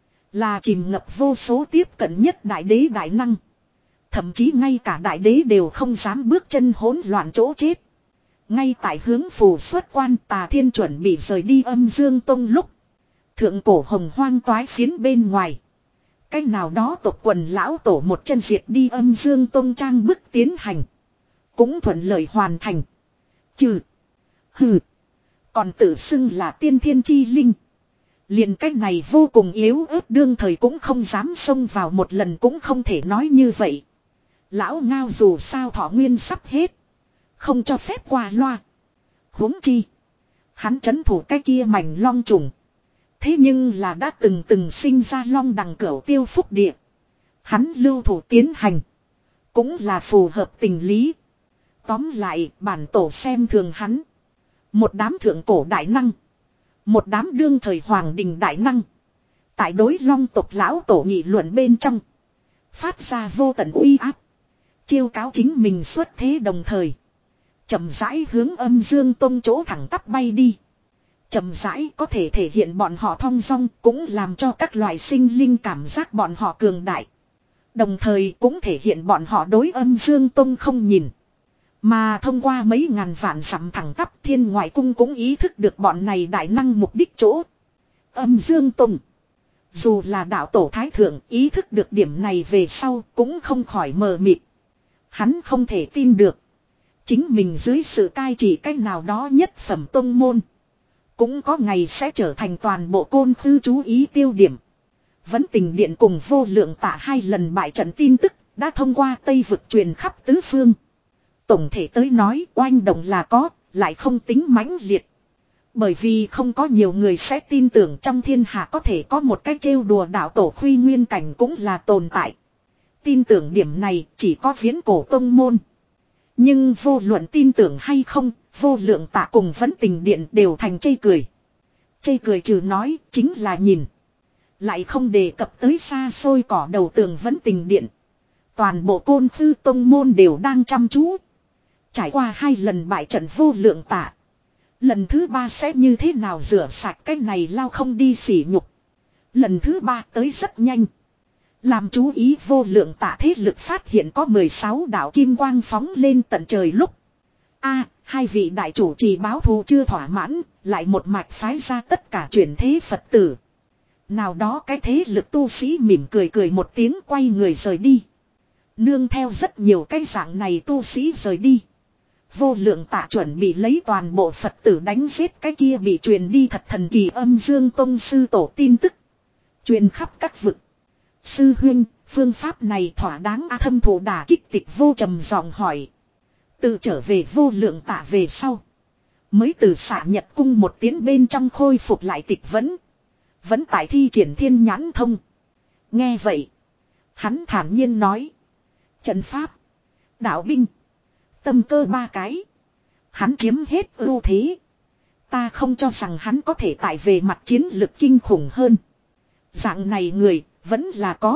[SPEAKER 1] là chìm ngập vô số tiếp cận nhất đại đế đại năng. Thậm chí ngay cả đại đế đều không dám bước chân hỗn loạn chỗ chết. Ngay tại hướng phù xuất quan Tà Thiên chuẩn bị rời đi Âm Dương Tông lúc. Thượng cổ hồng hoang toái phiến bên ngoài. Cách nào đó tộc quần lão tổ một chân diệt đi Âm Dương Tông trang bức tiến hành. Cũng thuận lợi hoàn thành. Trừ. Hừ. Còn tự xưng là tiên thiên chi linh. Liền cách này vô cùng yếu ớt đương thời cũng không dám xông vào một lần, cũng không thể nói như vậy. Lão ngao dù sao thọ nguyên sắp hết. Không cho phép qua loa. Huống chi. Hắn trấn thủ cái kia mảnh long trùng. Thế nhưng là đã từng từng sinh ra long đằng cửu tiêu phúc địa. Hắn lưu thủ tiến hành. Cũng là phù hợp tình lý. Tóm lại bản tổ xem thường hắn. Một đám thượng cổ đại năng. Một đám đương thời hoàng đình đại năng. Tại đối long tộc lão tổ nghị luận bên trong. Phát ra vô tận uy áp. Chiêu cáo chính mình xuất thế đồng thời. Chậm rãi hướng Âm Dương Tông chỗ thẳng tắp bay đi. Chậm rãi có thể thể hiện bọn họ thong dong, cũng làm cho các loài sinh linh cảm giác bọn họ cường đại. Đồng thời cũng thể hiện bọn họ đối Âm Dương Tông không nhìn. Mà thông qua mấy ngàn vạn dặm thẳng tắp, Thiên Ngoại Cung cũng ý thức được bọn này đại năng mục đích chỗ. Âm Dương Tông. Dù là đạo tổ thái thượng ý thức được điểm này về sau cũng không khỏi mờ mịt. Hắn không thể tin được. Chính mình dưới sự cai trị cách nào đó nhất phẩm tông môn. Cũng có ngày sẽ trở thành toàn bộ Côn Khư chú ý tiêu điểm. Vẫn Tình Điện cùng Vô Lượng Tạ hai lần bại trận tin tức đã thông qua Tây vực truyền khắp tứ phương. Tổng thể tới nói oanh động là có, lại không tính mãnh liệt. Bởi vì không có nhiều người sẽ tin tưởng trong thiên hạ có thể có một cái trêu đùa đạo tổ Khuy Nguyên cảnh cũng là tồn tại. Tin tưởng điểm này chỉ có viễn cổ tông môn. Nhưng vô luận tin tưởng hay không, Vô Lượng Tạ cùng Vẫn Tình Điện đều thành chê cười. Chê cười trừ nói chính là nhìn. Lại không đề cập tới xa xôi cỏ đầu tường Vẫn Tình Điện. Toàn bộ Côn Khư tông môn đều đang chăm chú. Trải qua hai lần bại trận Vô Lượng Tạ. Lần thứ ba sẽ như thế nào rửa sạch cái này lao không đi sỉ nhục. Lần thứ ba tới rất nhanh. Làm chú ý Vô Lượng Tạ thế lực phát hiện có mười sáu đạo kim quang phóng lên tận trời lúc. A, hai vị đại chủ trì báo thù chưa thỏa mãn, lại một mạch phái ra tất cả chuyển thế Phật tử. Nào đó cái thế lực tu sĩ mỉm cười cười một tiếng quay người rời đi. Nương theo rất nhiều cái dạng này tu sĩ rời đi. Vô Lượng Tạ chuẩn bị lấy toàn bộ Phật tử đánh giết cái kia bị truyền đi thật thần kỳ Âm Dương Tông sư tổ tin tức. Truyền khắp các vực. Sư huynh, phương pháp này thỏa đáng a thâm thủ đả kích Tịch Vô trầm giọng hỏi. Tự trở về Vô Lượng Tạ về sau. Mới từ Xạ Nhật cung một tiếng bên trong khôi phục lại Tịch Vẫn. Vẫn tại thi triển Thiên Nhãn Thông. Nghe vậy. Hắn thản nhiên nói. Trận pháp. Đạo binh. Tâm cơ ba cái. Hắn chiếm hết ưu thế. Ta không cho rằng hắn có thể tại về mặt chiến lực kinh khủng hơn. Dạng này người vẫn là có.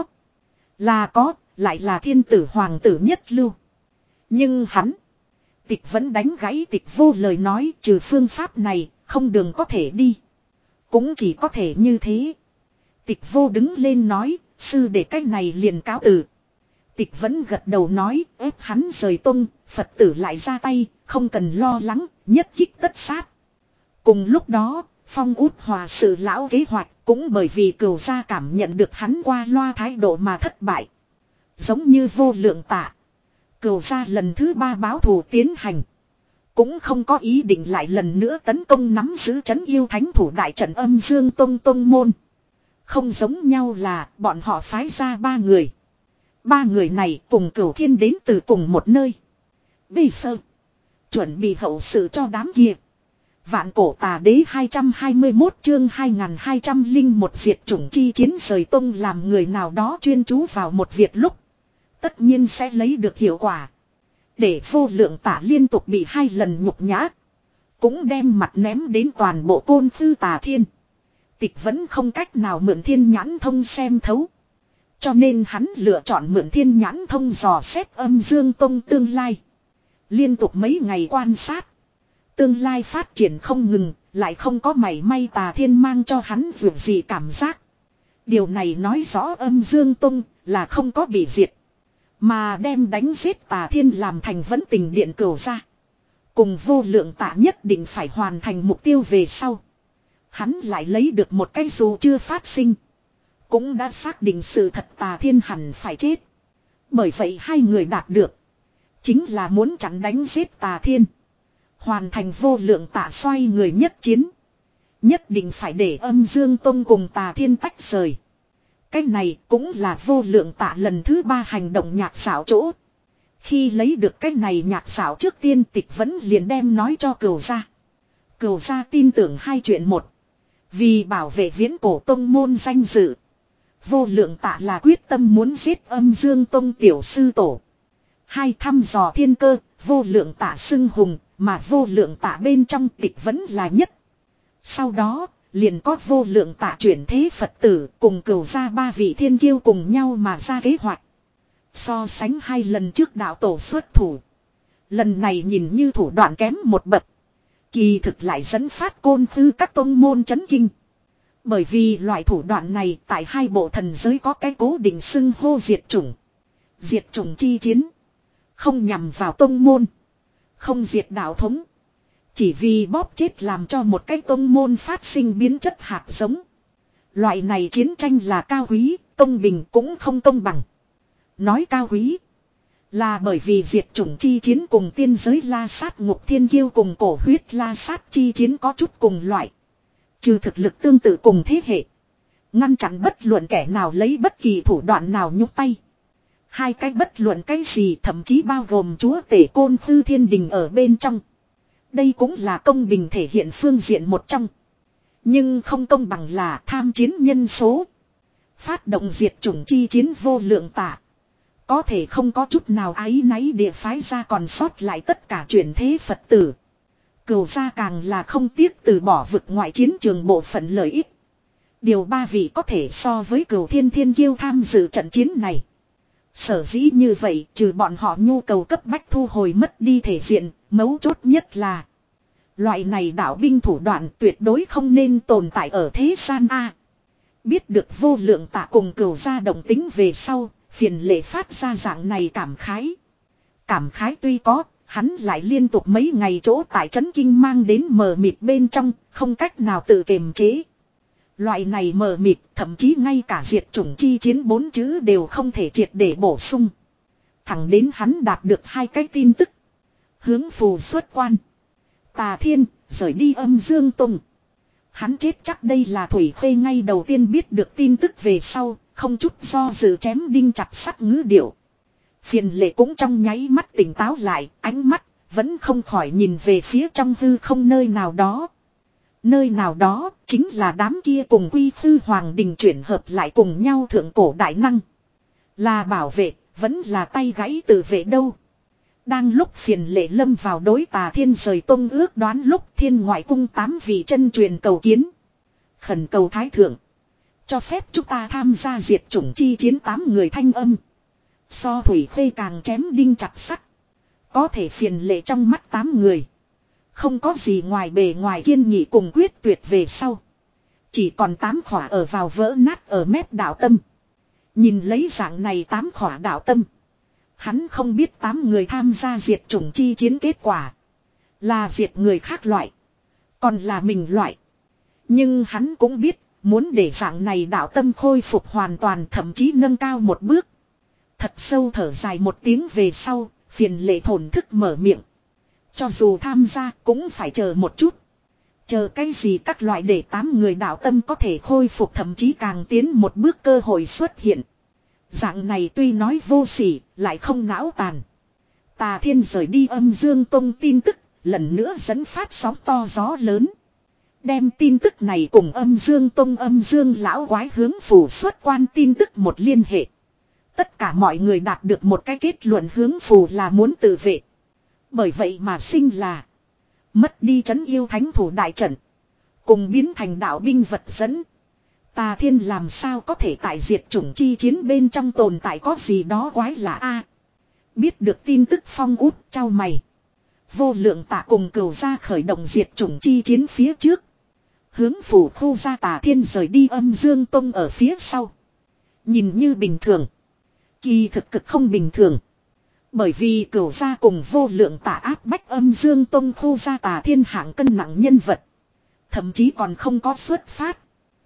[SPEAKER 1] Là có, lại là thiên tử hoàng tử nhất lưu. Nhưng hắn. Tịch Vẫn đánh gãy Tịch Vô lời nói, trừ phương pháp này, không đường có thể đi. Cũng chỉ có thể như thế. Tịch vô đứng lên nói, sư để cách này liền cáo từ. Tịch vẫn gật đầu nói, ép hắn rời tung, Phật tử lại ra tay, không cần lo lắng, nhất kích tất sát. Cùng lúc đó, Phong Út Hòa sự lão kế hoạch cũng bởi vì Cửu gia cảm nhận được hắn qua loa thái độ mà thất bại. Giống như Vô Lượng Tạ, Cửu gia lần thứ ba báo thù tiến hành. Cũng không có ý định lại lần nữa tấn công nắm giữ trấn yêu thánh thủ đại trận Âm Dương Tông Tông môn. Không giống nhau là bọn họ phái ra ba người. Ba người này cùng Cửu Thiên đến từ cùng một nơi. Bây giờ, chuẩn bị hậu sự cho đám kia. Vạn cổ tà đế hai trăm hai mươi mốt chương hai nghìn hai trăm lẻ một diệt chủng chi chiến rời tông làm người nào đó chuyên chú vào một việc lúc. Tất nhiên sẽ lấy được hiệu quả. Để Vô Lượng Tả liên tục bị hai lần nhục nhã. Cũng đem mặt ném đến toàn bộ Côn Tư Tà Thiên. Tịch vẫn không cách nào mượn thiên nhãn thông xem thấu. Cho nên hắn lựa chọn mượn thiên nhãn thông dò xét Âm Dương Tông tương lai. Liên tục mấy ngày quan sát. Tương lai phát triển không ngừng, lại không có mảy may Tà Thiên mang cho hắn vượt gì cảm giác. Điều này nói rõ Âm Dương Tông là không có bị diệt. Mà đem đánh giết Tà Thiên làm thành vấn tình điện Cửu gia. Cùng Vô Lượng Tạ nhất định phải hoàn thành mục tiêu về sau. Hắn lại lấy được một cái dù chưa phát sinh. Cũng đã xác định sự thật Tà Thiên hẳn phải chết. Bởi vậy hai người đạt được. Chính là muốn chặn đánh giết Tà Thiên. Hoàn thành Vô Lượng Tạ xoay người nhất chiến. Nhất định phải để Âm Dương Tông cùng Tà Thiên tách rời. Cái này cũng là Vô Lượng Tạ lần thứ ba hành động nhạc xảo chỗ. Khi lấy được cái này nhạc xảo trước tiên Tịch vẫn liền đem nói cho Cửu gia. Cửu gia tin tưởng hai chuyện một. Vì bảo vệ viễn cổ tông môn danh dự. Vô Lượng Tạ là quyết tâm muốn giết Âm Dương Tông tiểu sư tổ. Hai thăm dò thiên cơ, Vô Lượng Tạ xưng hùng, mà Vô Lượng Tạ bên trong Tịch vẫn là nhất. Sau đó, liền có Vô Lượng Tạ chuyển thế Phật tử cùng Cửu gia ba vị thiên kiêu cùng nhau mà ra kế hoạch. So sánh hai lần trước đạo tổ xuất thủ. Lần này nhìn như thủ đoạn kém một bậc. Kỳ thực lại dẫn phát Côn Tư các tông môn chấn kinh. Bởi vì loại thủ đoạn này tại hai bộ thần giới có cái cố định xưng hô diệt chủng. Diệt chủng chi chiến. Không nhằm vào tông môn. Không diệt đạo thống. Chỉ vì bóp chết làm cho một cái tông môn phát sinh biến chất hạt giống. Loại này chiến tranh là cao quý, công bình cũng không công bằng. Nói cao quý. Là bởi vì diệt chủng chi chiến cùng tiên giới la sát ngục thiên kiêu cùng cổ huyết la sát chi chiến có chút cùng loại. Trừ thực lực tương tự cùng thế hệ. Ngăn chặn bất luận kẻ nào lấy bất kỳ thủ đoạn nào nhúc tay. Hai cái bất luận cái gì thậm chí bao gồm chúa tể Côn Tư Thiên Đình ở bên trong. Đây cũng là công bình thể hiện phương diện một trong. Nhưng không công bằng là tham chiến nhân số. Phát động diệt chủng chi chiến Vô Lượng Tạ. Có thể không có chút nào áy náy địa phái ra còn sót lại tất cả chuyển thế Phật tử. Cửu gia càng là không tiếc từ bỏ vực ngoại chiến trường bộ phận lợi ích. Điều ba vị có thể so với Cửu Thiên Thiên Kiêu tham dự trận chiến này. Sở dĩ như vậy trừ bọn họ nhu cầu cấp bách thu hồi mất đi thể diện, mấu chốt nhất là loại này đạo binh thủ đoạn tuyệt đối không nên tồn tại ở thế gian A. Biết được Vô Lượng Tạ cùng Cửu gia động tính về sau, Phiền Lệ phát ra dạng này cảm khái. Cảm khái tuy có, hắn lại liên tục mấy ngày chỗ tại trấn kinh mang đến mờ mịt bên trong, không cách nào tự kiềm chế. Loại này mờ mịt, thậm chí ngay cả diệt chủng chi chiến bốn chữ đều không thể triệt để bổ sung. Thẳng đến hắn đạt được hai cái tin tức. Hướng phù xuất quan. Tà Thiên, rời đi Âm Dương Tông. Hắn chết chắc đây là Thủy Khê ngay đầu tiên biết được tin tức về sau, không chút do dự chém đinh chặt sắt ngữ điệu. Phiền Lệ cũng trong nháy mắt tỉnh táo lại, ánh mắt vẫn không khỏi nhìn về phía trong hư không nơi nào đó. Nơi nào đó chính là đám kia cùng Quy Tư Hoàng Đình chuyển hợp lại cùng nhau thượng cổ đại năng. Là bảo vệ, vẫn là tay gãy tự vệ đâu. Đang lúc Phiền Lệ lâm vào đối Tà Thiên rời tông ước đoán lúc Thiên Ngoại Cung tám vị chân truyền cầu kiến. Khẩn cầu Thái Thượng. Cho phép chúng ta tham gia diệt chủng chi chiến tám người thanh âm. So Thủy Khê càng chém đinh chặt sắt. Có thể Phiền Lệ trong mắt tám người. Không có gì ngoài bề ngoài kiên nghị cùng quyết tuyệt về sau. Chỉ còn tám khỏa ở vào vỡ nát ở mép đạo tâm. Nhìn lấy dạng này tám khỏa đạo tâm. Hắn không biết tám người tham gia diệt chủng chi chiến kết quả. Là diệt người khác loại. Còn là mình loại. Nhưng hắn cũng biết. Muốn để dạng này đạo tâm khôi phục hoàn toàn, thậm chí nâng cao một bước. Thật sâu thở dài một tiếng về sau. Phiền lệ thổn thức mở miệng. Cho dù tham gia cũng phải chờ một chút. Chờ cái gì các loại để tám người đạo tâm có thể khôi phục, thậm chí càng tiến một bước cơ hội xuất hiện. Dạng này tuy nói vô sỉ, lại không não tàn. Tà Thiên rời đi Âm Dương Tông tin tức, lần nữa dẫn phát sóng to gió lớn. Đem tin tức này cùng Âm Dương Tông Âm Dương lão quái hướng phủ xuất quan tin tức một liên hệ. Tất cả mọi người đạt được một cái kết luận, hướng phù là muốn tự vệ. Bởi vậy mà sinh là mất đi trấn yêu thánh thủ đại trận, cùng biến thành đạo binh vật dẫn. Tà Thiên làm sao có thể tại diệt chủng chi chiến bên trong tồn tại có gì đó quái lạ a. Biết được tin tức Phong út trao mày. Vô Lượng Tạ cùng Cửu Gia khởi động diệt chủng chi chiến phía trước. Hướng phủ khu gia Tà Thiên rời đi Âm Dương Tông ở phía sau. Nhìn như bình thường. Kỳ thực cực không bình thường. Bởi vì Cửu Gia cùng Vô Lượng Tạ áp bách Âm Dương Tông khu gia Tà Thiên hạng cân nặng nhân vật. Thậm chí còn không có xuất phát.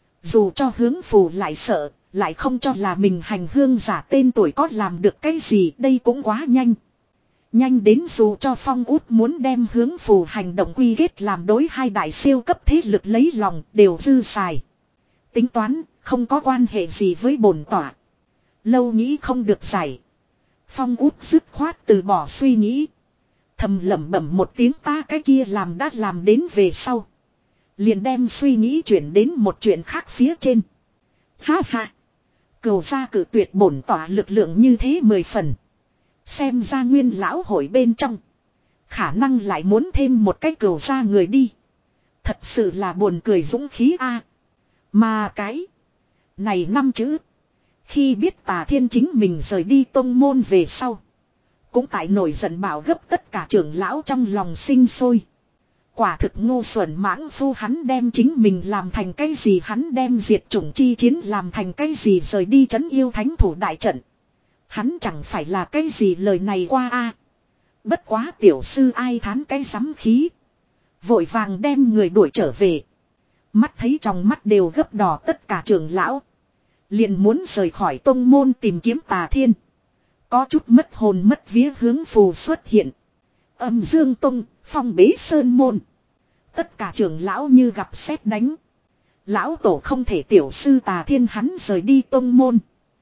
[SPEAKER 1] Dù cho hướng phù lại sợ, lại không cho là mình hành hương giả tên tuổi có làm được cái gì, đây cũng quá nhanh. Nhanh đến dù cho Phong út muốn đem hướng phù hành động quy kết làm đối hai đại siêu cấp thế lực lấy lòng đều dư xài. Tính toán, không có quan hệ gì với bổn tỏa. Lâu nghĩ không được giải. Phong út dứt khoát từ bỏ suy nghĩ. Thầm lẩm bẩm một tiếng, ta cái kia làm đã làm đến về sau. Liền đem suy nghĩ chuyển đến một chuyện khác phía trên. Ha ha. Cửu Gia cử tuyệt bổn tỏa lực lượng như thế mười phần. Xem ra nguyên lão hội bên trong. Khả năng lại muốn thêm một cái Cửu Gia người đi. Thật sự là buồn cười dũng khí a. Mà cái. Này năm chữ. Khi biết Tà Thiên chính mình rời đi tông môn về sau. Cũng tại nổi giận bảo gấp tất cả trưởng lão trong lòng sinh sôi. Quả thực ngu xuẩn mãng phu, hắn đem chính mình làm thành cái gì, hắn đem diệt chủng chi chiến làm thành cái gì, rời đi trấn yêu thánh thủ đại trận. Hắn chẳng phải là cái gì lời này qua a. Bất quá tiểu sư ai thán cái sắm khí. Vội vàng đem người đuổi trở về. Mắt thấy trong mắt đều gấp đỏ tất cả trưởng lão. Liền muốn rời khỏi tông môn tìm kiếm Tà Thiên. Có chút mất hồn mất vía hướng phù xuất hiện. Âm Dương Tông, Phong Bế Sơn Môn. Tất cả trưởng lão như gặp sét đánh. Lão tổ không thể tiểu sư Tà Thiên hắn rời đi tông môn.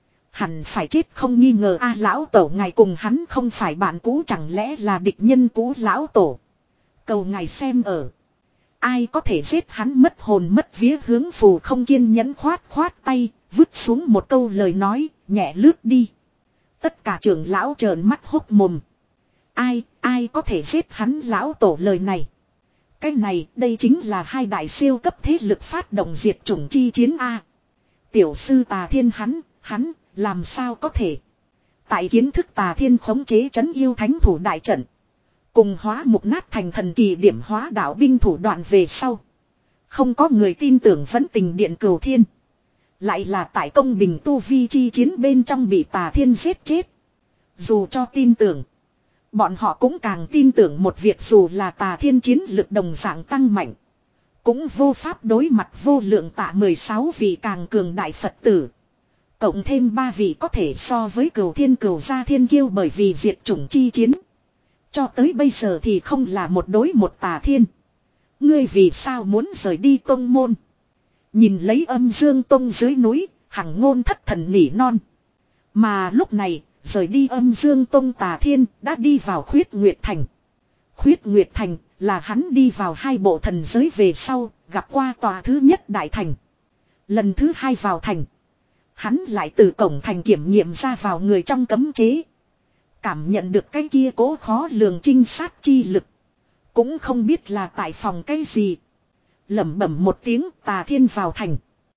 [SPEAKER 1] Hẳn phải chết không nghi ngờ a. Lão tổ ngài cùng hắn không phải bạn cũ, chẳng lẽ là địch nhân cũ lão tổ. Cầu ngài xem ở. Ai có thể giết hắn mất hồn mất vía hướng phù không kiên nhẫn khoát khoát tay. Vứt xuống một câu lời nói, nhẹ lướt đi. Tất cả trưởng lão trợn mắt hốc mồm. Ai, ai có thể giết hắn lão tổ lời này. Cái này, đây chính là hai đại siêu cấp thế lực phát động diệt chủng chi chiến A. Tiểu sư Tà Thiên hắn, hắn, làm sao có thể. Tại kiến thức Tà Thiên khống chế trấn yêu thánh thủ đại trận. Cùng hóa mục nát thành thần kỳ điểm hóa đạo binh thủ đoạn về sau. Không có người tin tưởng vẫn tình điện Cửu Thiên. Lại là tại công bình tu vi chi chiến bên trong bị Tà Thiên giết chết. Dù cho tin tưởng. Bọn họ cũng càng tin tưởng một việc, dù là Tà Thiên chiến lực đồng dạng tăng mạnh. Cũng vô pháp đối mặt Vô Lượng Tạ mười sáu vị càng cường đại Phật tử. Cộng thêm ba vị có thể so với Cửu Thiên Cửu Gia thiên kiêu, bởi vì diệt chủng chi chiến. Cho tới bây giờ thì không là một đối một Tà Thiên. Ngươi vì sao muốn rời đi tông môn? Nhìn lấy Âm Dương Tông dưới núi, Hằng Ngôn thất thần nỉ non. Mà lúc này, rời đi Âm Dương Tông Tà Thiên đã đi vào Khuyết Nguyệt Thành. Khuyết Nguyệt Thành là hắn đi vào hai bộ thần giới về sau, gặp qua tòa thứ nhất đại thành. Lần thứ hai vào thành. Hắn lại từ cổng thành kiểm nghiệm ra vào người trong cấm chế. Cảm nhận được cái kia cố khó lường trinh sát chi lực. Cũng không biết là tại phòng cái gì. Lẩm bẩm một tiếng, Tà Thiên vào thành.